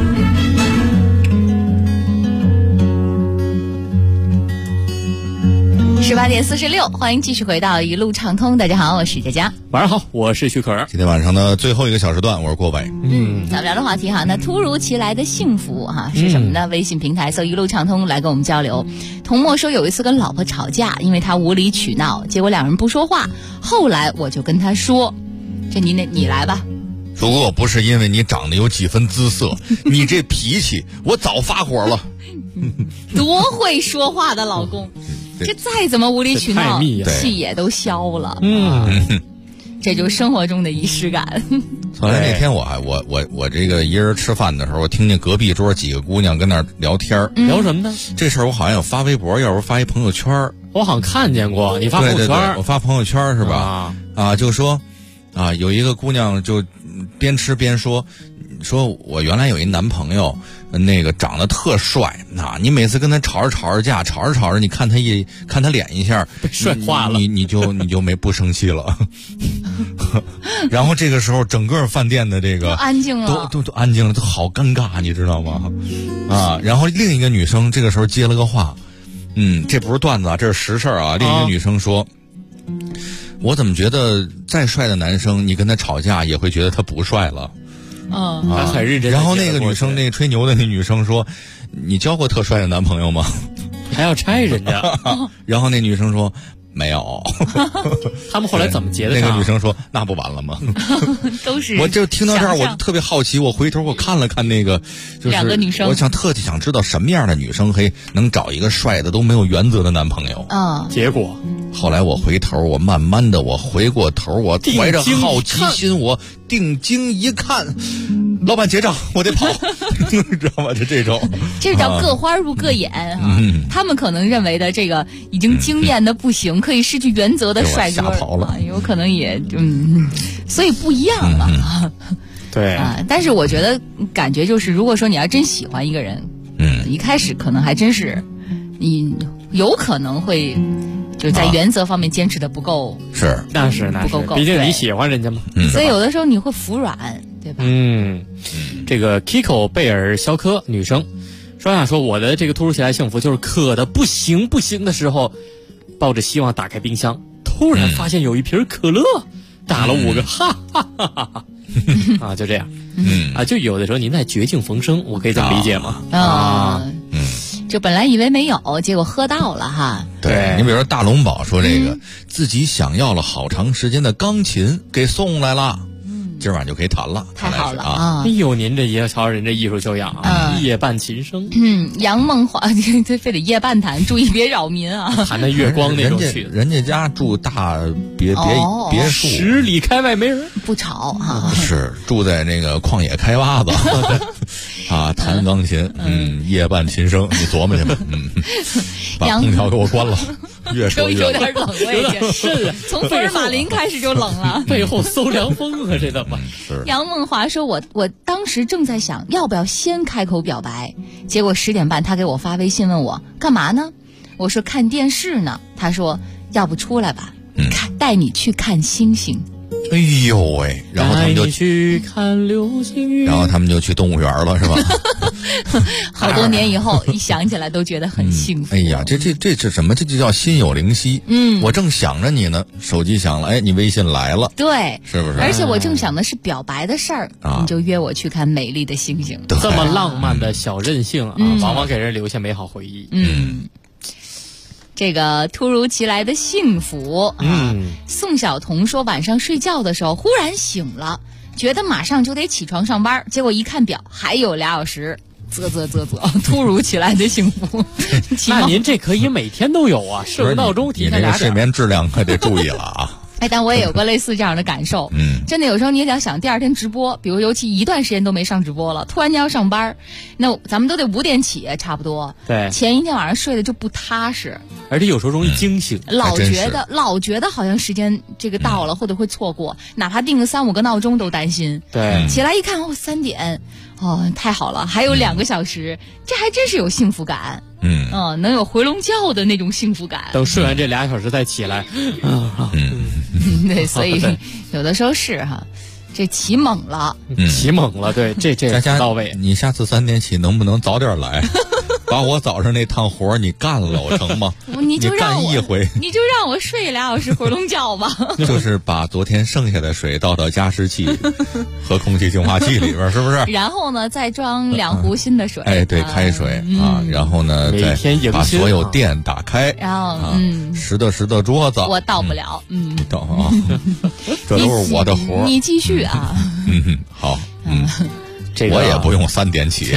18点46，欢迎继续回到一路畅通。大家好，我是佳佳。 晚上好，我是许可。 今天晚上的最后一个小时段，我是郭伟。 咱们聊的话题哈，那突如其来的幸福哈是什么呢？微信平台搜一路畅通来跟我们交流。童墨说有一次跟老婆吵架，因为他无理取闹，结果两人不说话。后来我就跟他说：“这你来吧。” 如果不是因为你长得有几分姿色，你这脾气我早发火了。 多会说话的老公。这再怎么无理取闹，气也都消了。这就是生活中的仪式感。 后来那天我这个一人吃饭的时候，我听见隔壁桌几个姑娘跟那儿聊天聊什么呢？ 这事儿我好像有发微博，要不发一朋友圈。 我好像看见过你发朋友圈。 对，我发朋友圈是吧？就说有一个姑娘就边吃边说我原来有一男朋友，那个长得特帅，你每次跟他吵着架，吵着你看他脸一下， 被帅化了， 你就不生气了。然后这个时候整个饭店的这个安静了， 都安静了，都好尴尬，你知道吗？然后另一个女生这个时候接了个话，这不是段子啊，这是实事啊。另一个女生说，我怎么觉得再帅的男生，你跟他吵架也会觉得他不帅了。 还很认真。 然后那个女生，那个吹牛的那女生说：“你交过特帅的男朋友吗？ 还要拆人家？” 然后那女生说：“没有。” 他们后来怎么结的？ 那个女生说：“那不完了吗？” 都是。 我就听到这儿，我就特别好奇。我回头我看了看那个，就是两个女生， 我特地想知道什么样的女生能找一个帅的都没有原则的男朋友。 结果后来我回头，我慢慢的回过头，我怀着好奇心，我定睛一看， 老板结账，我得跑，知道吗？就这种， 这叫各花入各眼啊。他们可能认为的这个已经惊艳的不行，可以失去原则的帅哥， 吓跑了， 有可能也所以不一样了。 对啊，但是我觉得感觉就是，如果说你要真喜欢一个人，一开始可能还真是你有可能会就在原则方面坚持的不够， 那是不够够， 毕竟你喜欢人家嘛。 所以有的时候你会服软，对吧？ 这个 Kiko 贝尔肖科女生说我的这个突如其来幸福就是渴的不行不行的时候，抱着希望打开冰箱，突然发现有一瓶可乐，打了5个哈哈哈哈啊，就这样。就有的时候您在绝境逢生，我可以这么理解吗？ 就本来以为没有，结果喝到了哈。 对，你比如说大龙宝说这个，自己想要了好长时间的钢琴给送来了，今晚就可以弹了， 太好了啊！ 哎呦，您这也瞧人这艺术修养啊，夜半琴声。 杨梦华这非得夜半弹，注意别扰民啊！ 弹那月光那种曲子， 人家家住大别墅 ，10里开外没人， 不吵哈。 是住在那个旷野开洼子啊，弹钢琴，夜半琴声，你琢磨去吧，把空调给我关了。越说越有点冷，我也觉得是从福尔马林开始就冷了， 背后搜凉风啊，这怎么？ 杨梦华说我当时正在想要不要先开口表白，结果10点半他给我发微信问我干嘛呢？我说看电视呢。他说要不出来吧，带你去看星星。 哎呦喂！然后他们就去看流星雨， 然后他们就去动物园了，是吧？ 好多年以后一想起来都觉得很幸福。 哎呀，这是什么？这就叫心有灵犀。我正想着你呢，手机响了，哎，你微信来了， 对， 是不是？ 而且我正想的是表白的事儿，你就约我去看美丽的星星。 这么浪漫的小任性啊，往往给人留下美好回忆。 这个突如其来的幸福宋晓彤说晚上睡觉的时候忽然醒了，觉得马上就得起床上班，结果一看表还有2小时，突如其来的幸福。 那您这可以每天都有啊，设个闹钟提前2点。 你这个睡眠质量可得注意了啊。 但我也有过类似这样的感受。真的有时候你也想第2天直播，比如尤其一段时间都没上直播了，突然间要上班，那咱们都得5点起，差不多。 对， 前一天晚上睡得就不踏实， 而且有时候容易惊醒， 老觉得好像时间这个到了，或者会错过，哪怕定个3、5个闹钟都担心。 对， 起来一看3点，太好了，还有2个小时，这还真是有幸福感。能有回笼觉的那种幸福感。 等睡完这2小时再起来， 对，所以有的时候是哈，这起猛了， 对，这到位。 你下次3点起能不能早点来？把我早上那趟活你干了成吗？ 你就干一回， 你就让我睡2小时回笼觉吧。 就是把昨天剩下的水倒到加湿器和空气净化器里边，是不是？ 然后呢，再装2壶新的水。 哎，对，开水啊，然后呢，再把所有电打开， 然后拾掇桌子。 我到不了， 到啊，这都是我的活。 你继续啊。 好，我也不用3点起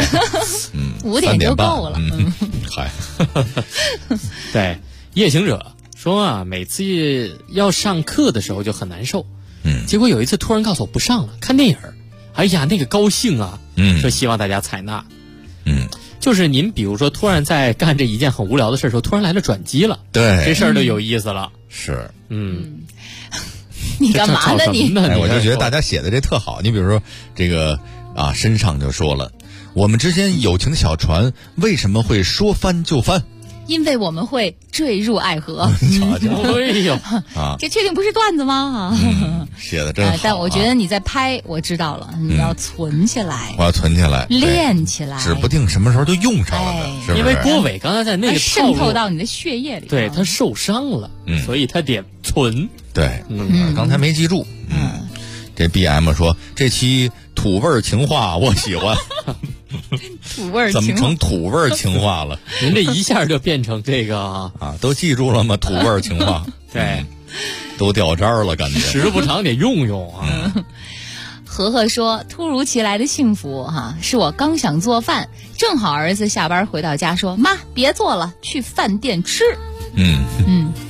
，5点就够了。 嗨， 对，夜行者说啊，每次要上课的时候就很难受，结果有一次突然告诉我不上了，看电影，哎呀，那个高兴啊，说希望大家采纳，就是您比如说突然在干这一件很无聊的事的时候，突然来了转机了， 对， 这事儿就有意思了， 是， 你干嘛呢你？ 我就觉得大家写的这特好，你比如说这个身上就说了，我们之间友情的小船为什么会说翻就翻？ 因为我们会坠入爱河。 哎呦这确定不是段子吗？ 写的真好。 但我觉得你在拍，我知道了，你要存起来。 我要存起来， 练起来， 指不定什么时候就用上了呢。是不是？ 因为郭伟刚才在那个渗透到你的血液里， 对，他受伤了，所以他得存。 对，刚才没记住。这 BM 说这期土味情话我喜欢。 土味怎么成土味情话了？ 您这一下就变成这个都记住了吗？土味情话， 对， 都掉渣了，感觉时不常得用用啊。 和和说，突如其来的幸福是我刚想做饭，正好儿子下班回到家说：“妈，别做了，去饭店吃。”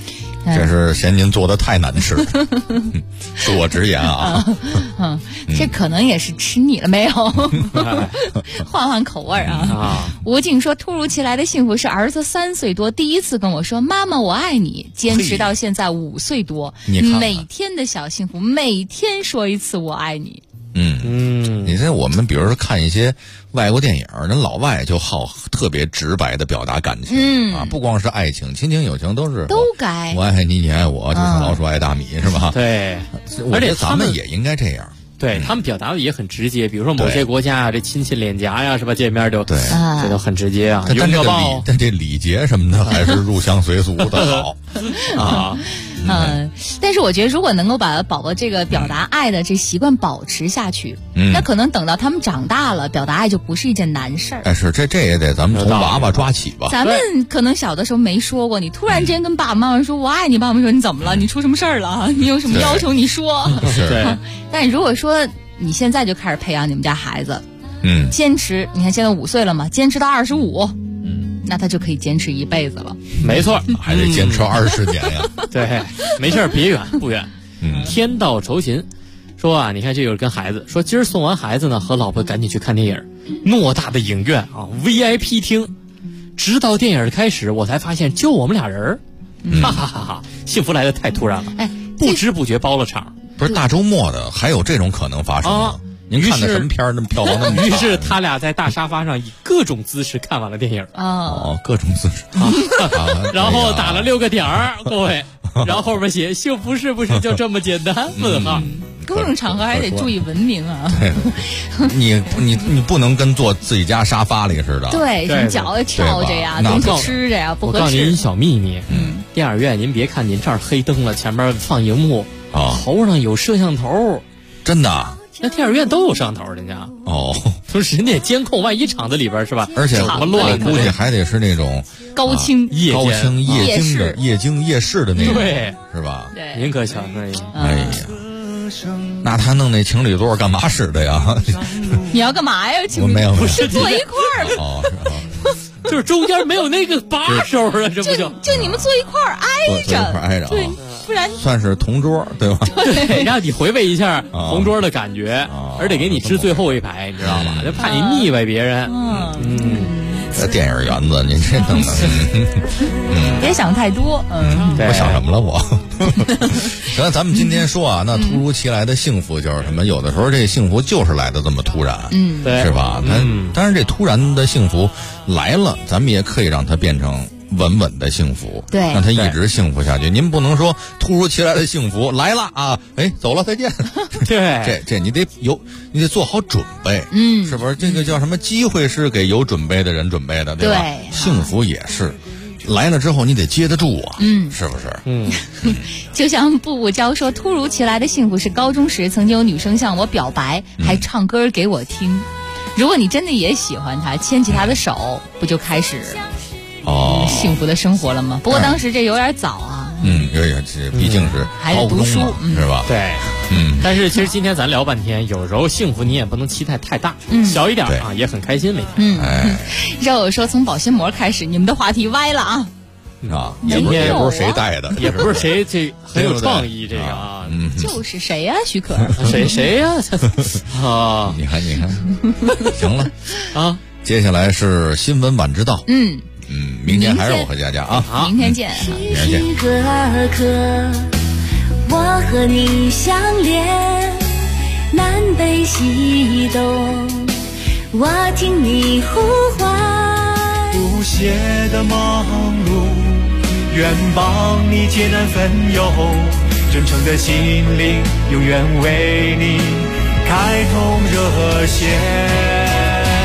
这是嫌您做的太难吃，恕我直言啊。 这可能也是吃腻了没有，换换口味啊。吴静说，突如其来的幸福是儿子3岁多第一次跟我说妈妈我爱你，坚持到现在5岁多，每天的小幸福，每天说一次我爱你。 你看我们比如说看一些外国电影，人老外就好特别直白的表达感情，不光是爱情，亲情友情都该。 我爱你，你爱我，就像老鼠爱大米，是吧？ 对， 而且咱们也应该这样。 对，他们表达的也很直接，比如说某些国家啊，这亲亲脸颊呀，是吧？见面就对， 这都很直接啊。 但这礼节什么的还是入乡随俗的好啊。 但是我觉得如果能够把宝宝这个表达爱的这习惯保持下去，那可能等到他们长大了，表达爱就不是一件难事儿。 但是这也得咱们从娃娃抓起吧。 咱们可能小的时候没说过，你突然之间跟爸爸妈妈说我爱你，爸爸妈妈说你怎么了？你出什么事儿了？你有什么要求你说。 是。 但如果说你现在就开始培养你们家孩子，坚持，你看现在5岁了嘛，坚持到25。那他就可以坚持一辈子了。 没错， 还得坚持20年呀。 对，没事别远不远。天道酬勤，说啊，你看这有人跟孩子说，今儿送完孩子呢，和老婆赶紧去看电影，偌大的影院啊 ，VIP 厅，直到电影开始，我才发现就我们俩人，哈哈哈哈，幸福来的太突然了，不知不觉包了场。 不是大周末的，还有这种可能发生吗？您看的什么片儿那么票房那么大？ 于是他俩在大沙发上以各种姿势看完了电影。 各种姿势。 然后打了6个点儿，各位。然后后边写幸福是不是就这么简单？问号。 公众场合还得注意文明啊。 你不能跟坐自己家沙发里似的。 对，什么脚翘着呀，东西吃着呀，不合适。 我告诉您一小秘密，电影院您别看您这儿黑灯了，前面放荧幕，头上有摄像头， 真的。 那电影院都有摄像头，人家同时人家监控，万一场子里边是吧？ 而且我估计还得是那种高清夜经夜视的那种， 对， 是吧？ 对， 您可小声一点。 哎呀，那他弄那情侣座干嘛使的呀？ 你要干嘛呀？ 我没有， 不是坐一块儿吗？ 就是中间没有那个把手啊，这不就你们坐一块儿挨着，对，不然算是同桌，对吧？ 对，让你回味一下同桌的感觉，而得给你吃最后一排，你知道吧？就怕你腻歪别人。 这电影园子，您这弄的， 别想太多。 我想什么了我？行了，咱们今天说啊，那突如其来的幸福就是什么？有的时候这幸福就是来的这么突然， 对， 是吧？但是这突然的幸福来了，咱们也可以让它变成稳稳的幸福， 对， 让它一直幸福下去。您不能说突如其来的幸福来了啊，走了再见。 对， 这你得做好准备，是不是？这个叫什么？机会是给有准备的人准备的，对吧？ 对， 幸福也是。来了之后你得接得住啊，是不是？ 就像步步娇说，突如其来的幸福是高中时曾经有女生向我表白，还唱歌给我听。如果你真的也喜欢他，牵起他的手，不就开始幸福的生活了吗？不过当时这有点早啊。 有点，毕竟是还得读书， 是吧？ 对，但是其实今天咱聊半天，有时候幸福你也不能期待太大，小一点啊也很开心每天。 让我说从保鲜膜开始，你们的话题歪了啊！ 也不是谁带的， 也不是谁这很有创意这个啊， 就是谁呀？许可谁呀？啊， 你看，行了啊， 接下来是新闻晚知道。明天还是我和佳佳啊， 好，明天见。 时时刻刻，我和你相连，南北西东，我听你呼唤。 不懈的忙碌，愿帮你解难分忧，真诚的心灵，永远为你开通热线。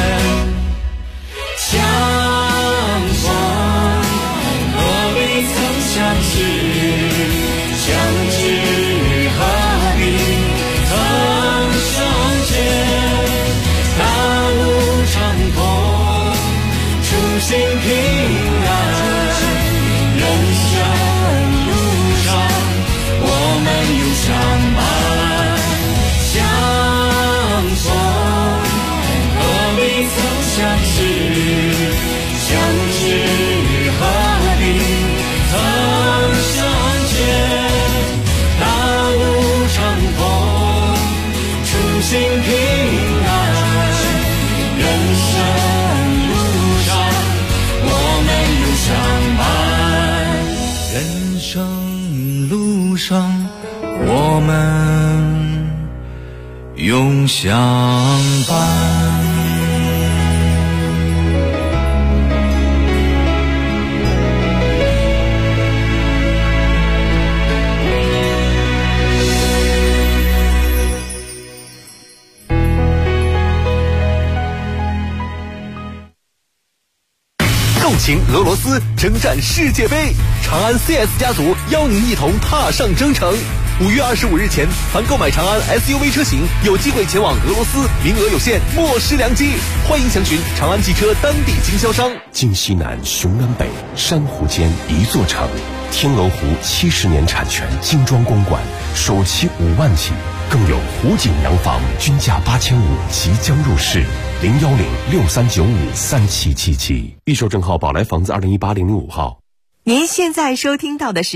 相识，相知何必曾相见？大路长空，初心平安。人生路上，我们有相伴相逢，何必曾相识？ 们永相伴。 纵情俄罗斯，征战世界杯，长安 CS 家族邀您一同踏上征程。5月25日前，凡购买长安 SUV 车型，有机会前往俄罗斯，名额有限，莫失良机。欢迎详询长安汽车当地经销商。 京西南，雄南北，珊瑚间一座城。天鹅湖70年产权精装公馆，首期5万起，更有湖景洋房均价8500即将入市。01063953777，预售证号宝来房子2018-005号。 您现在收听到的是